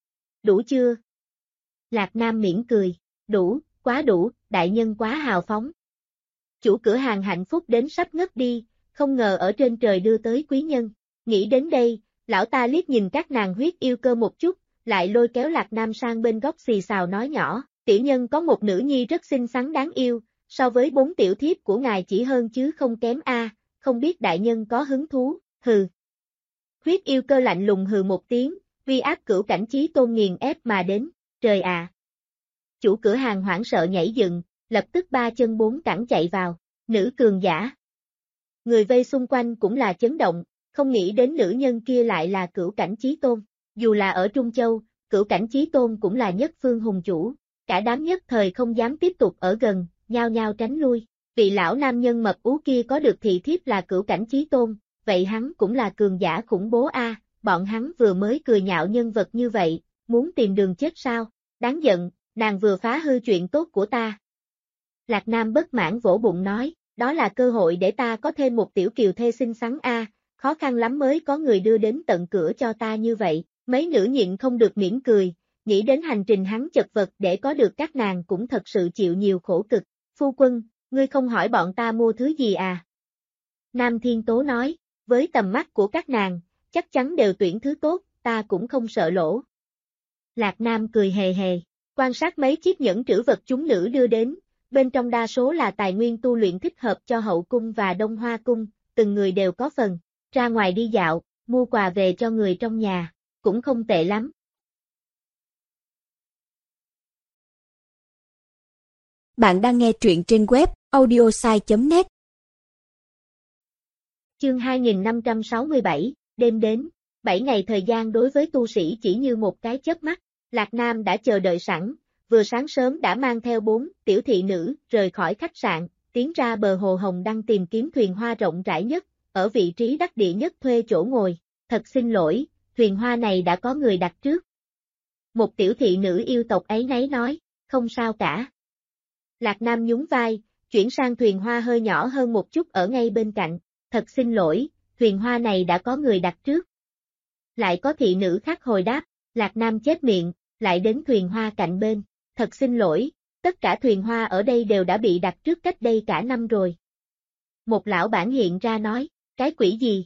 S2: Đủ chưa? Lạc Nam mỉm cười, đủ, quá đủ, đại nhân quá hào phóng. Chủ cửa hàng hạnh phúc đến sắp ngất đi, không ngờ ở trên trời đưa tới quý nhân. Nghĩ đến đây, lão ta liếc nhìn các nàng huyết yêu cơ một chút, lại lôi kéo Lạc Nam sang bên góc xì xào nói nhỏ, tiểu nhân có một nữ nhi rất xinh xắn đáng yêu, so với 4 tiểu thiếp của ngài chỉ hơn chứ không kém a, không biết đại nhân có hứng thú, hừ. Huyết yêu cơ lạnh lùng hừ một tiếng, uy áp cửu cảnh chí tôn nghiền ép mà đến, trời à. Chủ cửa hàng hoảng sợ nhảy dựng, lập tức 3 chân 4 cẳng chạy vào, nữ cường giả. Người vây xung quanh cũng là chấn động, không nghĩ đến nữ nhân kia lại là cửu cảnh chí tôn, dù là ở Trung Châu, cửu cảnh chí tôn cũng là nhất phương hùng chủ, cả đám nhất thời không dám tiếp tục ở gần, nhao nhao tránh lui, vị lão nam nhân mập ú kia có được thị thiếp là cửu cảnh chí tôn, vậy hắn cũng là cường giả khủng bố a, bọn hắn vừa mới cười nhạo nhân vật như vậy, muốn tìm đường chết sao, đáng giận, nàng vừa phá hư chuyện tốt của ta. Lạc Nam bất mãn vỗ bụng nói, đó là cơ hội để ta có thêm một tiểu kiều thê xinh xắn a, khó khăn lắm mới có người đưa đến tận cửa cho ta như vậy, mấy nữ nhịn không được mỉm cười, nghĩ đến hành trình hắn chật vật để có được các nàng cũng thật sự chịu nhiều khổ cực, phu quân, ngươi không hỏi bọn ta mua thứ gì à? Nam Thiên Tố nói, với tầm mắt của các nàng, chắc chắn đều tuyển thứ tốt, ta cũng không sợ lỗ. Lạc Nam cười hề hề, quan sát mấy chiếc nhẫn trữ vật chúng nữ đưa đến, bên trong đa số là tài nguyên tu luyện thích hợp cho hậu cung và Đông Hoa cung, từng người đều có phần, ra ngoài đi dạo, mua quà về cho người trong nhà, cũng không tệ lắm.
S1: Bạn đang nghe truyện trên web audiosai.net.
S2: Chương 2567, đêm đến, 7 ngày thời gian đối với tu sĩ chỉ như một cái chớp mắt, Lạc Nam đã chờ đợi sẵn, vừa sáng sớm đã mang theo 4 tiểu thị nữ rời khỏi khách sạn, tiến ra bờ hồ Hồng Đăng tìm kiếm thuyền hoa rộng rãi nhất, ở vị trí đắc địa nhất thuê chỗ ngồi. Thật xin lỗi, thuyền hoa này đã có người đặt trước. Một tiểu thị nữ yêu tộc ấy nấy nói, không sao cả. Lạc Nam nhún vai, chuyển sang thuyền hoa hơi nhỏ hơn một chút ở ngay bên cạnh. Thật xin lỗi, thuyền hoa này đã có người đặt trước. Lại có thị nữ khác hồi đáp, Lạc Nam chết miệng, lại đến thuyền hoa cạnh bên. Thật xin lỗi, tất cả thuyền hoa ở đây đều đã bị đặt trước cách đây cả năm rồi. Một lão bản hiện ra nói, cái quỷ gì?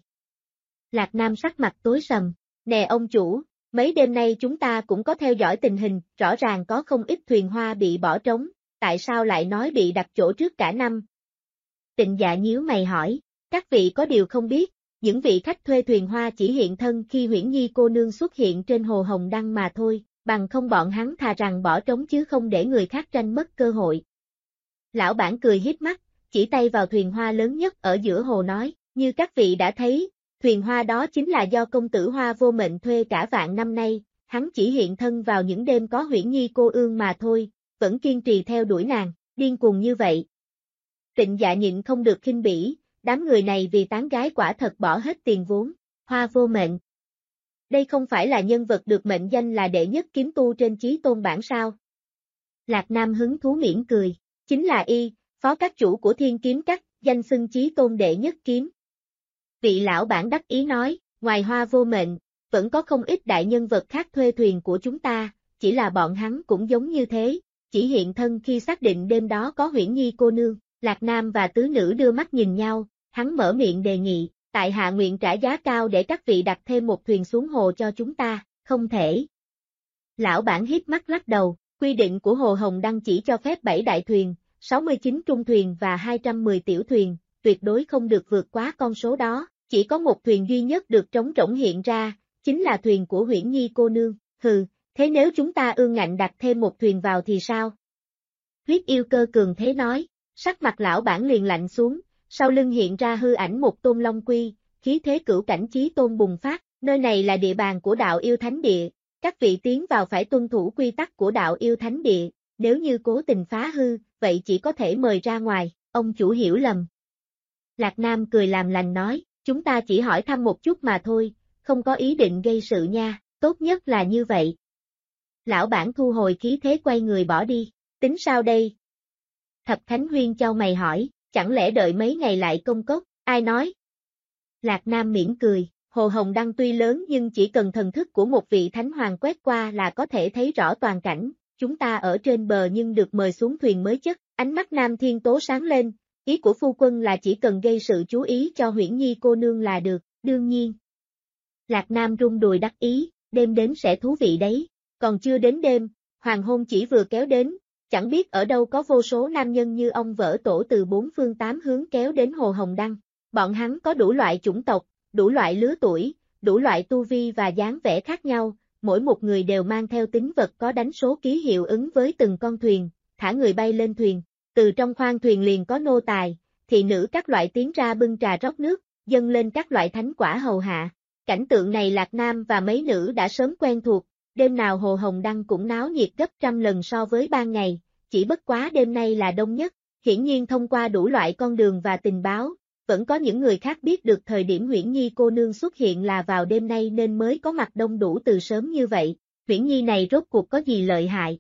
S2: Lạc Nam sắc mặt tối sầm, nè ông chủ, mấy đêm nay chúng ta cũng có theo dõi tình hình, rõ ràng có không ít thuyền hoa bị bỏ trống, tại sao lại nói bị đặt chỗ trước cả năm? Tịnh Dạ nhíu mày hỏi, các vị có điều không biết, những vị khách thuê thuyền hoa chỉ hiện thân khi Huyễn Nhi cô nương xuất hiện trên hồ Hồng Đăng mà thôi, bằng không bọn hắn thà rằng bỏ trống chứ không để người khác tranh mất cơ hội. Lão bản cười híp mắt, chỉ tay vào thuyền hoa lớn nhất ở giữa hồ nói, như các vị đã thấy, thuyền hoa đó chính là do công tử Hoa Vô Mệnh thuê cả vạn năm nay, hắn chỉ hiện thân vào những đêm có Huyễn Nhi cô ương mà thôi, vẫn kiên trì theo đuổi nàng, điên cuồng như vậy. Tịnh Dạ nhịn không được khinh bỉ, đám người này vì tán gái quả thật bỏ hết tiền vốn, Hoa Vô Mệnh. Đây không phải là nhân vật được mệnh danh là đệ nhất kiếm tu trên chí tôn bảng sao? Lạc Nam hứng thú mỉm cười, chính là y, phó các chủ của Thiên Kiếm Các, danh xưng chí tôn đệ nhất kiếm. Vị lão bản đắc ý nói, ngoài Hoa Vô Mệnh, vẫn có không ít đại nhân vật khác thuê thuyền của chúng ta, chỉ là bọn hắn cũng giống như thế, chỉ hiện thân khi xác định đêm đó có Huyễn Nhi cô nương. Lạc Nam và tứ nữ đưa mắt nhìn nhau, hắn mở miệng đề nghị, tại hạ nguyện trả giá cao để các vị đặt thêm một thuyền xuống hồ cho chúng ta, không thể. Lão bản híp mắt lắc đầu, quy định của hồ Hồng Đăng chỉ cho phép 7 đại thuyền, 69 trung thuyền và 210 tiểu thuyền, tuyệt đối không được vượt quá con số đó, chỉ có một thuyền duy nhất được trống rỗng hiện ra, chính là thuyền của Huyễn Nhi cô nương, hừ, thế nếu chúng ta ương ngạnh đặt thêm một thuyền vào thì sao? Huyết yêu cơ cường thế nói. Sắc mặt lão bản liền lạnh xuống, sau lưng hiện ra hư ảnh một tôn long quy, khí thế cửu cảnh chí tôn bùng phát, nơi này là địa bàn của đạo yêu thánh địa, các vị tiến vào phải tuân thủ quy tắc của đạo yêu thánh địa, nếu như cố tình phá hư, vậy chỉ có thể mời ra ngoài, ông chủ hiểu lầm. Lạc Nam cười làm lành nói, chúng ta chỉ hỏi thăm một chút mà thôi, không có ý định gây sự nha, tốt nhất là như vậy. Lão bản thu hồi khí thế quay người bỏ đi, tính sao đây? Thập Khánh Huyên chau mày hỏi, chẳng lẽ đợi mấy ngày lại công cốc, ai nói? Lạc Nam mỉm cười, hồ Hồng Đăng tuy lớn nhưng chỉ cần thần thức của một vị thánh hoàng quét qua là có thể thấy rõ toàn cảnh, chúng ta ở trên bờ nhưng được mời xuống thuyền mới chất, ánh mắt Nam Thiên Tố sáng lên, ý của phu quân là chỉ cần gây sự chú ý cho Huyễn Nhi cô nương là được, đương nhiên. Lạc Nam rung đùi đắc ý, đêm đến sẽ thú vị đấy, còn chưa đến đêm, hoàng hôn chỉ vừa kéo đến. Chẳng biết ở đâu có vô số nam nhân như ông vỡ tổ từ 4 phương 8 hướng kéo đến hồ Hồng Đăng. Bọn hắn có đủ loại chủng tộc, đủ loại lứa tuổi, đủ loại tu vi và dáng vẻ khác nhau, mỗi một người đều mang theo tín vật có đánh số ký hiệu ứng với từng con thuyền, thả người bay lên thuyền. Từ trong khoang thuyền liền có nô tài, thị nữ các loại tiến ra bưng trà rót nước, dâng lên các loại thánh quả hầu hạ. Cảnh tượng này Lạc Nam và mấy nữ đã sớm quen thuộc. Đêm nào hồ Hồng Đăng cũng náo nhiệt gấp trăm lần so với ban ngày, chỉ bất quá đêm nay là đông nhất, hiển nhiên thông qua đủ loại con đường và tình báo, vẫn có những người khác biết được thời điểm Huyễn Nhi cô nương xuất hiện là vào đêm nay nên mới có mặt đông đủ từ sớm như vậy, Huyễn Nhi này rốt cuộc có gì lợi hại.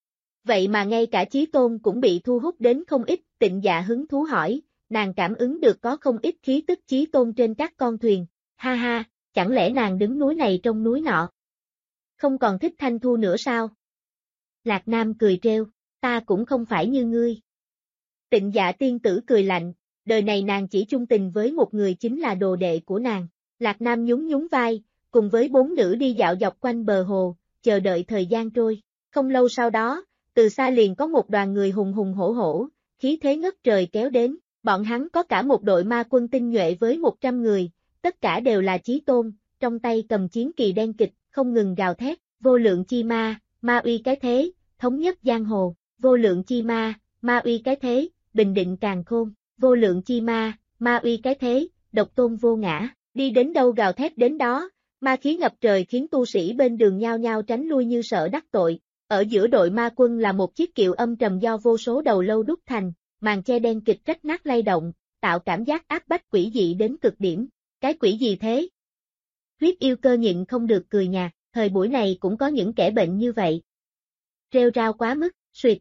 S2: Vậy mà ngay cả Chí Tôn cũng bị thu hút đến không ít, Tịnh Dạ hứng thú hỏi, nàng cảm ứng được có không ít khí tức Chí Tôn trên các con thuyền, ha ha, chẳng lẽ nàng đứng núi này trong núi nọ? Không còn thích Thanh Thu nữa sao? Lạc Nam cười trêu, ta cũng không phải như ngươi. Tịnh Dạ tiên tử cười lạnh, đời này nàng chỉ chung tình với một người chính là đồ đệ của nàng. Lạc Nam nhún nhún vai, cùng với 4 nữ đi dạo dọc quanh bờ hồ, chờ đợi thời gian trôi. Không lâu sau đó, từ xa liền có một đoàn người hùng hùng hổ hổ, khí thế ngất trời kéo đến, bọn hắn có cả một đội ma quân tinh nhuệ với 100 người, tất cả đều là chí tôn, trong tay cầm chiến kỳ đen kịch, không ngừng gào thét, vô lượng chi ma, ma uy cái thế, thống nhất giang hồ, vô lượng chi ma uy cái thế, bình định càn khôn, vô lượng chi ma uy cái thế, độc tôn vô ngã, đi đến đâu gào thét đến đó, Ma khí ngập trời khiến tu sĩ bên đường nhao nhao tránh lui như sợ đắc tội. Ở giữa đội ma quân là một chiếc kiệu âm trầm do vô số đầu lâu đúc thành, màn che đen kịt rách nát lay động, tạo cảm giác áp bách quỷ dị đến cực điểm. Cái quỷ gì thế? Huyết yêu cơ nhịn không được cười nhạt, thời buổi này cũng có những kẻ bệnh như vậy. Rêu rao quá mức, suyệt.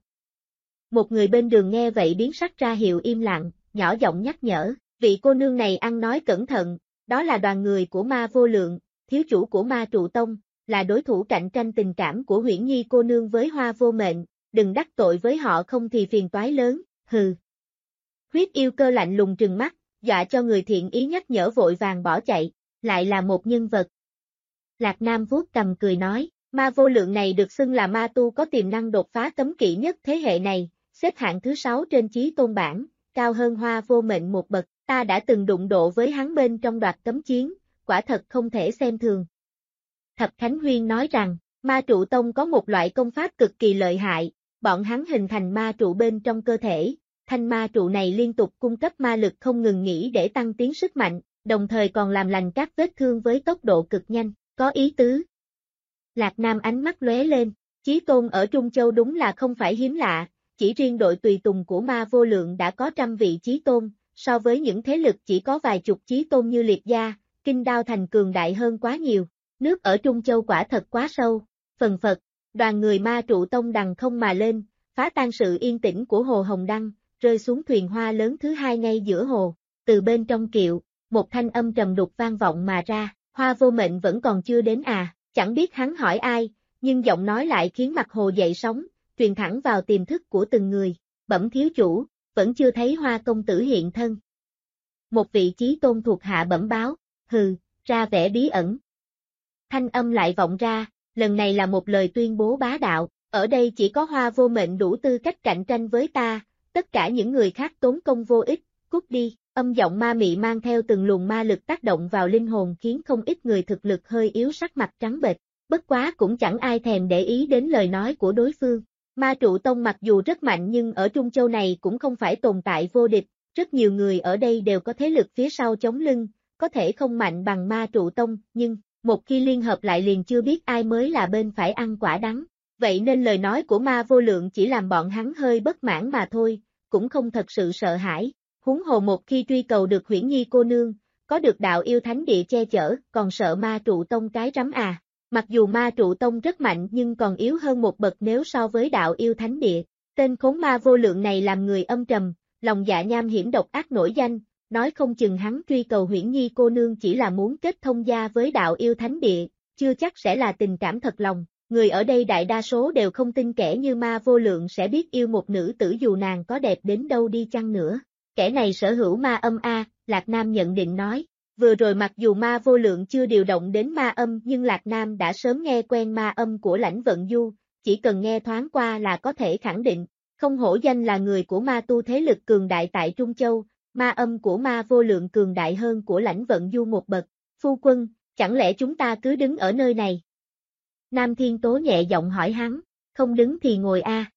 S2: Một người bên đường nghe vậy biến sắc ra hiệu im lặng, nhỏ giọng nhắc nhở, vị cô nương này ăn nói cẩn thận, đó là đoàn người của Ma Vô Lượng, thiếu chủ của Ma Trụ Tông, là đối thủ cạnh tranh tình cảm của Huyễn Nhi cô nương với Hoa Vô Mệnh, đừng đắc tội với họ không thì phiền toái lớn, hừ. Huyết yêu cơ lạnh lùng trừng mắt, dọa cho người thiện ý nhắc nhở vội vàng bỏ chạy, lại là một nhân vật. Lạc Nam vuốt cầm cười nói, Ma Vô Lượng này được xưng là ma tu có tiềm năng đột phá cấm kỵ nhất thế hệ này, xếp hạng thứ 6 trên chí tôn bảng, cao hơn Hoa Vô Mệnh một bậc, ta đã từng đụng độ với hắn bên trong đoạt cấm chiến, quả thật không thể xem thường. Thập Khánh Huyên nói rằng, Ma Trụ Tông có một loại công pháp cực kỳ lợi hại, bọn hắn hình thành ma trụ bên trong cơ thể, thanh ma trụ này liên tục cung cấp ma lực không ngừng nghỉ để tăng tiến sức mạnh, đồng thời còn làm lành các vết thương với tốc độ cực nhanh, có ý tứ. Lạc Nam ánh mắt lóe lên, chí tôn ở Trung Châu đúng là không phải hiếm lạ, chỉ riêng đội tùy tùng của Ma Vô Lượng đã có trăm vị chí tôn, so với những thế lực chỉ có vài chục chí tôn như Liệt Gia, Kinh Đao Thành cường đại hơn quá nhiều. Nước ở Trung Châu quả thật quá sâu, phần phật, đoàn người Ma Trụ Tông đằng không mà lên, phá tan sự yên tĩnh của Hồ Hồng Đăng, rơi xuống thuyền hoa lớn thứ hai ngay giữa hồ, từ bên trong kiệu, một thanh âm trầm đục vang vọng mà ra, Hoa Vô Mệnh vẫn còn chưa đến à, chẳng biết hắn hỏi ai, nhưng giọng nói lại khiến mặt hồ dậy sóng, truyền thẳng vào tiềm thức của từng người, bẩm thiếu chủ, vẫn chưa thấy Hoa công tử hiện thân. Một vị chí tôn thuộc hạ bẩm báo, hừ, ra vẻ bí ẩn. Thanh âm lại vọng ra, lần này là một lời tuyên bố bá đạo, ở đây chỉ có Hoa Vô Mệnh đủ tư cách cạnh tranh với ta, tất cả những người khác tốn công vô ích, cút đi, âm giọng ma mị mang theo từng luồng ma lực tác động vào linh hồn khiến không ít người thực lực hơi yếu sắc mặt trắng bệch, bất quá cũng chẳng ai thèm để ý đến lời nói của đối phương. Ma Trụ Tông mặc dù rất mạnh nhưng ở Trung Châu này cũng không phải tồn tại vô địch, rất nhiều người ở đây đều có thế lực phía sau chống lưng, có thể không mạnh bằng Ma Trụ Tông, nhưng một khi liên hợp lại liền chưa biết ai mới là bên phải ăn quả đắng. Vậy nên lời nói của Ma Vô Lượng chỉ làm bọn hắn hơi bất mãn mà thôi, cũng không thật sự sợ hãi. Huống hồ một khi truy cầu được Huyễn Nhi cô nương, có được đạo yêu thánh địa che chở, còn sợ Ma Trụ Tông cái rắm à. Mặc dù Ma Trụ Tông rất mạnh nhưng còn yếu hơn một bậc nếu so với đạo yêu thánh địa. Tên khốn Ma Vô Lượng này làm người âm trầm, lòng dạ nham hiểm độc ác nổi danh, nói không chừng hắn truy cầu Huyễn Nhi cô nương chỉ là muốn kết thông gia với đạo yêu thánh địa, chưa chắc sẽ là tình cảm thật lòng. Người ở đây đại đa số đều không tin kẻ như Ma Vô Lượng sẽ biết yêu một nữ tử dù nàng có đẹp đến đâu đi chăng nữa. Kẻ này sở hữu ma âm a, Lạc Nam nhận định nói. Vừa rồi mặc dù Ma Vô Lượng chưa điều động đến ma âm nhưng Lạc Nam đã sớm nghe quen ma âm của Lãnh Vận Du, chỉ cần nghe thoáng qua là có thể khẳng định, không hổ danh là người của ma tu thế lực cường đại tại Trung Châu, ma âm của Ma Vô Lượng cường đại hơn của Lãnh Vận Du một bậc. Phu quân, chẳng lẽ chúng ta cứ đứng ở nơi này? Nam Thiên Tố nhẹ giọng hỏi hắn, không đứng thì ngồi a.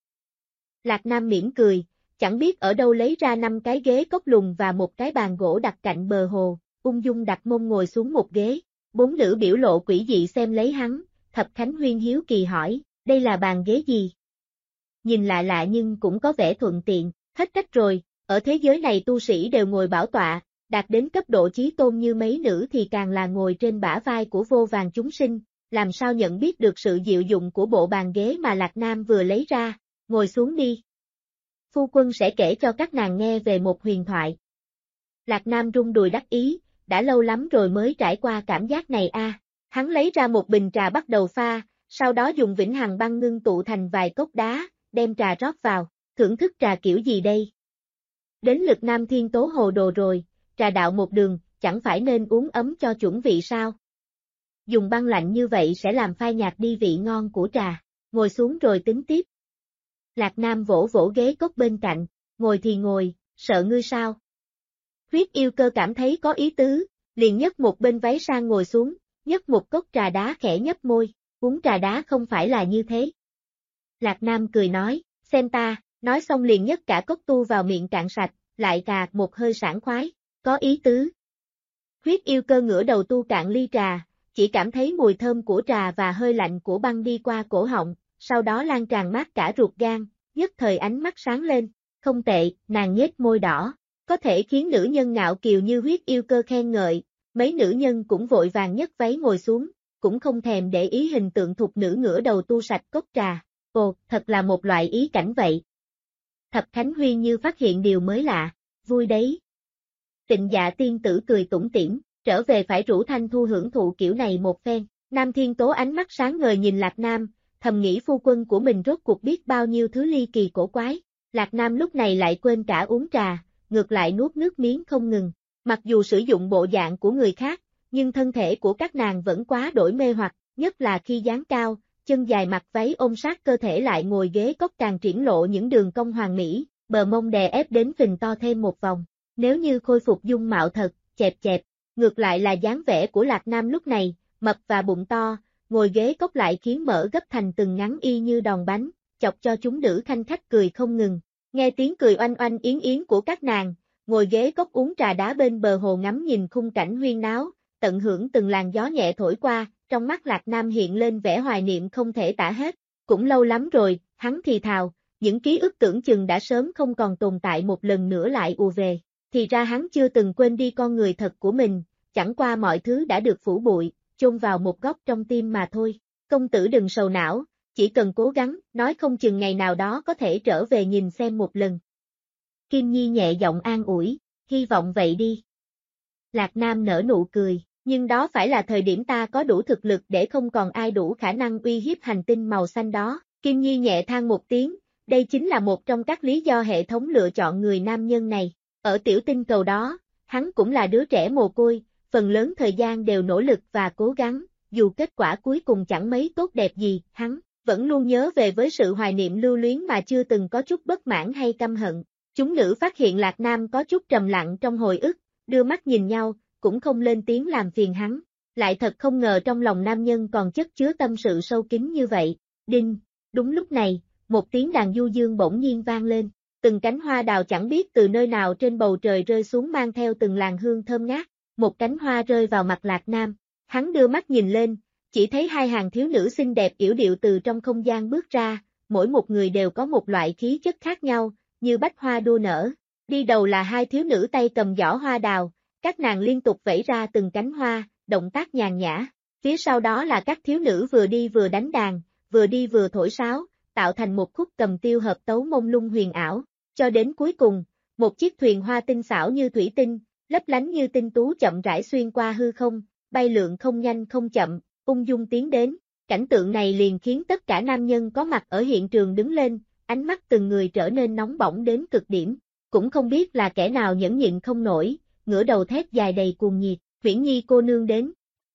S2: Lạc Nam mỉm cười, chẳng biết ở đâu lấy ra 5 cái ghế cốc lùn và một cái bàn gỗ đặt cạnh bờ hồ, ung dung đặt mông ngồi xuống một ghế. 4 nữ biểu lộ quỷ dị xem lấy hắn, Thập Khánh Huyên hiếu kỳ hỏi, đây là bàn ghế gì? Nhìn lạ lạ nhưng cũng có vẻ thuận tiện, hết cách rồi, ở thế giới này tu sĩ đều ngồi bảo tọa, đạt đến cấp độ chí tôn như mấy nữ thì càng là ngồi trên bả vai của vô vàn chúng sinh, làm sao nhận biết được sự diệu dụng của bộ bàn ghế mà Lạc Nam vừa lấy ra, ngồi xuống đi. Phu quân sẽ kể cho các nàng nghe về một huyền thoại. Lạc Nam rung đùi đắc ý, đã lâu lắm rồi mới trải qua cảm giác này a. Hắn lấy ra một bình trà bắt đầu pha, sau đó dùng vĩnh hằng băng ngưng tụ thành vài cốc đá, đem trà rót vào, thưởng thức trà kiểu gì đây? Đến lượt Nam Thiên Tố hồ đồ rồi, trà đạo một đường, chẳng phải nên uống ấm cho chuẩn vị sao? Dùng băng lạnh như vậy sẽ làm phai nhạt đi vị ngon của trà, ngồi xuống rồi tính tiếp. Lạc Nam vỗ vỗ ghế cốc bên cạnh, ngồi thì ngồi, sợ ngươi sao? Huyết yêu cơ cảm thấy có ý tứ, liền nhấc một bên váy sang ngồi xuống, nhấc một cốc trà đá khẽ nhấp môi, uống trà đá không phải là như thế. Lạc Nam cười nói, xem ta, nói xong liền nhấc cả cốc tu vào miệng cạn sạch, lại cà một hơi sảng khoái, có ý tứ. Huyết yêu cơ ngửa đầu tu cạn ly trà, chỉ cảm thấy mùi thơm của trà và hơi lạnh của băng đi qua cổ họng, sau đó lan tràn mát cả ruột gan, nhất thời ánh mắt sáng lên, không tệ, nàng nhếch môi đỏ, có thể khiến nữ nhân ngạo kiều như huyết yêu cơ khen ngợi, mấy nữ nhân cũng vội vàng nhấc váy ngồi xuống, cũng không thèm để ý hình tượng thục nữ ngửa đầu tu sạch cốc trà, ồ, thật là một loại ý cảnh vậy. Thập Khánh Huy như phát hiện điều mới lạ, vui đấy. Tịnh Dạ tiên tử cười tủm tỉm, trở về phải rủ Thanh Thu hưởng thụ kiểu này một phen. Nam Thiên Tố ánh mắt sáng ngời nhìn Lạc Nam, thầm nghĩ phu quân của mình rốt cuộc biết bao nhiêu thứ ly kỳ cổ quái. Lạc Nam lúc này lại quên cả uống trà, ngược lại nuốt nước miếng không ngừng. Mặc dù sử dụng bộ dạng của người khác, nhưng thân thể của các nàng vẫn quá đổi mê hoặc, nhất là khi dáng cao, chân dài mặc váy ôm sát cơ thể lại ngồi ghế cốc càng triển lộ những đường cong hoàn mỹ, bờ mông đè ép đến phình to thêm một vòng. Nếu như khôi phục dung mạo thật, chẹp chẹp, ngược lại là dáng vẻ của Lạc Nam lúc này, mập và bụng to, ngồi ghế cốc lại khiến mỡ gấp thành từng ngắn y như đòn bánh, chọc cho chúng nữ khanh khách cười không ngừng. Nghe tiếng cười oanh oanh yến yến của các nàng, ngồi ghế cốc uống trà đá bên bờ hồ ngắm nhìn khung cảnh huyên náo, tận hưởng từng làn gió nhẹ thổi qua, trong mắt Lạc Nam hiện lên vẻ hoài niệm không thể tả hết. Cũng lâu lắm rồi, hắn thì thào, những ký ức tưởng chừng đã sớm không còn tồn tại một lần nữa lại ùa về. Thì ra hắn chưa từng quên đi con người thật của mình, chẳng qua mọi thứ đã được phủ bụi, chôn vào một góc trong tim mà thôi. Công tử đừng sầu não, chỉ cần cố gắng, nói không chừng ngày nào đó có thể trở về nhìn xem một lần. Kim Nhi nhẹ giọng an ủi, hy vọng vậy đi. Lạc Nam nở nụ cười, nhưng đó phải là thời điểm ta có đủ thực lực để không còn ai đủ khả năng uy hiếp hành tinh màu xanh đó. Kim Nhi nhẹ than một tiếng, đây chính là một trong các lý do hệ thống lựa chọn người nam nhân này. Ở tiểu tinh cầu đó, hắn cũng là đứa trẻ mồ côi, phần lớn thời gian đều nỗ lực và cố gắng, dù kết quả cuối cùng chẳng mấy tốt đẹp gì, hắn vẫn luôn nhớ về với sự hoài niệm lưu luyến mà chưa từng có chút bất mãn hay căm hận. Chúng nữ phát hiện Lạc Nam có chút trầm lặng trong hồi ức, đưa mắt nhìn nhau, cũng không lên tiếng làm phiền hắn. Lại thật không ngờ trong lòng nam nhân còn chất chứa tâm sự sâu kín như vậy. Đinh, đúng lúc này, một tiếng đàn du dương bỗng nhiên vang lên. Từng cánh hoa đào chẳng biết từ nơi nào trên bầu trời rơi xuống mang theo từng làn hương thơm ngát. Một cánh hoa rơi vào mặt Lạc Nam. Hắn đưa mắt nhìn lên, chỉ thấy hai hàng thiếu nữ xinh đẹp yểu điệu từ trong không gian bước ra, mỗi một người đều có một loại khí chất khác nhau, như bách hoa đua nở. Đi đầu là hai thiếu nữ tay cầm giỏ hoa đào, các nàng liên tục vẫy ra từng cánh hoa, động tác nhàn nhã. Phía sau đó là các thiếu nữ vừa đi vừa đánh đàn, vừa đi vừa thổi sáo, tạo thành một khúc cầm tiêu hợp tấu mông lung huyền ảo. Cho đến cuối cùng, một chiếc thuyền hoa tinh xảo như thủy tinh, lấp lánh như tinh tú chậm rãi xuyên qua hư không, bay lượn không nhanh không chậm, ung dung tiến đến. Cảnh tượng này liền khiến tất cả nam nhân có mặt ở hiện trường đứng lên, ánh mắt từng người trở nên nóng bỏng đến cực điểm. Cũng không biết là kẻ nào nhẫn nhịn không nổi, ngửa đầu thét dài đầy cuồng nhiệt, Huyễn Nhi cô nương đến.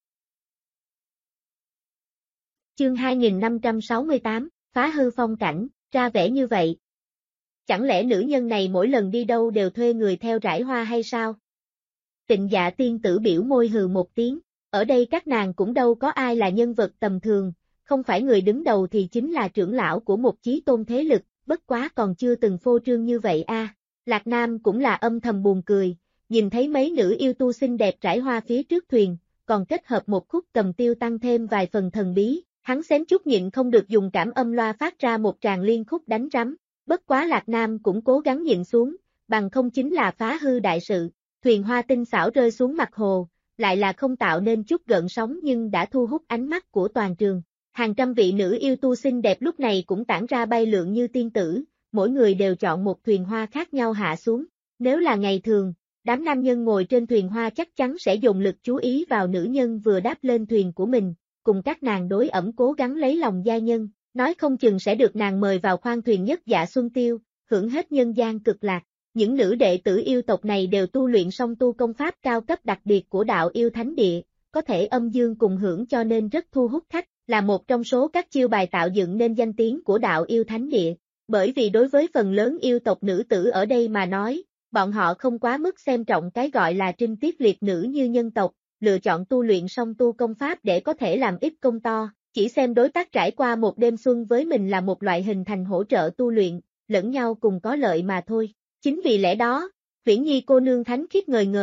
S2: Chương 2568, phá hư phong cảnh, ra vẻ như vậy. Chẳng lẽ nữ nhân này mỗi lần đi đâu đều thuê người theo rải hoa hay sao? Tịnh Dạ tiên tử biểu môi hừ một tiếng, ở đây các nàng cũng đâu có ai là nhân vật tầm thường, không phải người đứng đầu thì chính là trưởng lão của một chí tôn thế lực, bất quá còn chưa từng phô trương như vậy a. Lạc Nam cũng là âm thầm buồn cười, nhìn thấy mấy nữ yêu tu xinh đẹp trải hoa phía trước thuyền, còn kết hợp một khúc cầm tiêu tăng thêm vài phần thần bí, hắn xém chút nhịn không được dùng cảm âm loa phát ra một tràng liên khúc đánh rắm. Bất quá Lạc Nam cũng cố gắng nhịn xuống, bằng không chính là phá hư đại sự. Thuyền hoa tinh xảo rơi xuống mặt hồ, lại là không tạo nên chút gợn sóng nhưng đã thu hút ánh mắt của toàn trường. Hàng trăm vị nữ yêu tu xinh đẹp lúc này cũng tản ra bay lượn như tiên tử, mỗi người đều chọn một thuyền hoa khác nhau hạ xuống. Nếu là ngày thường, đám nam nhân ngồi trên thuyền hoa chắc chắn sẽ dồn lực chú ý vào nữ nhân vừa đáp lên thuyền của mình, cùng các nàng đối ẩm cố gắng lấy lòng giai nhân, nói không chừng sẽ được nàng mời vào khoang thuyền nhất dạ xuân tiêu, hưởng hết nhân gian cực lạc. Những nữ đệ tử yêu tộc này đều tu luyện song tu công pháp cao cấp đặc biệt của đạo yêu thánh địa, có thể âm dương cùng hưởng cho nên rất thu hút khách, là một trong số các chiêu bài tạo dựng nên danh tiếng của đạo yêu thánh địa. Bởi vì đối với phần lớn yêu tộc nữ tử ở đây mà nói, bọn họ không quá mức xem trọng cái gọi là trinh tiết liệt nữ như nhân tộc, lựa chọn tu luyện song tu công pháp để có thể làm ít công to, chỉ xem đối tác trải qua một đêm xuân với mình là một loại hình thành hỗ trợ tu luyện, lẫn nhau cùng có lợi mà thôi. Chính vì lẽ đó, Huyễn Nhi cô nương thánh khiết ngời ngời,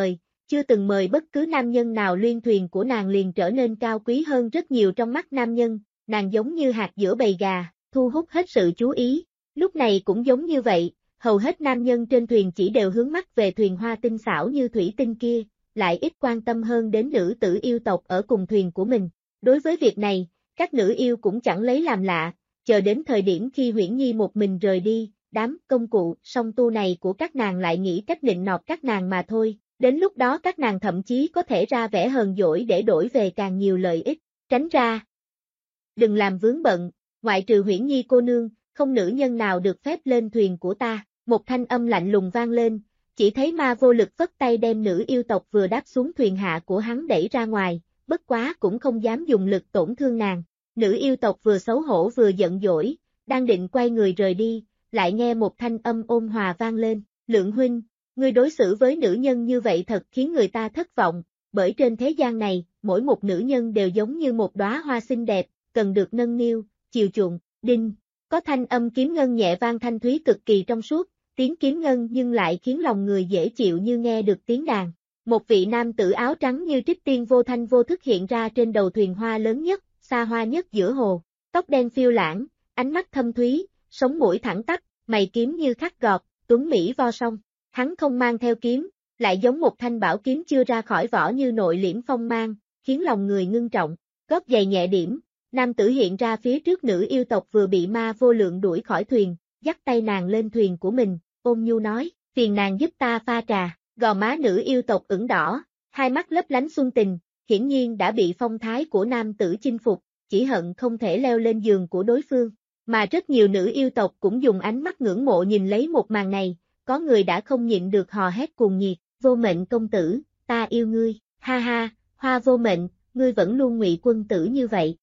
S2: chưa từng mời bất cứ nam nhân nào lên thuyền của nàng liền trở nên cao quý hơn rất nhiều trong mắt nam nhân, nàng giống như hạt giữa bầy gà, thu hút hết sự chú ý. Lúc này cũng giống như vậy, hầu hết nam nhân trên thuyền chỉ đều hướng mắt về thuyền hoa tinh xảo như thủy tinh kia, lại ít quan tâm hơn đến nữ tử yêu tộc ở cùng thuyền của mình. Đối với việc này, các nữ yêu cũng chẳng lấy làm lạ, chờ đến thời điểm khi Huyễn Nhi một mình rời đi, đám công cụ song tu này của các nàng lại nghĩ cách nịnh nọt các nàng mà thôi, đến lúc đó các nàng thậm chí có thể ra vẻ hờn dỗi để đổi về càng nhiều lợi ích, tránh ra. Đừng làm vướng bận, ngoại trừ Huyễn Nhi cô nương, không nữ nhân nào được phép lên thuyền của ta, một thanh âm lạnh lùng vang lên, chỉ thấy Ma Vô Lực vất tay đem nữ yêu tộc vừa đáp xuống thuyền hạ của hắn đẩy ra ngoài, bất quá cũng không dám dùng lực tổn thương nàng. Nữ yêu tộc vừa xấu hổ vừa giận dỗi, đang định quay người rời đi, lại nghe một thanh âm ôn hòa vang lên, Lượng huynh, ngươi đối xử với nữ nhân như vậy thật khiến người ta thất vọng, bởi trên thế gian này, mỗi một nữ nhân đều giống như một đóa hoa xinh đẹp, cần được nâng niu, chiều chuộng, đinh, có thanh âm kiếm ngân nhẹ vang thanh thúy cực kỳ trong suốt, tiếng kiếm ngân nhưng lại khiến lòng người dễ chịu như nghe được tiếng đàn. Một vị nam tử áo trắng như trích tiên vô thanh vô thức hiện ra trên đầu thuyền hoa lớn nhất, xa hoa nhất giữa hồ, tóc đen phiêu lãng, ánh mắt thâm thúy, sống mũi thẳng tắp, mày kiếm như khắc gọt, tuấn mỹ vo song. Hắn không mang theo kiếm, lại giống một thanh bảo kiếm chưa ra khỏi vỏ như nội liễm phong mang, khiến lòng người ngưng trọng. Gót giày nhẹ điểm, nam tử hiện ra phía trước nữ yêu tộc vừa bị Ma Vô Lượng đuổi khỏi thuyền, dắt tay nàng lên thuyền của mình, ôn nhu nói, phiền nàng giúp ta pha trà. Gò má nữ yêu tộc ửng đỏ, hai mắt lấp lánh xuân tình, hiển nhiên đã bị phong thái của nam tử chinh phục, chỉ hận không thể leo lên giường của đối phương. Mà rất nhiều nữ yêu tộc cũng dùng ánh mắt ngưỡng mộ nhìn lấy một màn này, có người đã không nhịn được hò hét cuồng nhiệt, Vô Mệnh công tử, ta yêu ngươi, ha ha, Hoa Vô Mệnh, ngươi vẫn luôn ngụy quân tử như vậy.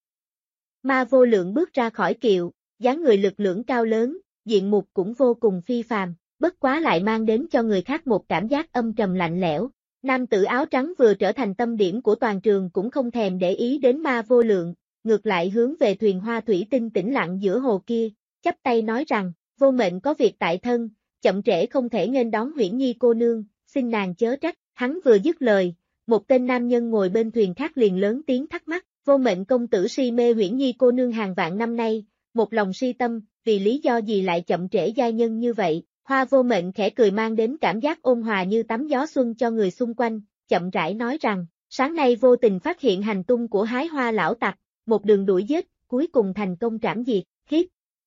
S2: Ma Vô Lượng bước ra khỏi kiệu, dáng người lực lưỡng cao lớn, diện mục cũng vô cùng phi phàm, bất quá lại mang đến cho người khác một cảm giác âm trầm lạnh lẽo. Nam tử áo trắng vừa trở thành tâm điểm của toàn trường cũng không thèm để ý đến Ma Vô Lượng, ngược lại hướng về thuyền hoa thủy tinh tĩnh lặng giữa hồ kia, chắp tay nói rằng, Vô Mệnh có việc tại thân, chậm trễ không thể nghênh đón Huyễn Nhi cô nương, xin nàng chớ trách. Hắn vừa dứt lời, một tên nam nhân ngồi bên thuyền khác liền lớn tiếng thắc mắc, Vô Mệnh công tử si mê Huyễn Nhi cô nương hàng vạn năm nay, một lòng si tâm, vì lý do gì lại chậm trễ giai nhân như vậy? Hoa Vô Mệnh khẽ cười mang đến cảm giác ôn hòa như tắm gió xuân cho người xung quanh, chậm rãi nói rằng, sáng nay vô tình phát hiện hành tung của Hái Hoa lão tặc, một đường đuổi giết, cuối cùng thành công trảm diệt, hít.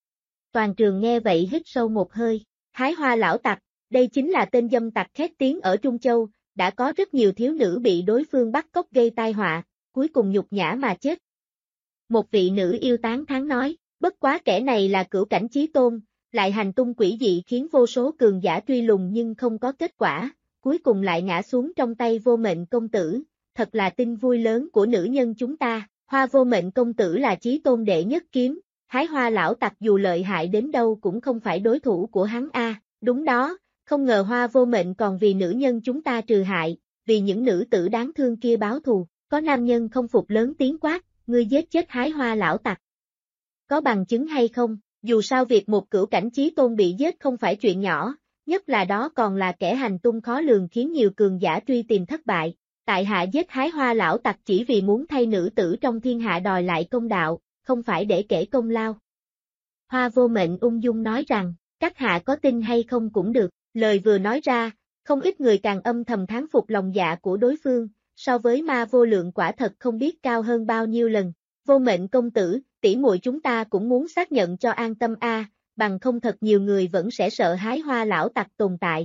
S2: Toàn trường nghe vậy hít sâu một hơi, Hái Hoa lão tặc, đây chính là tên dâm tặc khét tiếng ở Trung Châu, đã có rất nhiều thiếu nữ bị đối phương bắt cóc gây tai họa, cuối cùng nhục nhã mà chết. Một vị nữ yêu tán thán nói, bất quá kẻ này là cửu cảnh chí tôn, lại hành tung quỷ dị khiến vô số cường giả truy lùng nhưng không có kết quả, cuối cùng lại ngã xuống trong tay Vô Mệnh công tử, thật là tin vui lớn của nữ nhân chúng ta. Hoa Vô Mệnh công tử là chí tôn đệ nhất kiếm, Hái Hoa lão tặc dù lợi hại đến đâu cũng không phải đối thủ của hắn a. Đúng đó, không ngờ Hoa Vô Mệnh còn vì nữ nhân chúng ta trừ hại, vì những nữ tử đáng thương kia báo thù. Có nam nhân không phục lớn tiếng quát, ngươi giết chết Hái Hoa lão tặc. Có bằng chứng hay không? Dù sao việc một cửu cảnh chí tôn bị giết không phải chuyện nhỏ, nhất là đó còn là kẻ hành tung khó lường khiến nhiều cường giả truy tìm thất bại. Tại hạ giết Hái Hoa lão tặc chỉ vì muốn thay nữ tử trong thiên hạ đòi lại công đạo, không phải để kể công lao. Hoa Vô Mệnh ung dung nói rằng, các hạ có tin hay không cũng được, lời vừa nói ra, không ít người càng âm thầm thán phục lòng dạ của đối phương, so với Ma Vô Lượng quả thật không biết cao hơn bao nhiêu lần. Vô Mệnh công tử, tỷ muội chúng ta cũng muốn xác nhận cho an tâm a, bằng không thật nhiều người vẫn sẽ sợ Hái Hoa lão tặc tồn tại.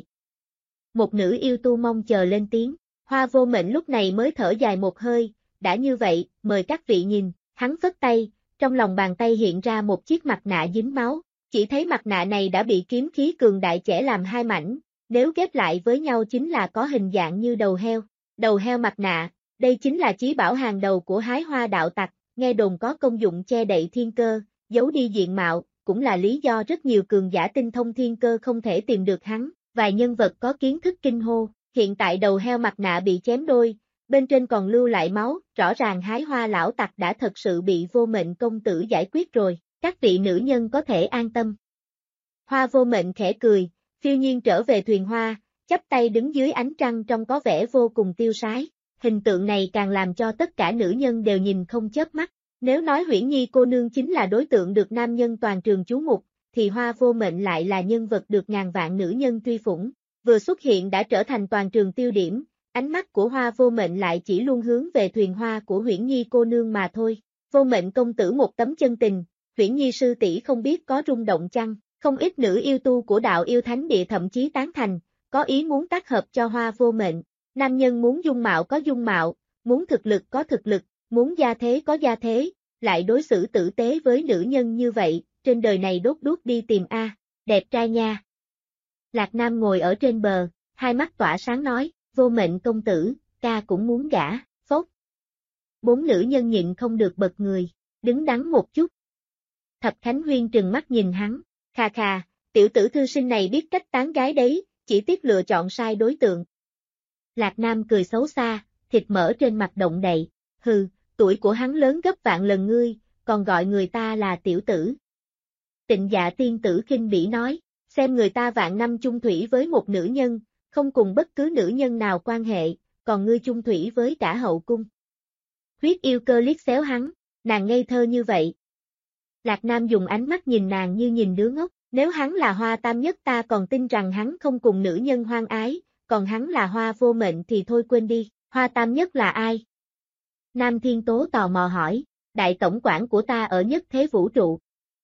S2: Một nữ yêu tu mong chờ lên tiếng, Hoa Vô Mệnh lúc này mới thở dài một hơi, đã như vậy, mời các vị nhìn, hắn phất tay, trong lòng bàn tay hiện ra một chiếc mặt nạ dính máu, chỉ thấy mặt nạ này đã bị kiếm khí cường đại chẻ làm hai mảnh, nếu ghép lại với nhau chính là có hình dạng như đầu heo mặt nạ, đây chính là chí bảo hàng đầu của Hái Hoa đạo tặc. Nghe đồn có công dụng che đậy thiên cơ, giấu đi diện mạo, cũng là lý do rất nhiều cường giả tinh thông thiên cơ không thể tìm được hắn. Vài nhân vật có kiến thức kinh hô, hiện tại đầu heo mặt nạ bị chém đôi, bên trên còn lưu lại máu, rõ ràng Hái Hoa lão tặc đã thật sự bị Vô Mệnh công tử giải quyết rồi, các vị nữ nhân có thể an tâm. Hoa Vô Mệnh khẽ cười, phiêu nhiên trở về thuyền hoa, chắp tay đứng dưới ánh trăng trông có vẻ vô cùng tiêu sái. Hình tượng này càng làm cho tất cả nữ nhân đều nhìn không chớp mắt. Nếu nói Huyễn Nhi cô nương chính là đối tượng được nam nhân toàn trường chú mục, thì Hoa Vô Mệnh lại là nhân vật được ngàn vạn nữ nhân truy phủng. Vừa xuất hiện đã trở thành toàn trường tiêu điểm, ánh mắt của Hoa Vô Mệnh lại chỉ luôn hướng về thuyền hoa của Huyễn Nhi cô nương mà thôi. Vô Mệnh công tử một tấm chân tình, Huyễn Nhi sư tỷ không biết có rung động chăng? Không ít nữ yêu tu của đạo yêu thánh địa thậm chí tán thành, có ý muốn tác hợp cho Hoa Vô Mệnh. Nam nhân muốn dung mạo có dung mạo, muốn thực lực có thực lực, muốn gia thế có gia thế, lại đối xử tử tế với nữ nhân như vậy, trên đời này đốt đuốc đi tìm a, đẹp trai nha. Lạc Nam ngồi ở trên bờ, hai mắt tỏa sáng nói, Vô Mệnh công tử, ca cũng muốn gả, phốt. Bốn nữ nhân nhịn không được bật người, đứng đắn một chút. Thập Khánh Huyên trừng mắt nhìn hắn, khà khà, tiểu tử thư sinh này biết cách tán gái đấy, chỉ tiếc lựa chọn sai đối tượng. Lạc Nam cười xấu xa, thịt mỡ trên mặt động đậy, hừ, tuổi của hắn lớn gấp vạn lần ngươi, còn gọi người ta là tiểu tử. Tịnh Dạ tiên tử khinh bỉ nói, xem người ta vạn năm chung thủy với một nữ nhân, không cùng bất cứ nữ nhân nào quan hệ, còn ngươi chung thủy với cả hậu cung. Huyết yêu cơ liếc xéo hắn, nàng ngây thơ như vậy. Lạc Nam dùng ánh mắt nhìn nàng như nhìn đứa ngốc, nếu hắn là Hoa Tam Nhất ta còn tin rằng hắn không cùng nữ nhân hoang ái, còn hắn là Hoa Vô Mệnh thì thôi quên đi, Hoa Tam Nhất là ai? Nam Thiên Tố tò mò hỏi, đại tổng quản của ta ở nhất thế vũ trụ.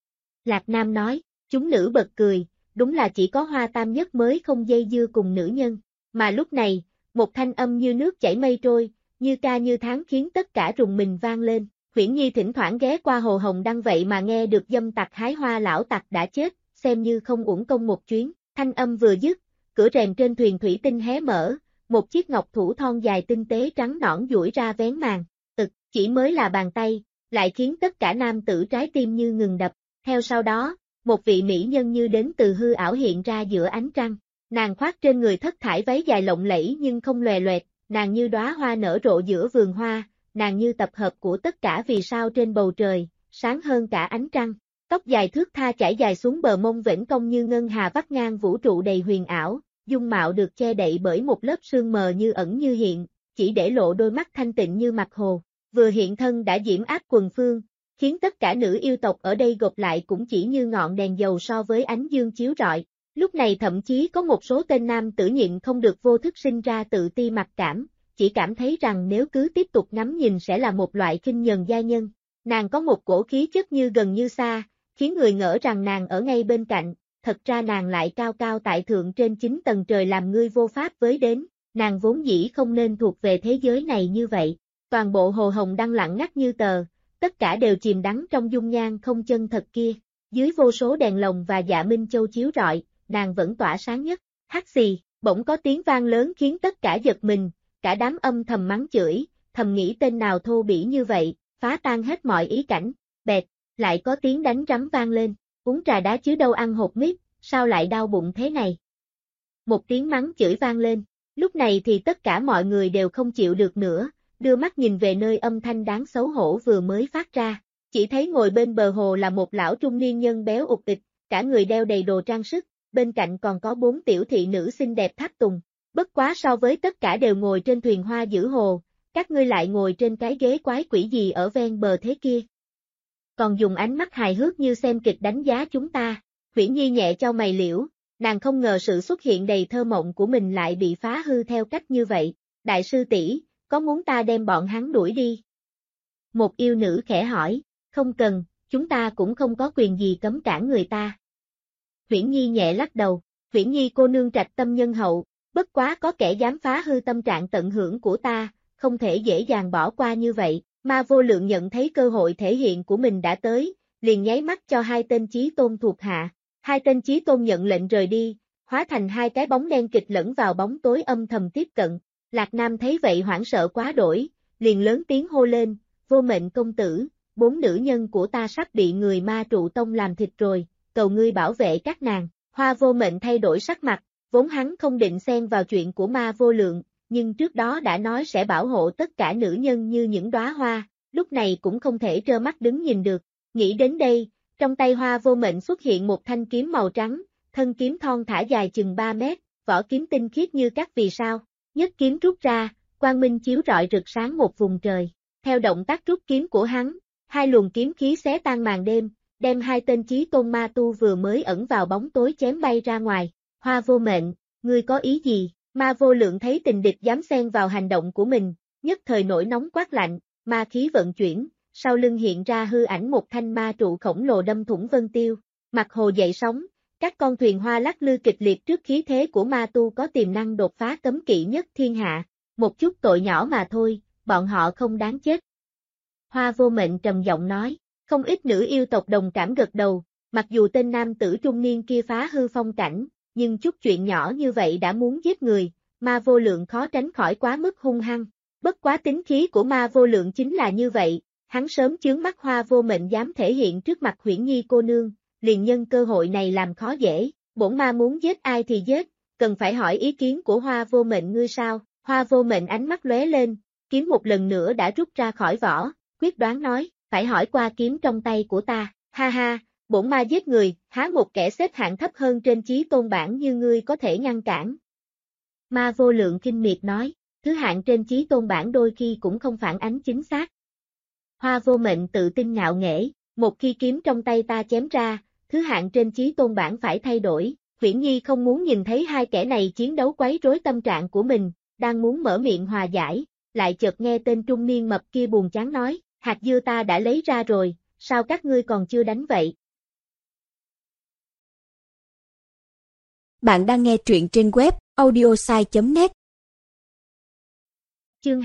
S2: Lạc Nam nói, chúng nữ bật cười, đúng là chỉ có Hoa Tam Nhất mới không dây dưa cùng nữ nhân, mà lúc này, một thanh âm như nước chảy mây trôi, như ca như tháng khiến tất cả rùng mình vang lên. Huyễn Nhi thỉnh thoảng ghé qua hồ Hồng Đăng vậy mà nghe được dâm tặc hái hoa lão tặc đã chết, xem như không uổng công một chuyến, thanh âm vừa dứt, cửa rèm trên thuyền thủy tinh hé mở, một chiếc ngọc thủ thon dài tinh tế trắng nõn duỗi ra vén màn, chỉ mới là bàn tay, lại khiến tất cả nam tử trái tim như ngừng đập, theo sau đó, một vị mỹ nhân như đến từ hư ảo hiện ra giữa ánh trăng, nàng khoác trên người thất thải váy dài lộng lẫy nhưng không lòe loẹt, nàng như đóa hoa nở rộ giữa vườn hoa, nàng như tập hợp của tất cả vì sao trên bầu trời, sáng hơn cả ánh trăng. Tóc dài thướt tha chảy dài xuống bờ mông vểnh cong như ngân hà vắt ngang vũ trụ đầy huyền ảo, dung mạo được che đậy bởi một lớp sương mờ như ẩn như hiện, chỉ để lộ đôi mắt thanh tịnh như mặt hồ. Vừa hiện thân đã diễm áp quần phương, khiến tất cả nữ yêu tộc ở đây gộp lại cũng chỉ như ngọn đèn dầu so với ánh dương chiếu rọi. Lúc này thậm chí có một số tên nam tử nhịn không được vô thức sinh ra tự ti mặc cảm, chỉ cảm thấy rằng nếu cứ tiếp tục ngắm nhìn sẽ là một loại khinh nhờn gia nhân. Nàng có một cổ khí chất như gần như xa, khiến người ngỡ rằng nàng ở ngay bên cạnh, thật ra nàng lại cao cao tại thượng trên 9 tầng trời làm ngươi vô pháp với đến, nàng vốn dĩ không nên thuộc về thế giới này như vậy. Toàn bộ hồ Hồng Đăng lặng ngắt như tờ, tất cả đều chìm đắm trong dung nhan không chân thật kia, dưới vô số đèn lồng và dạ minh châu chiếu rọi, nàng vẫn tỏa sáng nhất, hắt xì, bỗng có tiếng vang lớn khiến tất cả giật mình, cả đám âm thầm mắng chửi, thầm nghĩ tên nào thô bỉ như vậy, phá tan hết mọi ý cảnh, bẹt, lại có tiếng đánh rắm vang lên, uống trà đá chứ đâu ăn hột mít, sao lại đau bụng thế này? Một tiếng mắng chửi vang lên, lúc này thì tất cả mọi người đều không chịu được nữa, đưa mắt nhìn về nơi âm thanh đáng xấu hổ vừa mới phát ra, chỉ thấy ngồi bên bờ hồ là một lão trung niên nhân béo ụt ịch, cả người đeo đầy đồ trang sức, bên cạnh còn có 4 tiểu thị nữ xinh đẹp tháp tùng, bất quá so với tất cả đều ngồi trên thuyền hoa giữ hồ, các ngươi lại ngồi trên cái ghế quái quỷ gì ở ven bờ thế kia. Còn dùng ánh mắt hài hước như xem kịch đánh giá chúng ta, Huyễn Nhi nhẹ chau mày liễu, nàng không ngờ sự xuất hiện đầy thơ mộng của mình lại bị phá hư theo cách như vậy, đại sư tỷ, có muốn ta đem bọn hắn đuổi đi? Một yêu nữ khẽ hỏi, không cần, chúng ta cũng không có quyền gì cấm cản người ta. Huyễn Nhi nhẹ lắc đầu, Huyễn Nhi cô nương trạch tâm nhân hậu, bất quá có kẻ dám phá hư tâm trạng tận hưởng của ta, không thể dễ dàng bỏ qua như vậy. Ma Vô Lượng nhận thấy cơ hội thể hiện của mình đã tới, liền nháy mắt cho hai tên chí tôn thuộc hạ. Hai tên chí tôn nhận lệnh rời đi, hóa thành hai cái bóng đen kịch lẫn vào bóng tối âm thầm tiếp cận. Lạc Nam thấy vậy hoảng sợ quá đổi, liền lớn tiếng hô lên, Vô Mệnh công tử, 4 nữ nhân của ta sắp bị người ma trụ tông làm thịt rồi, cầu ngươi bảo vệ các nàng. Hoa Vô Mệnh thay đổi sắc mặt, vốn hắn không định xen vào chuyện của Ma Vô Lượng, nhưng trước đó đã nói sẽ bảo hộ tất cả nữ nhân như những đóa hoa, lúc này cũng không thể trơ mắt đứng nhìn được. Nghĩ đến đây, trong tay Hoa Vô Mệnh xuất hiện một thanh kiếm màu trắng, thân kiếm thon thả dài chừng 3 mét, vỏ kiếm tinh khiết như các vì sao, nhất kiếm rút ra, quang minh chiếu rọi rực sáng một vùng trời. Theo động tác rút kiếm của hắn, hai luồng kiếm khí xé tan màn đêm, đem hai tên chí tôn ma tu vừa mới ẩn vào bóng tối chém bay ra ngoài. Hoa Vô Mệnh, ngươi có ý gì? Ma Vô Lượng thấy tình địch dám xen vào hành động của mình, nhất thời nổi nóng quát lạnh, ma khí vận chuyển, sau lưng hiện ra hư ảnh một thanh ma trụ khổng lồ đâm thủng vân tiêu. Mặt hồ dậy sóng, các con thuyền hoa lắc lư kịch liệt trước khí thế của ma tu có tiềm năng đột phá cấm kỵ nhất thiên hạ. Một chút tội nhỏ mà thôi, bọn họ không đáng chết. Hoa Vô Mệnh trầm giọng nói, không ít nữ yêu tộc đồng cảm gật đầu, mặc dù tên nam tử trung niên kia phá hư phong cảnh, nhưng chút chuyện nhỏ như vậy đã muốn giết người, Ma Vô Lượng khó tránh khỏi quá mức hung hăng. Bất quá tính khí của Ma Vô Lượng chính là như vậy, hắn sớm chướng mắt Hoa Vô Mệnh dám thể hiện trước mặt Huyễn Nhi cô nương, liền nhân cơ hội này làm khó dễ, bổn ma muốn giết ai thì giết, cần phải hỏi ý kiến của Hoa Vô Mệnh ngươi sao? Hoa Vô Mệnh ánh mắt lóe lên, kiếm một lần nữa đã rút ra khỏi vỏ, quyết đoán nói, phải hỏi qua kiếm trong tay của ta, ha ha, bổn ma giết người, há một kẻ xếp hạng thấp hơn trên chí tôn bảng như ngươi có thể ngăn cản. Ma Vô Lượng kinh miệt nói, thứ hạng trên chí tôn bảng đôi khi cũng không phản ánh chính xác. Hoa Vô Mệnh tự tin ngạo nghễ, một khi kiếm trong tay ta chém ra, thứ hạng trên chí tôn bảng phải thay đổi. Huyễn Nhi không muốn nhìn thấy hai kẻ này chiến đấu quấy rối tâm trạng của mình, đang muốn mở miệng hòa giải, lại chợt nghe tên trung niên mập kia buồn chán nói, hạt dưa ta đã lấy ra rồi, sao các ngươi còn chưa đánh vậy?
S1: Bạn đang nghe truyện trên web audiosai.net.
S2: Chương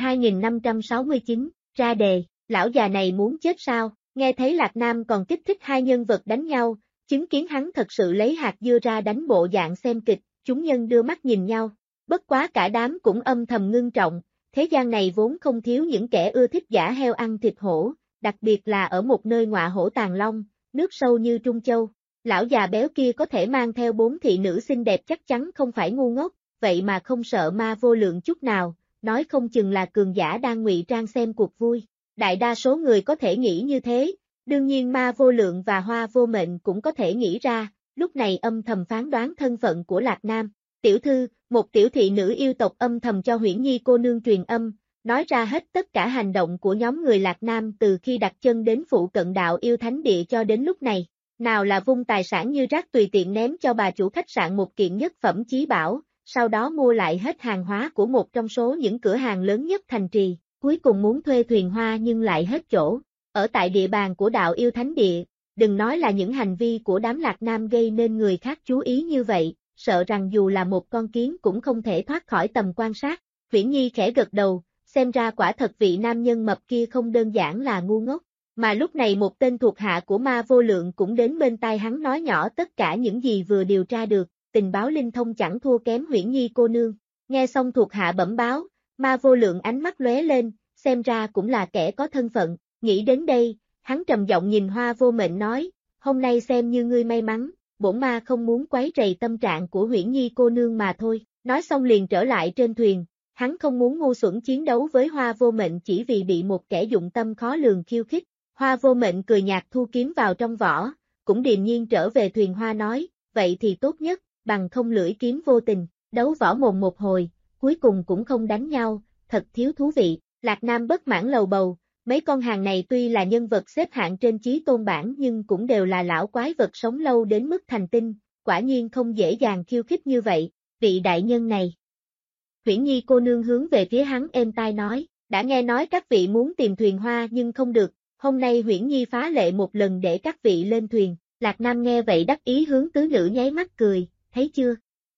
S2: 2569, ra đề, lão già này muốn chết sao? Nghe thấy Lạc Nam còn kích thích hai nhân vật đánh nhau, chứng kiến hắn thật sự lấy hạt dưa ra đánh bộ dạng xem kịch, chúng nhân đưa mắt nhìn nhau. Bất quá cả đám cũng âm thầm ngưng trọng, thế gian này vốn không thiếu những kẻ ưa thích giả heo ăn thịt hổ, đặc biệt là ở một nơi ngọa hổ tàng long, nước sâu như Trung Châu. Lão già béo kia có thể mang theo 4 thị nữ xinh đẹp chắc chắn không phải ngu ngốc, vậy mà không sợ Ma Vô Lượng chút nào, nói không chừng là cường giả đang ngụy trang xem cuộc vui. Đại đa số người có thể nghĩ như thế, đương nhiên Ma Vô Lượng và Hoa Vô Mệnh cũng có thể nghĩ ra, lúc này âm thầm phán đoán thân phận của Lạc Nam. Tiểu thư, một tiểu thị nữ yêu tộc âm thầm cho Huyễn Nhi cô nương truyền âm, nói ra hết tất cả hành động của nhóm người Lạc Nam từ khi đặt chân đến phụ cận đạo yêu thánh địa cho đến lúc này. Nào là vung tài sản như rác tùy tiện ném cho bà chủ khách sạn một kiện nhất phẩm chí bảo, sau đó mua lại hết hàng hóa của một trong số những cửa hàng lớn nhất thành trì, cuối cùng muốn thuê thuyền hoa nhưng lại hết chỗ. Ở tại địa bàn của đạo yêu thánh địa, đừng nói là những hành vi của đám Lạc Nam gây nên người khác chú ý như vậy, sợ rằng dù là một con kiến cũng không thể thoát khỏi tầm quan sát. Huyễn Nhi khẽ gật đầu, xem ra quả thật vị nam nhân mập kia không đơn giản là ngu ngốc. Mà lúc này một tên thuộc hạ của Ma Vô Lượng cũng đến bên tai hắn nói nhỏ tất cả những gì vừa điều tra được, tình báo linh thông chẳng thua kém Huyễn Nhi cô nương. Nghe xong thuộc hạ bẩm báo, Ma Vô Lượng ánh mắt lóe lên, xem ra cũng là kẻ có thân phận, nghĩ đến đây, hắn trầm giọng nhìn Hoa Vô Mệnh nói, hôm nay xem như ngươi may mắn, bổn ma không muốn quấy rầy tâm trạng của Huyễn Nhi cô nương mà thôi, nói xong liền trở lại trên thuyền, hắn không muốn ngu xuẩn chiến đấu với Hoa Vô Mệnh chỉ vì bị một kẻ dụng tâm khó lường khiêu khích. Hoa Vô Mệnh cười nhạt thu kiếm vào trong vỏ, cũng điềm nhiên trở về thuyền hoa nói, vậy thì tốt nhất, bằng không lưỡi kiếm vô tình, đấu võ mồm một hồi, cuối cùng cũng không đánh nhau, thật thiếu thú vị. Lạc Nam bất mãn lầu bầu, mấy con hàng này tuy là nhân vật xếp hạng trên chí tôn bảng nhưng cũng đều là lão quái vật sống lâu đến mức thành tinh, quả nhiên không dễ dàng khiêu khích như vậy, vị đại nhân này. Huyễn Nhi cô nương hướng về phía hắn êm tai nói, đã nghe nói các vị muốn tìm thuyền hoa nhưng không được. Hôm nay Huyễn Nhi phá lệ một lần để các vị lên thuyền, Lạc Nam nghe vậy đắc ý hướng tứ nữ nháy mắt cười, thấy chưa?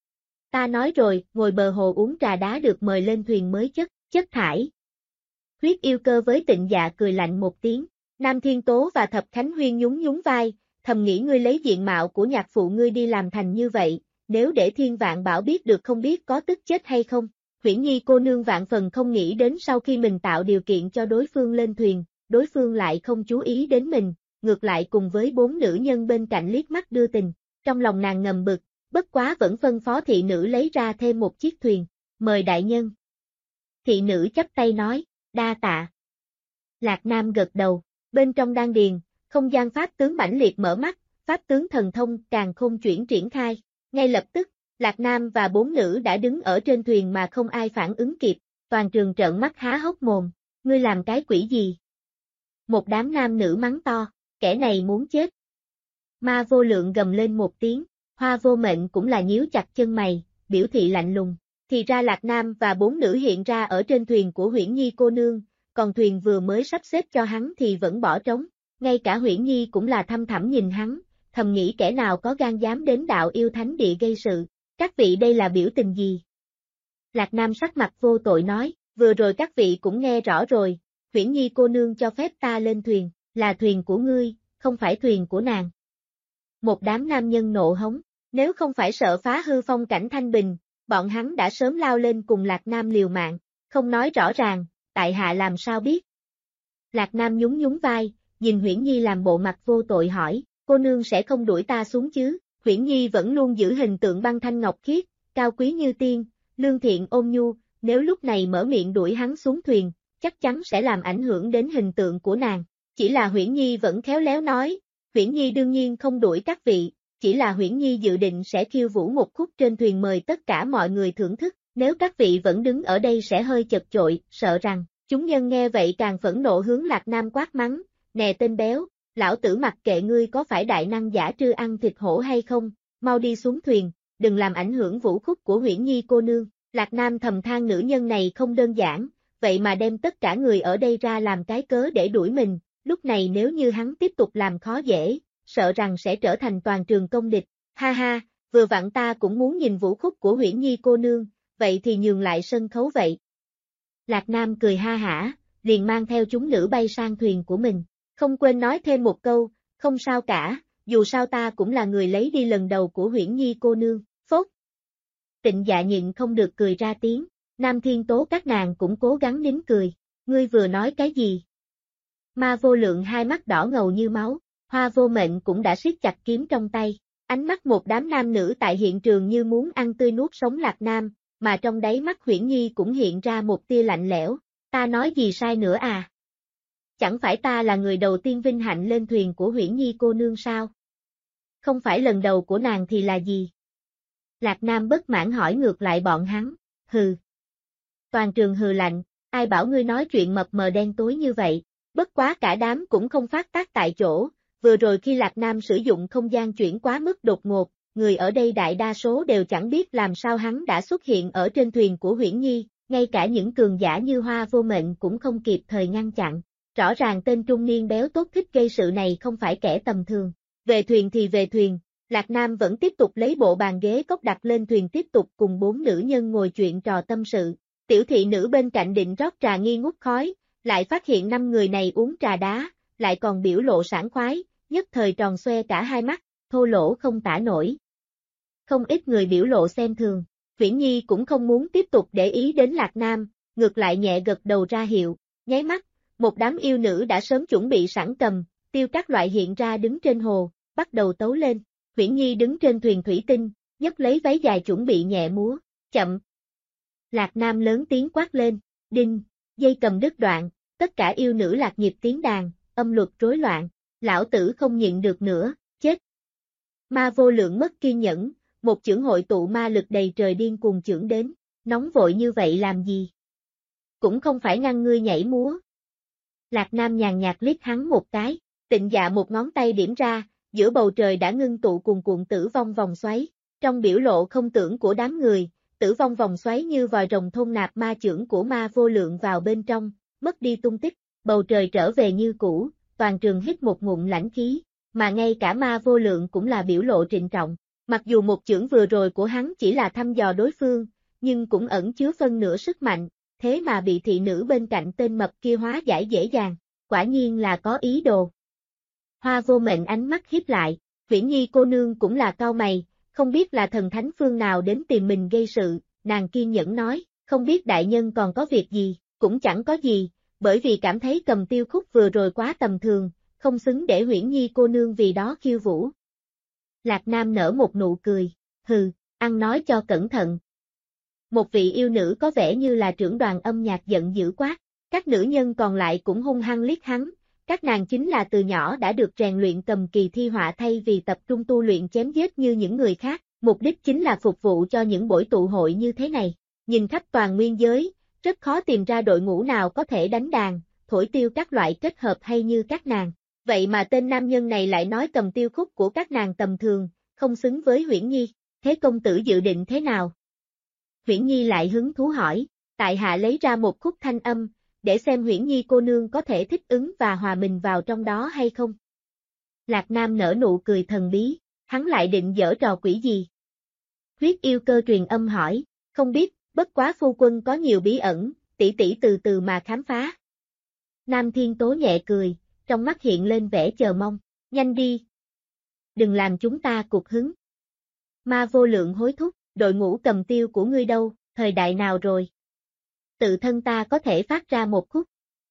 S2: Ta nói rồi, ngồi bờ hồ uống trà đá được mời lên thuyền mới chất thải. Huyết yêu cơ với Tịnh Dạ cười lạnh một tiếng, Nam Thiên Tố và Thập Khánh Huyên nhún nhún vai, thầm nghĩ ngươi lấy diện mạo của nhạc phụ ngươi đi làm thành như vậy, nếu để Thiên Vạn Bảo biết được không biết có tức chết hay không. Huyễn Nhi cô nương vạn phần không nghĩ đến sau khi mình tạo điều kiện cho đối phương lên thuyền, đối phương lại không chú ý đến mình, ngược lại cùng với 4 nữ nhân bên cạnh liếc mắt đưa tình, trong lòng nàng ngầm bực, bất quá vẫn phân phó thị nữ lấy ra thêm một chiếc thuyền, mời đại nhân. Thị nữ chắp tay nói, đa tạ. Lạc Nam gật đầu, bên trong đan điền, không gian pháp tướng mãnh liệt mở mắt, pháp tướng thần thông càng khôn chuyển triển khai, ngay lập tức, Lạc Nam và 4 nữ đã đứng ở trên thuyền mà không ai phản ứng kịp, toàn trường trợn mắt há hốc mồm, ngươi làm cái quỷ gì? Một đám nam nữ mắng to, kẻ này muốn chết. Ma Vô Lượng gầm lên một tiếng, Hoa Vô Mệnh cũng là nhíu chặt chân mày, biểu thị lạnh lùng. Thì ra Lạc Nam và 4 nữ hiện ra ở trên thuyền của Huyễn Nhi cô nương, còn thuyền vừa mới sắp xếp cho hắn thì vẫn bỏ trống. Ngay cả Huyễn Nhi cũng là thăm thẳm nhìn hắn, thầm nghĩ kẻ nào có gan dám đến đạo yêu thánh địa gây sự. Các vị đây là biểu tình gì? Lạc Nam sắc mặt vô tội nói, vừa rồi các vị cũng nghe rõ rồi, Huyễn Nhi cô nương cho phép ta lên thuyền, là thuyền của ngươi, không phải thuyền của nàng. Một đám nam nhân nộ hống, nếu không phải sợ phá hư phong cảnh thanh bình, bọn hắn đã sớm lao lên cùng Lạc Nam liều mạng, không nói rõ ràng, tại hạ làm sao biết. Lạc Nam nhún nhún vai, nhìn Huyễn Nhi làm bộ mặt vô tội hỏi, cô nương sẽ không đuổi ta xuống chứ? Huyễn Nhi vẫn luôn giữ hình tượng băng thanh ngọc khiết, cao quý như tiên, lương thiện ôn nhu, nếu lúc này mở miệng đuổi hắn xuống thuyền, chắc chắn sẽ làm ảnh hưởng đến hình tượng của nàng. Chỉ là Huyễn Nhi vẫn khéo léo nói, Huyễn Nhi đương nhiên không đuổi các vị, chỉ là Huyễn Nhi dự định sẽ khiêu vũ một khúc trên thuyền mời tất cả mọi người thưởng thức, nếu các vị vẫn đứng ở đây sẽ hơi chật chội, sợ rằng, chúng nhân nghe vậy càng phẫn nộ hướng Lạc Nam quát mắng, nè tên béo, lão tử mặc kệ ngươi có phải đại năng giả trư ăn thịt hổ hay không, mau đi xuống thuyền, đừng làm ảnh hưởng vũ khúc của Huyễn Nhi cô nương. Lạc Nam thầm than nữ nhân này không đơn giản, vậy mà đem tất cả người ở đây ra làm cái cớ để đuổi mình, lúc này nếu như hắn tiếp tục làm khó dễ, sợ rằng sẽ trở thành toàn trường công địch. Ha ha, vừa vặn ta cũng muốn nhìn vũ khúc của Huyễn Nhi cô nương, vậy thì nhường lại sân khấu vậy. Lạc Nam cười ha hả, liền mang theo chúng nữ bay sang thuyền của mình, không quên nói thêm một câu, không sao cả, dù sao ta cũng là người lấy đi lần đầu của Huyễn Nhi cô nương, phốt. Tịnh Dạ nhịn không được cười ra tiếng, Nam Thiên Tố các nàng cũng cố gắng nín cười, ngươi vừa nói cái gì? Ma Vô Lượng hai mắt đỏ ngầu như máu, Hoa Vô Mệnh cũng đã siết chặt kiếm trong tay, ánh mắt một đám nam nữ tại hiện trường như muốn ăn tươi nuốt sống Lạc Nam, mà trong đáy mắt Huyễn Nhi cũng hiện ra một tia lạnh lẽo, ta nói gì sai nữa à? Chẳng phải ta là người đầu tiên vinh hạnh lên thuyền của Huyễn Nhi cô nương sao? Không phải lần đầu của nàng thì là gì? Lạc Nam bất mãn hỏi ngược lại bọn hắn, hừ. Toàn trường hừ lạnh, ai bảo ngươi nói chuyện mập mờ đen tối như vậy, bất quá cả đám cũng không phát tác tại chỗ, vừa rồi khi Lạc Nam sử dụng không gian chuyển quá mức đột ngột, người ở đây đại đa số đều chẳng biết làm sao hắn đã xuất hiện ở trên thuyền của Huyễn Nhi, ngay cả những cường giả như Hoa Vô Mệnh cũng không kịp thời ngăn chặn. Rõ ràng tên trung niên béo tốt thích gây sự này không phải kẻ tầm thường. Về thuyền thì về thuyền, Lạc Nam vẫn tiếp tục lấy bộ bàn ghế cốc đặt lên thuyền tiếp tục cùng 4 nữ nhân ngồi chuyện trò tâm sự. Tiểu thị nữ bên cạnh định rót trà nghi ngút khói, lại phát hiện 5 người này uống trà đá, lại còn biểu lộ sảng khoái, nhất thời tròn xoe cả hai mắt, thô lỗ không tả nổi. Không ít người biểu lộ xem thường, Huyễn Nhi cũng không muốn tiếp tục để ý đến Lạc Nam, ngược lại nhẹ gật đầu ra hiệu, nháy mắt. Một đám yêu nữ đã sớm chuẩn bị sẵn cầm, tiêu các loại hiện ra đứng trên hồ, bắt đầu tấu lên. Huyễn Nhi đứng trên thuyền thủy tinh, nhấc lấy váy dài chuẩn bị nhẹ múa, chậm. Lạc Nam lớn tiếng quát lên, đinh, dây cầm đứt đoạn, tất cả yêu nữ lạc nhịp tiếng đàn, âm luật rối loạn, lão tử không nhịn được nữa, chết. Ma Vô Lượng mất kiên nhẫn, một chưởng hội tụ ma lực đầy trời điên cuồng chưởng đến, nóng vội như vậy làm gì? Cũng không phải ngăn ngươi nhảy múa. Lạc Nam nhàn nhạt liếc hắn một cái, Tịnh Dạ một ngón tay điểm ra, giữa bầu trời đã ngưng tụ cuồn cuộn tử vong vòng xoáy, trong biểu lộ không tưởng của đám người, tử vong vòng xoáy như vòi rồng thôn nạp ma chưởng của Ma Vô Lượng vào bên trong, mất đi tung tích, bầu trời trở về như cũ, toàn trường hít một ngụm lãnh khí, mà ngay cả Ma Vô Lượng cũng là biểu lộ trịnh trọng, mặc dù một chưởng vừa rồi của hắn chỉ là thăm dò đối phương, nhưng cũng ẩn chứa phân nửa sức mạnh. Thế mà bị thị nữ bên cạnh tên mập kia hóa giải dễ dàng, quả nhiên là có ý đồ. Hoa Vô Mệnh ánh mắt híp lại, Huyễn Nhi cô nương cũng là cau mày, không biết là thần thánh phương nào đến tìm mình gây sự, nàng kiên nhẫn nói, không biết đại nhân còn có việc gì, cũng chẳng có gì, bởi vì cảm thấy cầm tiêu khúc vừa rồi quá tầm thường, không xứng để Huyễn Nhi cô nương vì đó khiêu vũ. Lạc Nam nở một nụ cười, hừ, ăn nói cho cẩn thận. Một vị yêu nữ có vẻ như là trưởng đoàn âm nhạc giận dữ quát, các nữ nhân còn lại cũng hung hăng liếc hắn, các nàng chính là từ nhỏ đã được rèn luyện cầm kỳ thi họa thay vì tập trung tu luyện chém giết như những người khác, mục đích chính là phục vụ cho những buổi tụ hội như thế này. Nhìn khắp toàn nguyên giới, rất khó tìm ra đội ngũ nào có thể đánh đàn, thổi tiêu các loại kết hợp hay như các nàng. Vậy mà tên nam nhân này lại nói cầm tiêu khúc của các nàng tầm thường, không xứng với Huyễn Nhi. Thế công tử dự định thế nào? Huyễn Nhi lại hứng thú hỏi, tại hạ lấy ra một khúc thanh âm, để xem Huyễn Nhi cô nương có thể thích ứng và hòa mình vào trong đó hay không. Lạc Nam nở nụ cười thần bí, hắn lại định giở trò quỷ gì? Huyết yêu cơ truyền âm hỏi, không biết, bất quá phu quân có nhiều bí ẩn, tỷ tỷ từ từ mà khám phá. Nam Thiên Tố nhẹ cười, trong mắt hiện lên vẻ chờ mong, nhanh đi. Đừng làm chúng ta cục hứng. Ma Vô Lượng hối thúc, đội ngũ cầm tiêu của ngươi đâu, thời đại nào rồi? Tự thân ta có thể phát ra một khúc.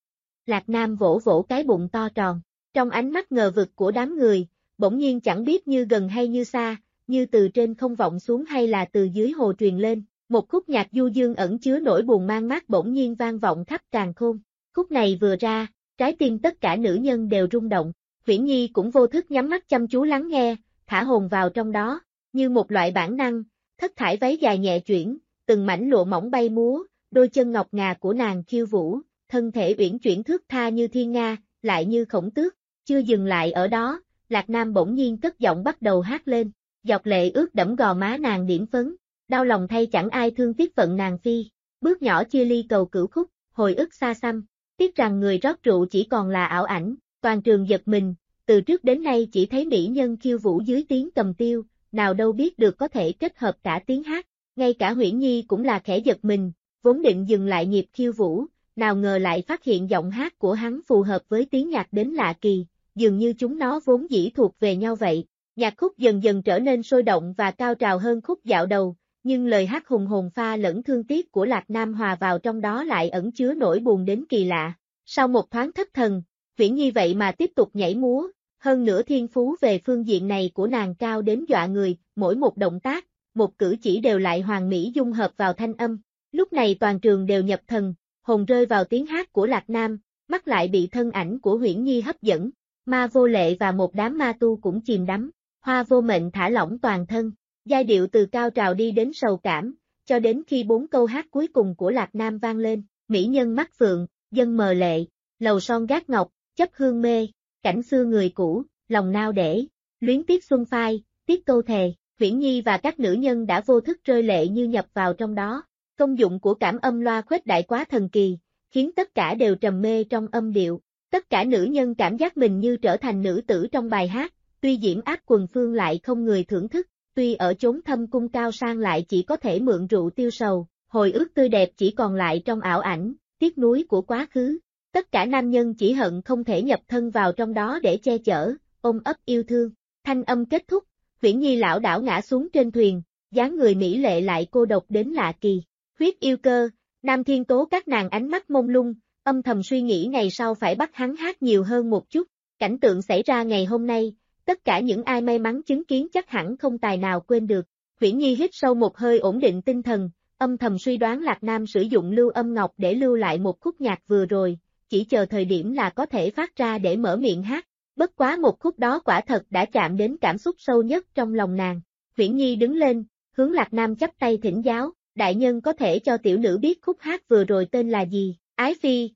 S2: Lạc Nam vỗ vỗ cái bụng to tròn, trong ánh mắt ngờ vực của đám người, bỗng nhiên chẳng biết như gần hay như xa, như từ trên không vọng xuống hay là từ dưới hồ truyền lên, một khúc nhạc du dương ẩn chứa nỗi buồn mang mát bỗng nhiên vang vọng khắp càn khôn. Khúc này vừa ra, trái tim tất cả nữ nhân đều rung động, Huyễn Nhi cũng vô thức nhắm mắt chăm chú lắng nghe, thả hồn vào trong đó, như một loại bản năng, thất thải váy dài nhẹ chuyển, từng mảnh lụa mỏng bay múa, đôi chân ngọc ngà của nàng khiêu vũ, thân thể uyển chuyển thướt tha như thiên nga, lại như khổng tước. Chưa dừng lại ở đó, Lạc Nam bỗng nhiên cất giọng bắt đầu hát lên, giọt lệ ướt đẫm gò má nàng điểm phấn, đau lòng thay chẳng ai thương tiếc phận nàng phi, bước nhỏ chia ly cầu cửu khúc, hồi ức xa xăm, tiếc rằng người rót rượu chỉ còn là ảo ảnh, toàn trường giật mình, từ trước đến nay chỉ thấy mỹ nhân khiêu vũ dưới tiếng cầm tiêu, nào đâu biết được có thể kết hợp cả tiếng hát, ngay cả Huyễn Nhi cũng là khẽ giật mình, vốn định dừng lại nhịp khiêu vũ, nào ngờ lại phát hiện giọng hát của hắn phù hợp với tiếng nhạc đến lạ kỳ, dường như chúng nó vốn dĩ thuộc về nhau vậy. Nhạc khúc dần dần trở nên sôi động và cao trào hơn khúc dạo đầu, nhưng lời hát hùng hồn pha lẫn thương tiếc của Lạc Nam hòa vào trong đó lại ẩn chứa nỗi buồn đến kỳ lạ. Sau một thoáng thất thần, Huyễn Nhi vậy mà tiếp tục nhảy múa, hơn nữa thiên phú về phương diện này của nàng cao đến dọa người, mỗi một động tác, một cử chỉ đều lại hoàn mỹ dung hợp vào thanh âm. Lúc này toàn trường đều nhập thần, hồn rơi vào tiếng hát của Lạc Nam, mắt lại bị thân ảnh của Huyễn Nhi hấp dẫn. Ma Vô Lệ và một đám ma tu cũng chìm đắm, Hoa Vô Mệnh thả lỏng toàn thân, giai điệu từ cao trào đi đến sầu cảm, cho đến khi 4 câu hát cuối cùng của Lạc Nam vang lên, mỹ nhân mắt phượng, dân mờ lệ, lầu son gác ngọc, chấp hương mê, cảnh xưa người cũ, lòng nao để, luyến tiếc xuân phai, tiếc câu thề, Huyễn Nhi và các nữ nhân đã vô thức rơi lệ như nhập vào trong đó. Công dụng của cảm âm loa khuếch đại quá thần kỳ, khiến tất cả đều trầm mê trong âm điệu. Tất cả nữ nhân cảm giác mình như trở thành nữ tử trong bài hát, tuy diễm áp quần phương lại không người thưởng thức, tuy ở chốn thâm cung cao sang lại chỉ có thể mượn rượu tiêu sầu, hồi ức tươi đẹp chỉ còn lại trong ảo ảnh, tiếc nuối của quá khứ. Tất cả nam nhân chỉ hận không thể nhập thân vào trong đó để che chở, ôm ấp yêu thương. Thanh âm kết thúc, Huyễn Nhi lảo đảo ngã xuống trên thuyền, dáng người mỹ lệ lại cô độc đến lạ kỳ. Huyết yêu cơ, Nam Thiên Tố các nàng ánh mắt mông lung, âm thầm suy nghĩ ngày sau phải bắt hắn hát nhiều hơn một chút. Cảnh tượng xảy ra ngày hôm nay, tất cả những ai may mắn chứng kiến chắc hẳn không tài nào quên được. Huyễn Nhi hít sâu một hơi ổn định tinh thần, âm thầm suy đoán Lạc Nam sử dụng lưu âm ngọc để lưu lại một khúc nhạc vừa rồi, chỉ chờ thời điểm là có thể phát ra để mở miệng hát. Bất quá một khúc đó quả thật đã chạm đến cảm xúc sâu nhất trong lòng nàng. Huyễn Nhi đứng lên, hướng Lạc Nam chắp tay thỉnh giáo, đại nhân có thể cho tiểu nữ biết khúc hát vừa rồi tên là gì? Ái Phi.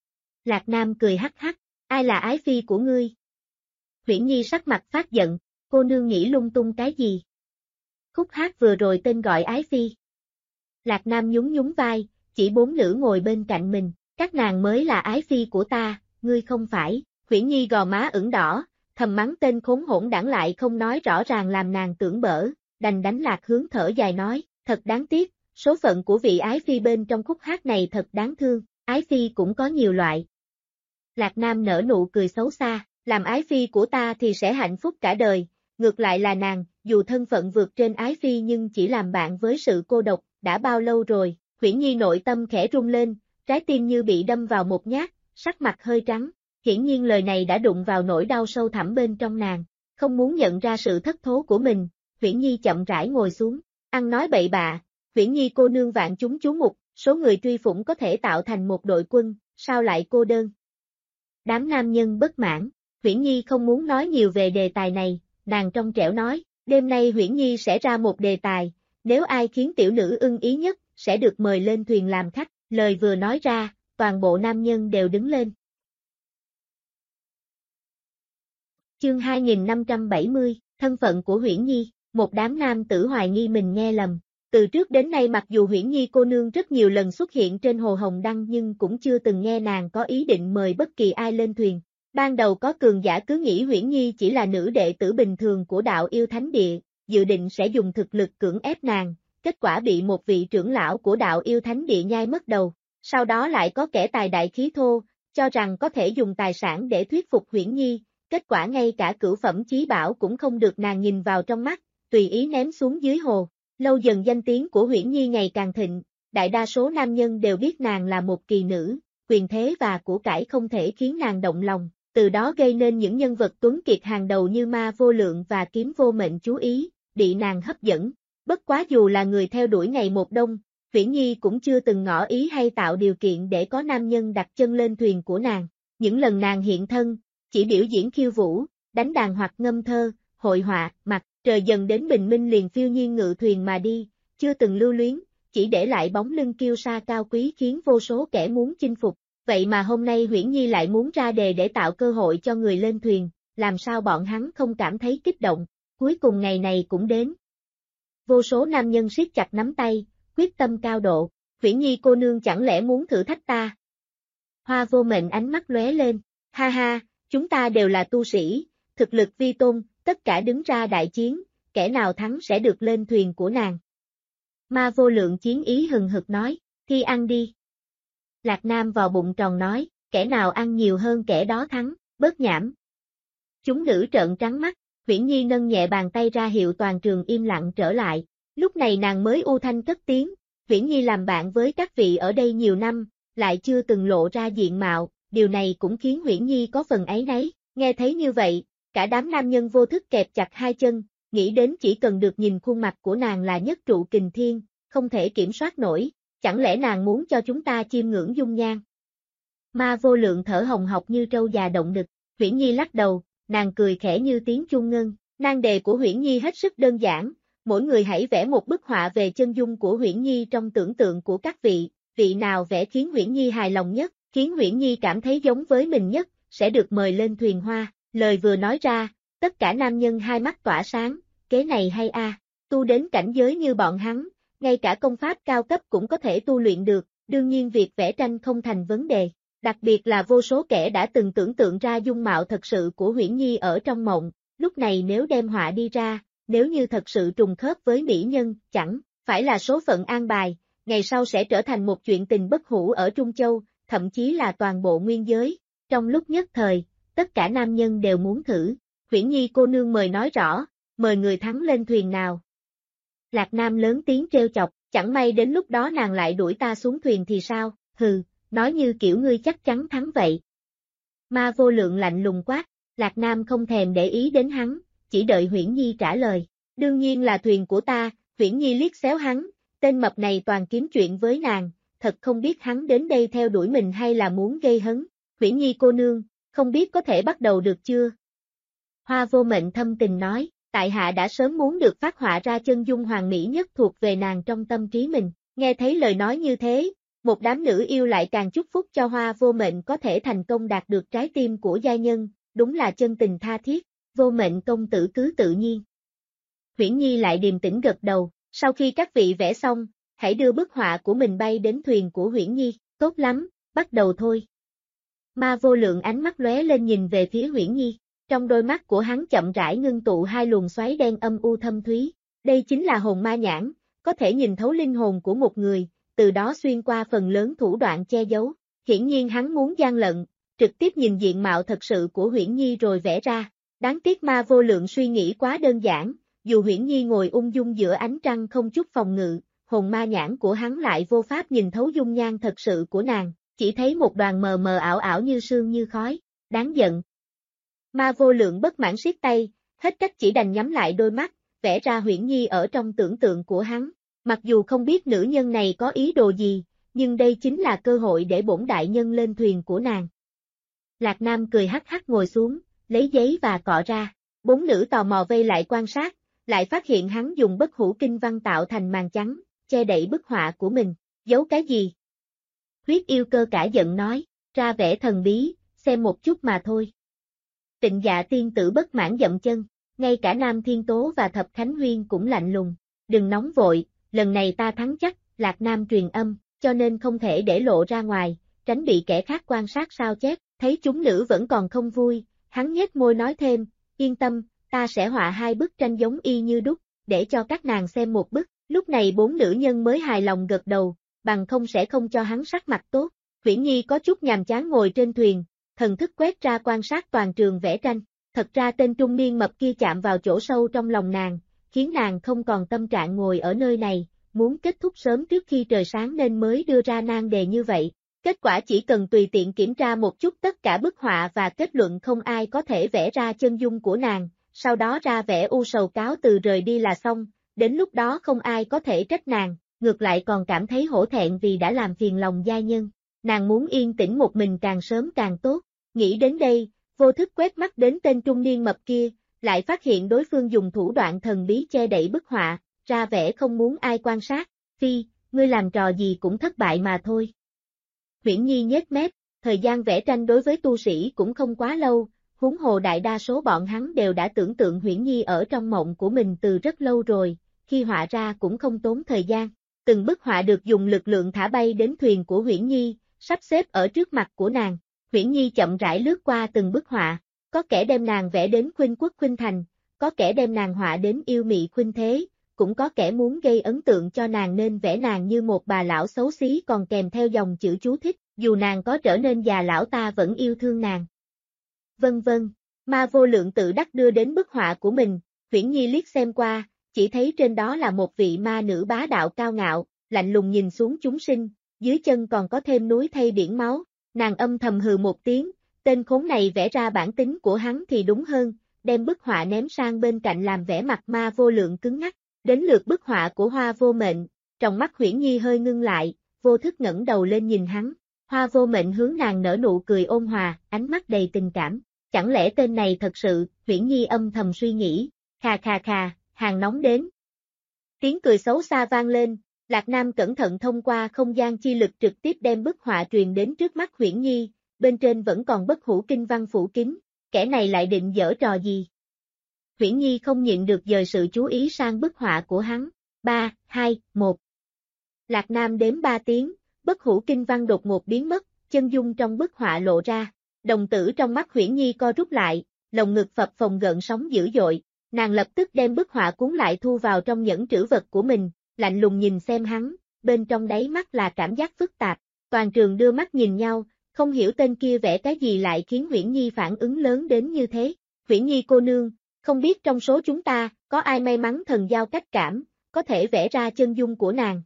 S2: Lạc Nam cười hắc hắc, ai là ái phi của ngươi? Huyễn Nhi sắc mặt phát giận, cô nương nghĩ lung tung cái gì? Khúc hát vừa rồi tên gọi ái phi. Lạc Nam nhún nhún vai, chỉ 4 nữ ngồi bên cạnh mình, các nàng mới là ái phi của ta, ngươi không phải. Huyễn Nhi gò má ửng đỏ, thầm mắng tên khốn hỗn đảng lại không nói rõ ràng làm nàng tưởng bở, đành đánh Lạc Hướng thở dài nói, thật đáng tiếc, số phận của vị ái phi bên trong khúc hát này thật đáng thương, ái phi cũng có nhiều loại. Lạc Nam nở nụ cười xấu xa, làm ái phi của ta thì sẽ hạnh phúc cả đời, ngược lại là nàng, dù thân phận vượt trên ái phi nhưng chỉ làm bạn với sự cô độc, đã bao lâu rồi? Huyễn Nhi nội tâm khẽ rung lên, trái tim như bị đâm vào một nhát, sắc mặt hơi trắng, hiển nhiên lời này đã đụng vào nỗi đau sâu thẳm bên trong nàng, không muốn nhận ra sự thất thố của mình, Huyễn Nhi chậm rãi ngồi xuống, ăn nói bậy bạ, Huyễn Nhi cô nương vạn chúng chú mục, số người truy phủng có thể tạo thành một đội quân, sao lại cô đơn? Đám nam nhân bất mãn, Huyễn Nhi không muốn nói nhiều về đề tài này, nàng trong trẻo nói, Đêm nay Huyễn Nhi sẽ ra một đề tài, nếu ai khiến tiểu nữ ưng ý nhất, sẽ được mời lên thuyền làm khách. Lời vừa nói ra, toàn bộ nam nhân đều đứng lên. Chương 2570, thân phận của Huyễn Nhi. Một đám nam tử hoài nghi mình nghe lầm. Từ trước đến nay mặc dù Huyễn Nhi cô nương rất nhiều lần xuất hiện trên Hồ Hồng Đăng nhưng cũng chưa từng nghe nàng có ý định mời bất kỳ ai lên thuyền. Ban đầu có cường giả cứ nghĩ Huyễn Nhi chỉ là nữ đệ tử bình thường của đạo yêu thánh địa, dự định sẽ dùng thực lực cưỡng ép nàng, kết quả bị một vị trưởng lão của đạo yêu thánh địa nhai mất đầu. Sau đó lại có kẻ tài đại khí thô, cho rằng có thể dùng tài sản để thuyết phục Huyễn Nhi, kết quả ngay cả cửu phẩm chí bảo cũng không được nàng nhìn vào trong mắt, tùy ý ném xuống dưới hồ. Lâu dần danh tiếng của Huyễn Nhi ngày càng thịnh, đại đa số nam nhân đều biết nàng là một kỳ nữ, quyền thế và của cải không thể khiến nàng động lòng, từ đó gây nên những nhân vật tuấn kiệt hàng đầu như Ma Vô Lượng và Kiếm Vô Mệnh chú ý, bị nàng hấp dẫn. Bất quá dù là người theo đuổi ngày một đông, Huyễn Nhi cũng chưa từng ngỏ ý hay tạo điều kiện để có nam nhân đặt chân lên thuyền của nàng. Những lần nàng hiện thân, chỉ biểu diễn khiêu vũ, đánh đàn hoặc ngâm thơ, hội họa, mặt trời dần đến bình minh liền phiêu nhiên ngự thuyền mà đi, chưa từng lưu luyến, chỉ để lại bóng lưng kiêu sa cao quý khiến vô số kẻ muốn chinh phục. Vậy mà hôm nay Huyễn Nhi lại muốn ra đề để tạo cơ hội cho người lên thuyền, làm sao bọn hắn không cảm thấy kích động. Cuối cùng ngày này cũng đến. Vô số nam nhân siết chặt nắm tay, quyết tâm cao độ. Huyễn Nhi cô nương chẳng lẽ muốn thử thách ta? Hoa Vô Mệnh ánh mắt lóe lên, ha ha, chúng ta đều là tu sĩ, thực lực vi tôn, tất cả đứng ra đại chiến, kẻ nào thắng sẽ được lên thuyền của nàng. Ma Vô Lượng chiến ý hừng hực nói, thi ăn đi. Lạc Nam vào bụng tròn nói, kẻ nào ăn nhiều hơn kẻ đó thắng, bớt nhảm. Chúng nữ trợn trắng mắt, Huyễn Nhi nâng nhẹ bàn tay ra hiệu toàn trường im lặng trở lại. Lúc này nàng mới u thanh cất tiếng, Huyễn Nhi làm bạn với các vị ở đây nhiều năm, lại chưa từng lộ ra diện mạo, điều này cũng khiến Huyễn Nhi có phần áy náy. Nghe thấy như vậy, cả đám nam nhân vô thức kẹp chặt hai chân, nghĩ đến chỉ cần được nhìn khuôn mặt của nàng là nhất trụ kình thiên, không thể kiểm soát nổi, chẳng lẽ nàng muốn cho chúng ta chiêm ngưỡng dung nhan? Ma Vô Lượng thở hồng hộc như trâu già động đực, Huyễn Nhi lắc đầu, nàng cười khẽ như tiếng chuông ngân. Nan đề của Huyễn Nhi hết sức đơn giản, mỗi người hãy vẽ một bức họa về chân dung của Huyễn Nhi trong tưởng tượng của các vị, vị nào vẽ khiến Huyễn Nhi hài lòng nhất, khiến Huyễn Nhi cảm thấy giống với mình nhất, sẽ được mời lên thuyền hoa. Lời vừa nói ra, tất cả nam nhân hai mắt tỏa sáng, kế này hay a, tu đến cảnh giới như bọn hắn, ngay cả công pháp cao cấp cũng có thể tu luyện được, đương nhiên việc vẽ tranh không thành vấn đề. Đặc biệt là vô số kẻ đã từng tưởng tượng ra dung mạo thật sự của Huyễn Nhi ở trong mộng, lúc này nếu đem họa đi ra, nếu như thật sự trùng khớp với mỹ nhân, chẳng phải là số phận an bài, ngày sau sẽ trở thành một chuyện tình bất hủ ở Trung Châu, thậm chí là toàn bộ nguyên giới. Trong lúc nhất thời, tất cả nam nhân đều muốn thử. Huyễn Nhi cô nương mời nói rõ, mời người thắng lên thuyền nào. Lạc Nam lớn tiếng trêu chọc, chẳng may đến lúc đó nàng lại đuổi ta xuống thuyền thì sao, hừ, nói như kiểu ngươi chắc chắn thắng vậy. Ma Vô Lượng lạnh lùng quát, Lạc Nam không thèm để ý đến hắn, chỉ đợi Huyễn Nhi trả lời. Đương nhiên là thuyền của ta. Huyễn Nhi liếc xéo hắn, tên mập này toàn kiếm chuyện với nàng, thật không biết hắn đến đây theo đuổi mình hay là muốn gây hấn. Huyễn Nhi cô nương, không biết có thể bắt đầu được chưa? Hoa Vô Mệnh thâm tình nói, tại hạ đã sớm muốn được phát họa ra chân dung hoàn mỹ nhất thuộc về nàng trong tâm trí mình. Nghe thấy lời nói như thế, một đám nữ yêu lại càng chúc phúc cho Hoa Vô Mệnh có thể thành công đạt được trái tim của giai nhân, đúng là chân tình tha thiết. Vô Mệnh công tử cứ tự nhiên. Huyễn Nhi lại điềm tĩnh gật đầu, sau khi các vị vẽ xong, hãy đưa bức họa của mình bay đến thuyền của Huyễn Nhi, tốt lắm, bắt đầu thôi. Ma Vô Lượng ánh mắt lóe lên nhìn về phía Huyễn Nhi, trong đôi mắt của hắn chậm rãi ngưng tụ hai luồng xoáy đen âm u thâm thúy, đây chính là hồn ma nhãn, có thể nhìn thấu linh hồn của một người, từ đó xuyên qua phần lớn thủ đoạn che giấu. Hiển nhiên hắn muốn gian lận, trực tiếp nhìn diện mạo thật sự của Huyễn Nhi rồi vẽ ra. Đáng tiếc Ma Vô Lượng suy nghĩ quá đơn giản, dù Huyễn Nhi ngồi ung dung giữa ánh trăng không chút phòng ngự, hồn ma nhãn của hắn lại vô pháp nhìn thấu dung nhan thật sự của nàng, chỉ thấy một đoàn mờ mờ ảo ảo như sương như khói, đáng giận. Ma Vô Lượng bất mãn siết tay, hết cách chỉ đành nhắm lại đôi mắt, vẽ ra Huyễn Nhi ở trong tưởng tượng của hắn. Mặc dù không biết nữ nhân này có ý đồ gì, nhưng đây chính là cơ hội để bổn đại nhân lên thuyền của nàng. Lạc Nam cười hắc hắc ngồi xuống, lấy giấy và cọ ra. Bốn nữ tò mò vây lại quan sát, lại phát hiện hắn dùng bất hủ kinh văn tạo thành màn trắng, che đậy bức họa của mình. Giấu cái gì? Huyết yêu cơ cả giận nói, ra vẻ thần bí, xem một chút mà thôi. Tịnh Dạ tiên tử bất mãn dậm chân, ngay cả Nam Thiên Tố và Thập Khánh Huyên cũng lạnh lùng. Đừng nóng vội, lần này ta thắng chắc, Lạc Nam truyền âm, cho nên không thể để lộ ra ngoài, tránh bị kẻ khác quan sát sao chép. Thấy chúng nữ vẫn còn không vui, hắn nhếch môi nói thêm, yên tâm, ta sẽ họa 2 bức tranh giống y như đúc, để cho các nàng xem một bức. Lúc này 4 nữ nhân mới hài lòng gật đầu, bằng không sẽ không cho hắn sắc mặt tốt. Huyễn Nhi có chút nhàm chán ngồi trên thuyền, thần thức quét ra quan sát toàn trường vẽ tranh. Thật ra tên trung niên mập kia chạm vào chỗ sâu trong lòng nàng, khiến nàng không còn tâm trạng ngồi ở nơi này, muốn kết thúc sớm trước khi trời sáng nên mới đưa ra nan đề như vậy. Kết quả chỉ cần tùy tiện kiểm tra một chút tất cả bức họa và kết luận không ai có thể vẽ ra chân dung của nàng, sau đó ra vẻ u sầu cáo từ rời đi là xong, đến lúc đó không ai có thể trách nàng, ngược lại còn cảm thấy hổ thẹn vì đã làm phiền lòng gia nhân. Nàng muốn yên tĩnh một mình càng sớm càng tốt. Nghĩ đến đây, vô thức quét mắt đến tên trung niên mập kia, lại phát hiện đối phương dùng thủ đoạn thần bí che đậy bức họa, ra vẻ không muốn ai quan sát. Phi, ngươi làm trò gì cũng thất bại mà thôi. Huyễn Nhi nhếch mép, thời gian vẽ tranh đối với tu sĩ cũng không quá lâu, huống hồ đại đa số bọn hắn đều đã tưởng tượng Huyễn Nhi ở trong mộng của mình từ rất lâu rồi, khi họa ra cũng không tốn thời gian. Từng bức họa được dùng lực lượng thả bay đến thuyền của Huyễn Nhi, sắp xếp ở trước mặt của nàng. Huyễn Nhi chậm rãi lướt qua từng bức họa, có kẻ đem nàng vẽ đến khuynh quốc khuynh thành, có kẻ đem nàng họa đến yêu mị khuynh thế, cũng có kẻ muốn gây ấn tượng cho nàng nên vẽ nàng như một bà lão xấu xí còn kèm theo dòng chữ chú thích, dù nàng có trở nên già lão ta vẫn yêu thương nàng. Vân vân, Ma Vô Lượng tự đắc đưa đến bức họa của mình, Huyễn Nhi liếc xem qua, chỉ thấy trên đó là một vị ma nữ bá đạo cao ngạo, lạnh lùng nhìn xuống chúng sinh, dưới chân còn có thêm núi thây biển máu, nàng âm thầm hừ một tiếng, tên khốn này vẽ ra bản tính của hắn thì đúng hơn, đem bức họa ném sang bên cạnh làm vẻ mặt Ma Vô Lượng cứng ngắc. Đến lượt bức họa của Hoa Vô Mệnh, trong mắt Huyễn Nhi hơi ngưng lại, vô thức ngẩng đầu lên nhìn hắn. Hoa Vô Mệnh hướng nàng nở nụ cười ôn hòa, ánh mắt đầy tình cảm. Chẳng lẽ tên này thật sự, Huyễn Nhi âm thầm suy nghĩ, khà khà khà, hàng nóng đến. Tiếng cười xấu xa vang lên, Lạc Nam cẩn thận thông qua không gian chi lực trực tiếp đem bức họa truyền đến trước mắt Huyễn Nhi, bên trên vẫn còn bất hủ kinh văn phủ kín, kẻ này lại định giở trò gì? Huyễn Nhi không nhịn được dời sự chú ý sang bức họa của hắn. 3, 2, 1. Lạc Nam đếm 3 tiếng, bất hủ kinh văn đột ngột biến mất, chân dung trong bức họa lộ ra. Đồng tử trong mắt Huyễn Nhi co rút lại, lồng ngực phập phồng gợn sóng dữ dội. Nàng lập tức đem bức họa cuốn lại thu vào trong nhẫn trữ vật của mình, lạnh lùng nhìn xem hắn, bên trong đáy mắt là cảm giác phức tạp. Toàn trường đưa mắt nhìn nhau, không hiểu tên kia vẽ cái gì lại khiến Huyễn Nhi phản ứng lớn đến như thế. Huyễn Nhi cô nương, không biết trong số chúng ta, có ai may mắn thần giao cách cảm, có thể vẽ ra chân dung của nàng.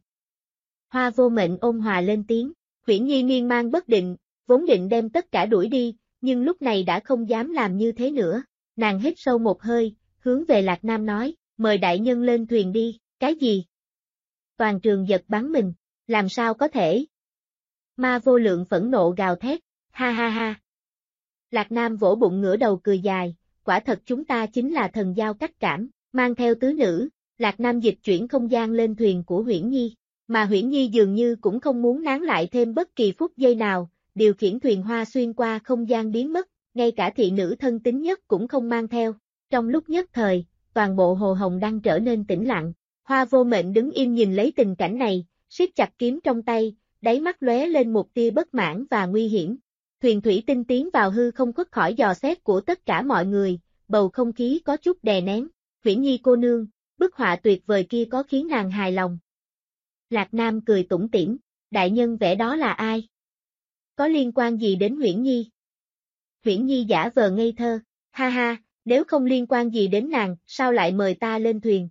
S2: Hoa Vô Mệnh ôn hòa lên tiếng, Huyễn Nhi miên man bất định, vốn định đem tất cả đuổi đi, nhưng lúc này đã không dám làm như thế nữa. Nàng hít sâu một hơi, hướng về Lạc Nam nói, mời đại nhân lên thuyền đi, cái gì? Toàn trường giật bắn mình, làm sao có thể? Ma Vô Lượng phẫn nộ gào thét, ha ha ha. Lạc Nam vỗ bụng ngửa đầu cười dài, quả thật chúng ta chính là thần giao cách cảm, mang theo tứ nữ, Lạc Nam dịch chuyển không gian lên thuyền của Huyễn Nhi, mà Huyễn Nhi dường như cũng không muốn nán lại thêm bất kỳ phút giây nào, điều khiển thuyền hoa xuyên qua không gian biến mất, ngay cả thị nữ thân tín nhất cũng không mang theo. Trong lúc nhất thời, toàn bộ hồ Hồng Đăng trở nên tĩnh lặng, Hoa Vô Mệnh đứng im nhìn lấy tình cảnh này, siết chặt kiếm trong tay, đáy mắt lóe lên một tia bất mãn và nguy hiểm. Thuyền thủy tinh tiến vào hư không khuất khỏi dò xét của tất cả mọi người, bầu không khí có chút đè nén. Huyễn Nhi cô nương, bức họa tuyệt vời kia có khiến nàng hài lòng. Lạc Nam cười tủm tỉm, đại nhân vẽ đó là ai? Có liên quan gì đến Huyễn Nhi? Huyễn Nhi giả vờ ngây thơ, ha ha, nếu không liên quan gì đến nàng, sao lại mời ta lên thuyền?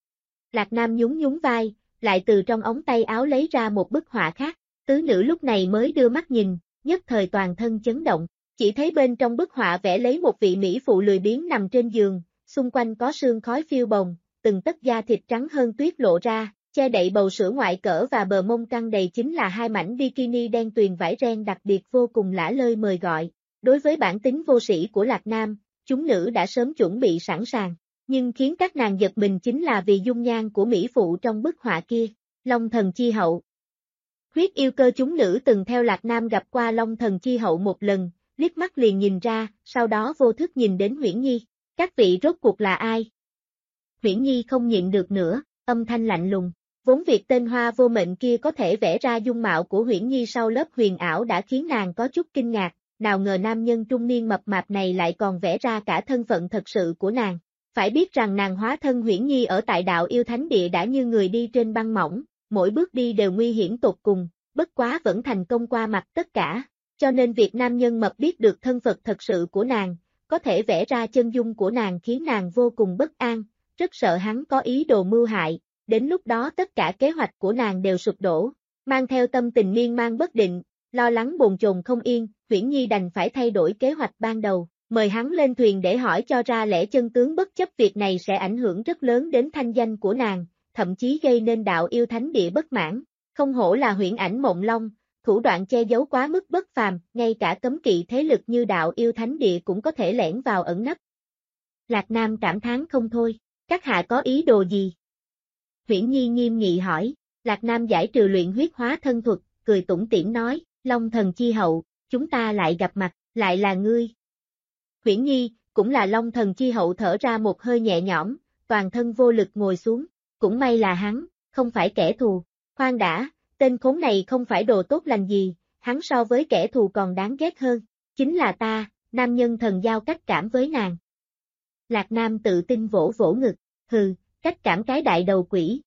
S2: Lạc Nam nhún nhún vai, lại từ trong ống tay áo lấy ra một bức họa khác, tứ nữ lúc này mới đưa mắt nhìn, nhất thời toàn thân chấn động, chỉ thấy bên trong bức họa vẽ lấy một vị mỹ phụ lười biếng nằm trên giường, xung quanh có sương khói phiêu bồng, từng tấc da thịt trắng hơn tuyết lộ ra, che đậy bầu sữa ngoại cỡ và bờ mông căng đầy chính là 2 mảnh bikini đen tuyền vải ren đặc biệt vô cùng lả lơi mời gọi. Đối với bản tính vô sĩ của Lạc Nam, chúng nữ đã sớm chuẩn bị sẵn sàng. Nhưng khiến các nàng giật mình chính là vì dung nhan của mỹ phụ trong bức họa kia, Long Thần Chi Hậu. Huyết yêu cơ chúng nữ từng theo Lạc Nam gặp qua Long Thần Chi Hậu một lần, liếc mắt liền nhìn ra, sau đó vô thức nhìn đến Huyễn Nhi. Các vị rốt cuộc là ai? Huyễn Nhi không nhịn được nữa, âm thanh lạnh lùng. Vốn việc tên hoa vô mệnh kia có thể vẽ ra dung mạo của Huyễn Nhi sau lớp huyền ảo đã khiến nàng có chút kinh ngạc, nào ngờ nam nhân trung niên mập mạp này lại còn vẽ ra cả thân phận thật sự của nàng. Phải biết rằng nàng hóa thân Huyễn Nhi ở tại đạo yêu thánh địa đã như người đi trên băng mỏng, mỗi bước đi đều nguy hiểm tột cùng, bất quá vẫn thành công qua mặt tất cả. Cho nên việc nam nhân mập biết được thân phận thật sự của nàng, có thể vẽ ra chân dung của nàng khiến nàng vô cùng bất an, rất sợ hắn có ý đồ mưu hại, đến lúc đó tất cả kế hoạch của nàng đều sụp đổ. Mang theo tâm tình miên man bất định, lo lắng bồn chồn không yên, Huyễn Nhi đành phải thay đổi kế hoạch ban đầu, mời hắn lên thuyền để hỏi cho ra lẽ chân tướng, bất chấp việc này sẽ ảnh hưởng rất lớn đến thanh danh của nàng, thậm chí gây nên đạo yêu thánh địa bất mãn. Không hổ là Huyễn Ảnh Mộng Long, thủ đoạn che giấu quá mức bất phàm, ngay cả cấm kỵ thế lực như đạo yêu thánh địa cũng có thể lẻn vào ẩn nấp. Lạc Nam cảm thán không thôi, các hạ có ý đồ gì? Huyễn Nhi nghiêm nghị hỏi. Lạc Nam giải trừ luyện huyết hóa thân thuật, cười tủm tỉm nói, Long Thần Chi Hậu, chúng ta lại gặp mặt, lại là ngươi. Huyễn Nhi, cũng là Long Thần Chi Hậu thở ra một hơi nhẹ nhõm, toàn thân vô lực ngồi xuống, cũng may là hắn, không phải kẻ thù. Khoan đã, tên khốn này không phải đồ tốt lành gì, hắn so với kẻ thù còn đáng ghét hơn, chính là ta, nam nhân thần giao cách cảm với nàng. Lạc Nam tự tin vỗ vỗ ngực, hừ, cách cảm cái đại đầu quỷ.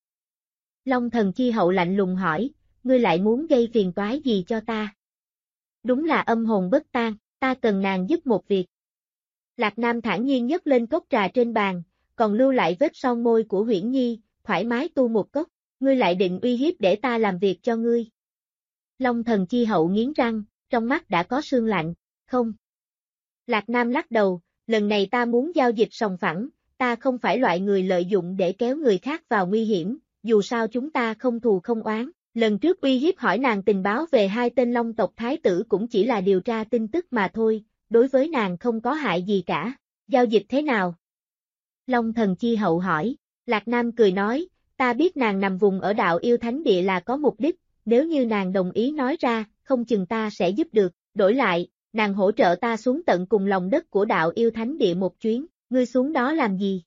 S2: Long Thần Chi Hậu lạnh lùng hỏi, ngươi lại muốn gây phiền toái gì cho ta? Đúng là âm hồn bất tan, ta cần nàng giúp một việc. Lạc Nam thản nhiên nhấc lên cốc trà trên bàn, còn lưu lại vết son môi của Huyễn Nhi, thoải mái tu một cốc, ngươi lại định uy hiếp để ta làm việc cho ngươi. Long Thần Chi Hậu nghiến răng, trong mắt đã có sương lạnh, không. Lạc Nam lắc đầu, lần này ta muốn giao dịch sòng phẳng, ta không phải loại người lợi dụng để kéo người khác vào nguy hiểm, dù sao chúng ta không thù không oán. Lần trước uy hiếp hỏi nàng tình báo về hai tên Long tộc thái tử cũng chỉ là điều tra tin tức mà thôi, đối với nàng không có hại gì cả. Giao dịch thế nào? Long Thần Chi Hậu hỏi. Lạc Nam cười nói, ta biết nàng nằm vùng ở đạo yêu thánh địa là có mục đích, nếu như nàng đồng ý nói ra, không chừng ta sẽ giúp được, đổi lại, nàng hỗ trợ ta xuống tận cùng lòng đất của đạo yêu thánh địa một chuyến, ngươi xuống đó làm gì?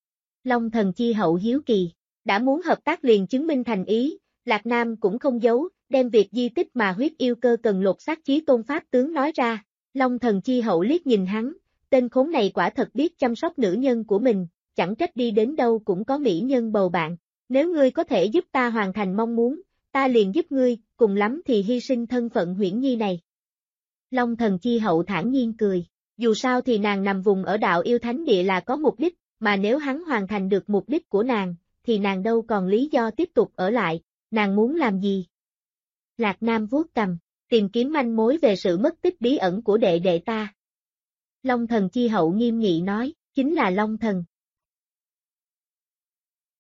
S2: Long Thần Chi Hậu hiếu kỳ, đã muốn hợp tác liền chứng minh thành ý. Lạc Nam cũng không giấu, đem việc di tích mà huyết yêu cơ cần lột xác Chí Tôn Pháp tướng nói ra. Long Thần Chi Hậu liếc nhìn hắn, tên khốn này quả thật biết chăm sóc nữ nhân của mình, chẳng trách đi đến đâu cũng có mỹ nhân bầu bạn. Nếu ngươi có thể giúp ta hoàn thành mong muốn, ta liền giúp ngươi, cùng lắm thì hy sinh thân phận Huyễn Nhi này. Long Thần Chi Hậu thản nhiên cười, dù sao thì nàng nằm vùng ở đạo yêu thánh địa là có mục đích, mà nếu hắn hoàn thành được mục đích của nàng, thì nàng đâu còn lý do tiếp tục ở lại. Nàng muốn làm gì? Lạc Nam vuốt cằm, tìm kiếm manh mối về sự mất tích bí ẩn của đệ đệ ta. Long Thần Chi Hậu nghiêm nghị nói, chính là Long Thần.